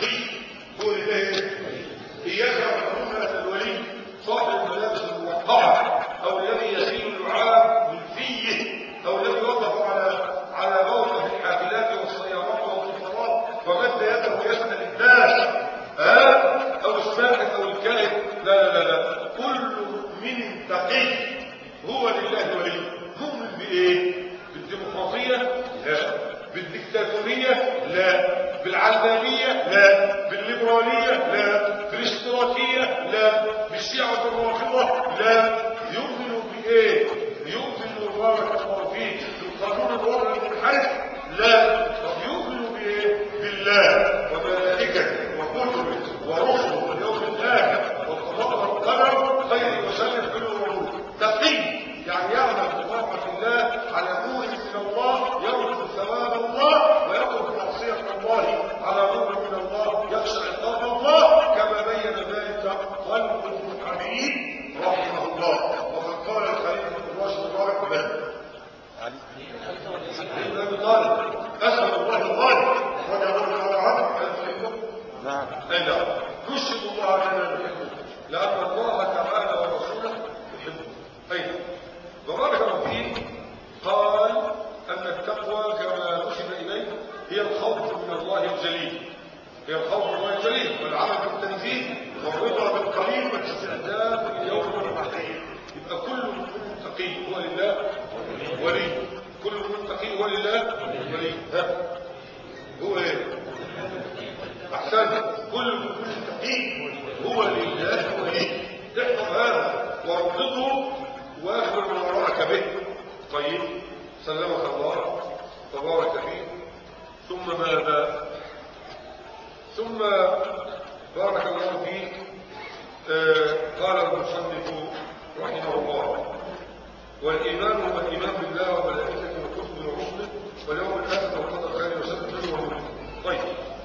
S1: إياك وحرمة الولي صاحب الملابس الموقعة، أو الذي يسيل اللعاب من فيه، أو الذي وقف على على موقف الحافلات والسيارات والقطارات ومد يده يسأل الناس، ها أو الساكت أو الكائن. لا لا لا، كل مؤمن تقي هو لله ولي. مؤمن بإيه؟ بالديمقراطية؟ لا. بالديكتاتورية؟ لا. بالعلمانية؟ لا. بالليبرالية؟ لا. بالاشتراكية؟ لا. بالشيعة الرافضة؟ لا. يؤمن بإيه؟ يؤمن بارك الله فيه بالقانون الوضعي المنحرف؟ لا. طب يؤمن بإيه؟ بالله وملائكته وكتبه ورسله واليوم الآخر والقضاء والقدر خير وشر كل الأمور. تقي يعني يعمل بطاعة الله على نور من الله، يرجو ثواب الله ويترك معصية الله على نور من الله يخشى عقاب الله، كما بين ذلك خلق الحبيب رحمه الله. وقد قال الخليفة الراشد الرابع من علي بن طالب أسأل الله الغالب وجعلنا على عبد الخليفة نعم أنا نشهد الله لنا نحبه لأن الله تعالى ورسوله يحبه. أيضا وبارك الله فيه قال أن التقوى كما نسب إليه هي الخوف من الله الجليل، هي الخوف من الله الجليل والعمل بالتنفيذ والرضا بالقليل والاستعداد لليوم العظيم. يبقى كل متقي هو لله ولي، كل متقي هو لله ولي. ها هو ايه؟ احسن، كل متقي هو لله ولي. احفظ هذا واربطه واخبر من وراءك به. طيب سلمك الله وبارك فيه. ثم ماذا؟ ثم بارك الله فيه آه قال المصنف رحمه الله: والايمان هو الايمان بالله وملائكته وكتبه ورسله واليوم الاخر والقدر خير وشر منه ومنه. طيب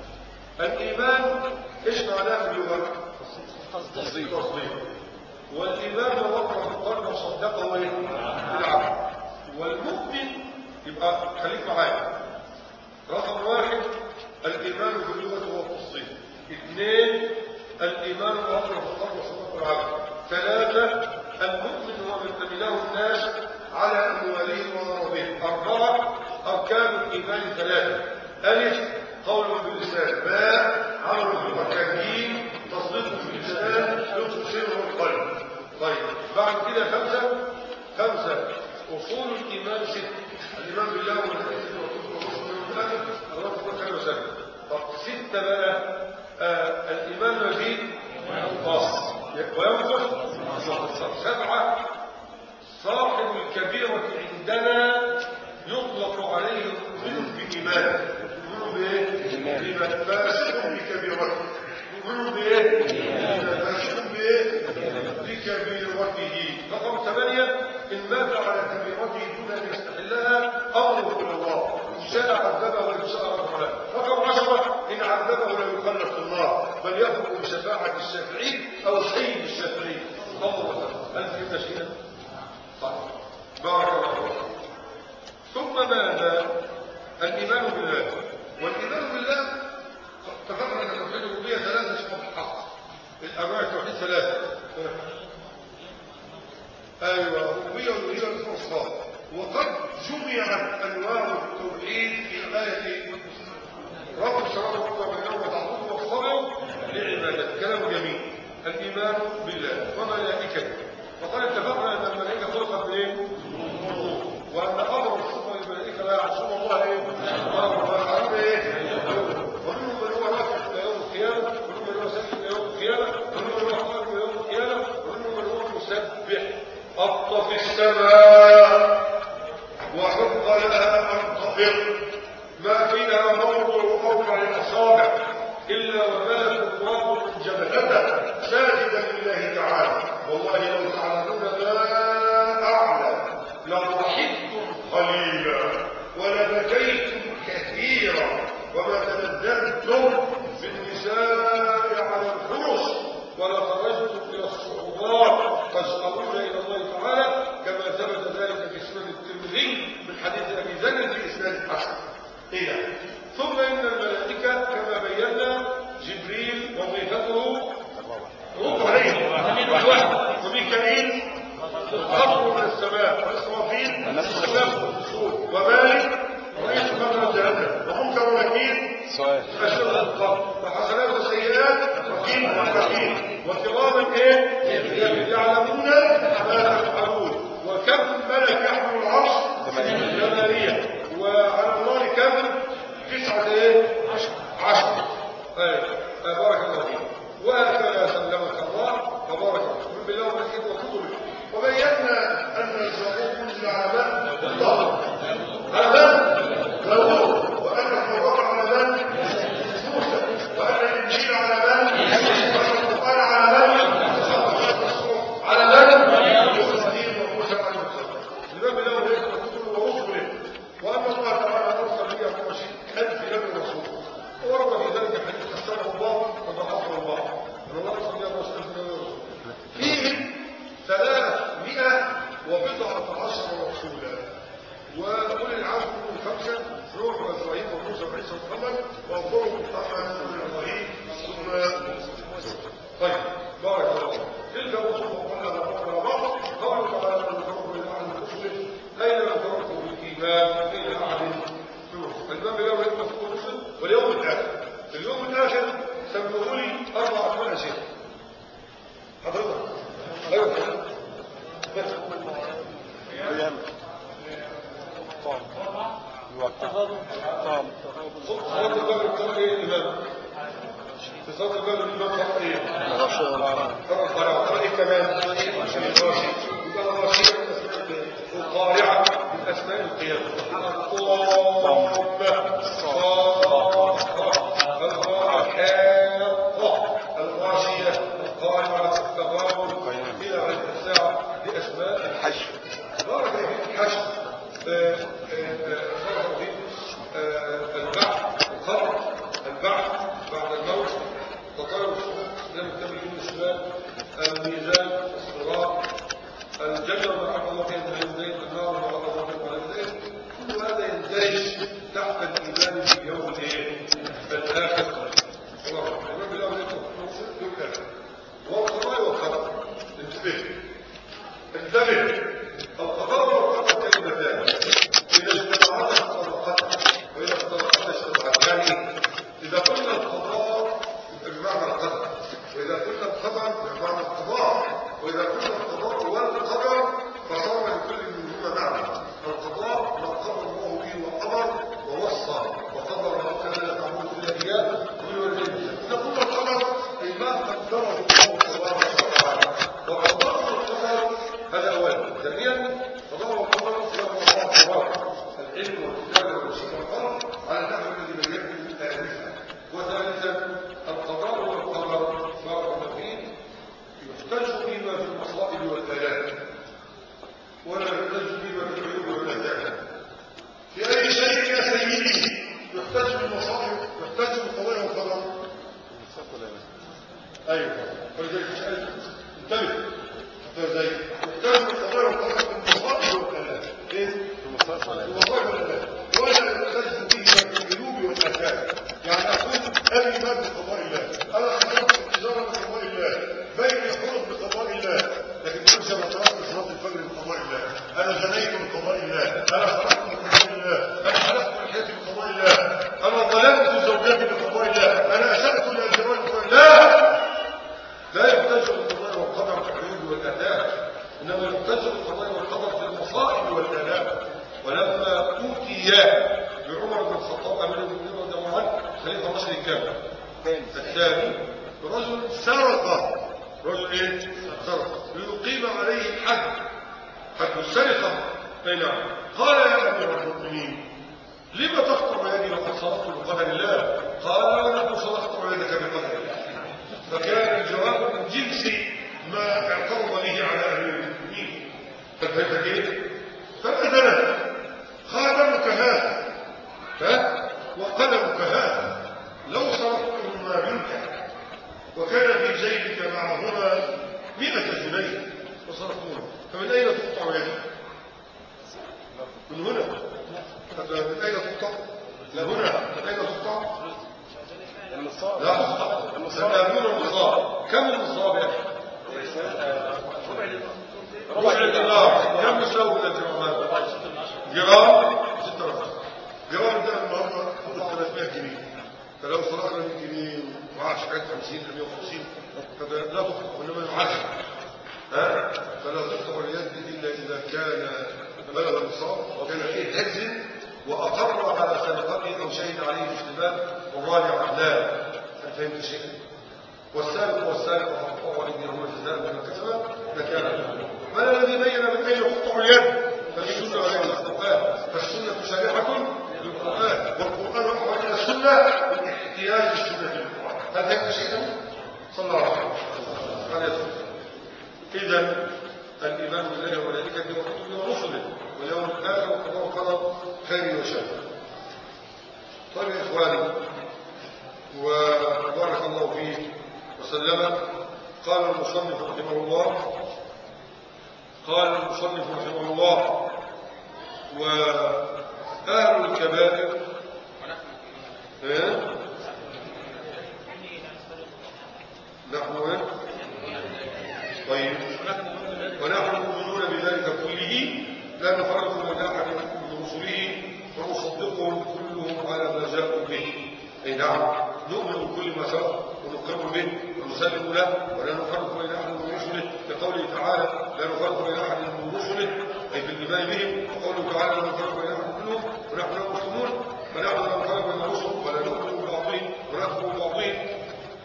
S1: الايمان ايش معناه في اللغه؟ تصديق. والايمان هو وقع في القلب وصدقه بالعمل. والمؤمن يبقى خليك معايا. رقم واحد الايمان باللغه هو التصديق. اثنين الايمان هو وقع في القلب وصدقه بالعمل. ثلاثه المؤمن هو من امنه الناس على اموالهم وضربهم. اربعه اركان الايمان ثلاثه: الف قول باللسان، باء عمل بالاركان، تصديق باللسان، لطف سر القلب. طيب بعد كده خمسه خمسه اصول الايمان ست: الايمان بالله وملائكته وكتبه ورسله والله تكون خير وسلم. طب سته بقى آه الايمان يزيد وينقص وينقص. سبعه صاحب الكبيره عندنا يطلق عليه المؤمن بايمانه. يقولوا بايه؟ بايمان. فاسق بكبيرته. يقولوا بايه؟ فاسق بايه؟ بكبيرته. رقم ثمانيه ان مات على كبيرته دون ان يستحلها امره الى الله، ان شاء عذبه وان شاء غفر له. رقم عشره ان عذبه لا يخلد في النار بل يخرج بشفاعه الشافعين او سيد الشافعين. الله هل في شيئا؟ طيب بارك الله فيك. ثم ماذا؟ الايمان بالله. والايمان بالله اتفقنا ان توحيد الربوبيه ثلاثه اسمها الحق. الانواع التوحيد ثلاثه. ايوه الربوبيه والالوهيه والاسماء. وقد جمعت انواع التوحيد في ايه رب السماوات والارض بينهما وتعبده والصبر لعبادته. كلام جميل. الايمان بالله وملائكته. وقد اتفقنا ان الملائكه خلقت بايه؟ وان امر الصفه للملائكه لا يعصون الله ايه؟ امر ما يفعلون ايه؟ ومنهم من هو واقف الى يوم القيامه، ومنهم من هو ساكن الى يوم القيامه، ومنهم من هو قائم الى يوم القيامه، ومنهم من هو مسبح اطفى السماء وحق لها ان تطفق ما فيها موضع اوضع الاصابع الا ومات التراب من جبهته ساجدا لله تعالى. والله لو تعلمون ما اعلم لضحكتم قليلا ولبكيتم كثيرا وما تبدلتم بالنساء على الفرش ولخرجتم الى الصعوبات تسألون الى الله تعالى كما ثبت ذلك في سنن الترمذي من حديث ابي ذر في اسناد حسن. إيه؟ ثم ان الملائكه كما بينا جبريل وظيفته رد عليه وميكائيل خطر من السماء واسرافيل النفخ ومالك رئيس قبر جهنم ومنكر ونكير اشد القبر وحسنات وسيئات وكيل وحكيم وكراما ايه يعلمون ما تفعلون. وكم ملك يحمل العرش ثمانيه وعلى الله كم تسعه ايه عشر. ايه بارك الله فيك. وهكذا سلمك الله وبارك الله بالله وملائكته وكتبه. وبينا ان الزبور كل على من الله على من داوود وان التوراه على من موسى وان الانجيل على من وان القران على من على من ابراهيم وموسى عليه السلام. الامام بالله وملائكته وكتبه ورسله. وان الله تعالى ارسل مئة وعشرين الف نبي رسول محمد وأفضلهم محمد بن إبراهيم ثم. طيب بارك الله تلك الرسل وقلنا نقول بعض قالوا تعالى أن نفرق بين أحد الرسل أين نفرق بالإيمان بين أحد الرسل. الإمام اليوم يذكر في الرسل واليوم الآخر. اليوم الآخر سموه لي أربع أسماء شيخ حضرتك. أيوة
S3: أيام طعم
S1: صلاة الباب القرآن إيه الإمام؟ في صلاة الباب الإمام قرأ إيه؟ قرأ القرآن قرأ إيه كمان؟ الغاشي. يبقى الغاشية من أسماء القارعة من أسماء القيامة. الطامة الغاشية القارعة التغابن إلى غير الساعة لأسماء الحشر. بارك الله فيك. الحشر البعث القبر البعث بعد الموت تطاير الصحف زي ما كتب يقول الشباب الميزان الصراط الجنة وما حق الله فيها من زيت النار وما حق الله فيها من زيت. كل هذا يندرج تحت الإيمان باليوم الايه الآخر. الإيمان باليوم الآخر والقضاء والقدر. انتبه انتبه القضاء والقدر كلمتان إذا اجتمعتا صدقتا وإذا اختلفتا اجتمعتا. يعني إذا قلنا القضاء بمعنى القدر وإذا قلنا القدر بمعنى القضاء وإذا قلنا القضاء والقدر فصار لكل منهما معنى. القضاء ما قضى الله به وأمر ووصى وقضى ربك لا تعبد إلا إياه وبالوالدين. إذا قلنا القدر أي ما قدره الله تبارك وتعالى. والقضاء والقدر هذا أولا. ثانيا قضاء والقدر له الله تبارك العلم والكتابة والشرع والقدر على النحو الذي بيناه في الآية. وثالثا القضاء والقدر بارك الله فيه يحتج بما في المصائب والآلام ولا يحتج بما في العيوب والآثام. في أي شيء يا سيدي يحتج بالمصائب يحتج بالقضاء والقدر. أيوه ولذلك تسأل انتبه حتى زي يحتج بالقضاء والقدر بالمصائب والآلام. ايه؟ المصائب والآلام ولا يحتج به في العيوب والآثام. يعني أقول أبي مال بقضاء الله أنا خرجت التجارة بقضاء الله بيني حرم بقضاء الله لكن تمشي ما تركت صلاة الفجر بقضاء الله أنا زنيت بقضاء الله أنا خرجت بقضاء الله أنا حلفت لحياتي بقضاء الله أنا ظلمت زوجتي بقضاء الله أنا أسأت لأزواج بقضاء الله. لا يحتاج بالقضاء والقدر في العيوب والآثام إنما يحتاج بالقضاء والقدر في المصائب والآلام. ولما أوتي بعمر بن الخطاب أمير المؤمنين رضي الله عنه خليفة مصر الكامل الثاني رجل سرق رجل ايه سرق ليقيم عليه الحد حد السرقة. اي نعم. قال يا امير المؤمنين لما تقطع يدي وقد صدقت بقدر الله؟ قال ونحن صدقت يدك بقدر الله. فكان الجواب من جنس ما اعترض به على امير المؤمنين. ففهمت كيف؟ فأذنه خادمك هذا ها وقلمك هذا لو صرفتهما منك وكان في جيبك معهما مئة جنيه وصرفتهما فمن أين تقطع يدك؟ من هنا. من أين تقطع؟ لا هنا. من أين تقطع؟ النصاب. لا تقطع النصاب. النصاب كم النصاب يا أخي؟ ربع دينار. كم يساوي من الجرام هذا؟ جرام ستة رصاص. جرام ده النهارده ثلاثمائة جنيه. فلو صرفنا مئة جنيه ومعاه شحات خمسين مئة وخمسين فلا تقطع وانما يعشر. ها؟ فلا تقطع اليد الا اذا كان بلغ النصاب وكان فيه حجز واقر على سرقته او شهد عليه اجتماع والراجع احلام. فهمت شيء؟ والسارق والسارق فقطعوا ايديهما جزاء بما كسبا نكالا. من الذي بين من اين يقطع اليد؟ فالسنه ولا القران. فالسنه شريعه للقران والقران احوج الى السنه بالاحتياج السنه للقران. هل فهمت شيئا؟ صلى الله عليه وسلم. اذا الايمان بالله وملائكته وكتبه ورسله واليوم الاخر والقضاء والقدر خير وشر. طيب يا اخواني وبارك الله فيه وسلم. قال المصنف رحمه الله قال المصنف رحمه الله وأهل الكبائر ها؟ نحن طيب ونحن مؤمنون بذلك كله لا نفرق بين احد من رسله ونصدقهم كلهم على ما جاءوا به. اي نعم نؤمن بكل ما سبق ونقر به ونسلم له ولا نفرق بين احد من رسله كقوله تعالى لا نفرق بين احد من رسله اي في الايمان بهم، وقوله تعالى لا نفرق بين احد منهم ونحن لا مسلمون، فنحن لا نفرق بين الرسل ولا نؤمن ببعضهم ونكفر ببعضهم. ف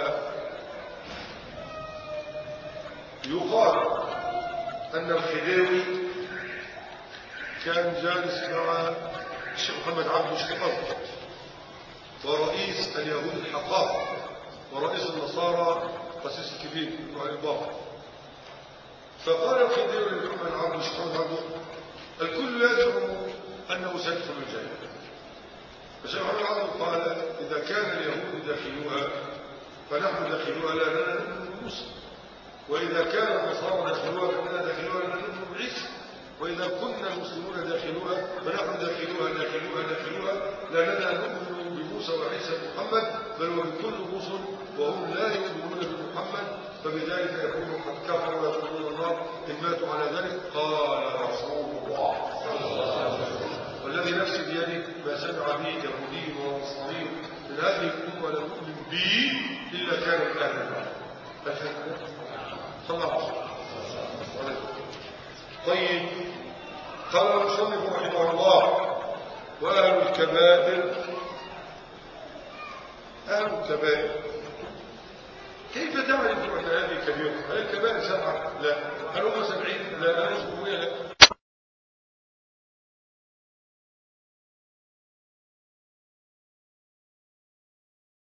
S1: يقال أن الخديوي كان جالس مع الشيخ محمد عبد الشقاق ورئيس اليهود الحقاق ورئيس النصارى قسيس الكبير وعلي الباقر. فقال الخديوي لمحمد عبد الشقاق الكل يزعم أنه سيدخل الجنة. فالشيخ محمد عبد قال إذا كان اليهود داخلوها فنحن داخلوها لا لنا نؤمن بموسى، وإذا كان النصارى داخلوها فإننا داخلوها لا نؤمن بعيسى، وإذا كنا المسلمون داخلوها فنحن داخلوها داخلوها داخلوها لا لنا نؤمن بموسى وعيسى ومحمد بل وبكل الرسل وهم لا يؤمنون بمحمد، فبذلك يكونوا قد كفروا ويدخلون النار إن ماتوا على ذلك. قال رسول الله والذي نفسي بيده ما سمع به يهودي ونصراني من هذه الأمة ولا يؤمن بي إلا كان من أهل النار. صلى الله عليه وسلم. طيب قال المصنف رحمه الله وأهل الكبائر. أهل الكبائر كيف تعرف أن هذه كبيرة؟ هل الكبائر سبعة؟ لا. هل هم سبعين؟ لا. هل هم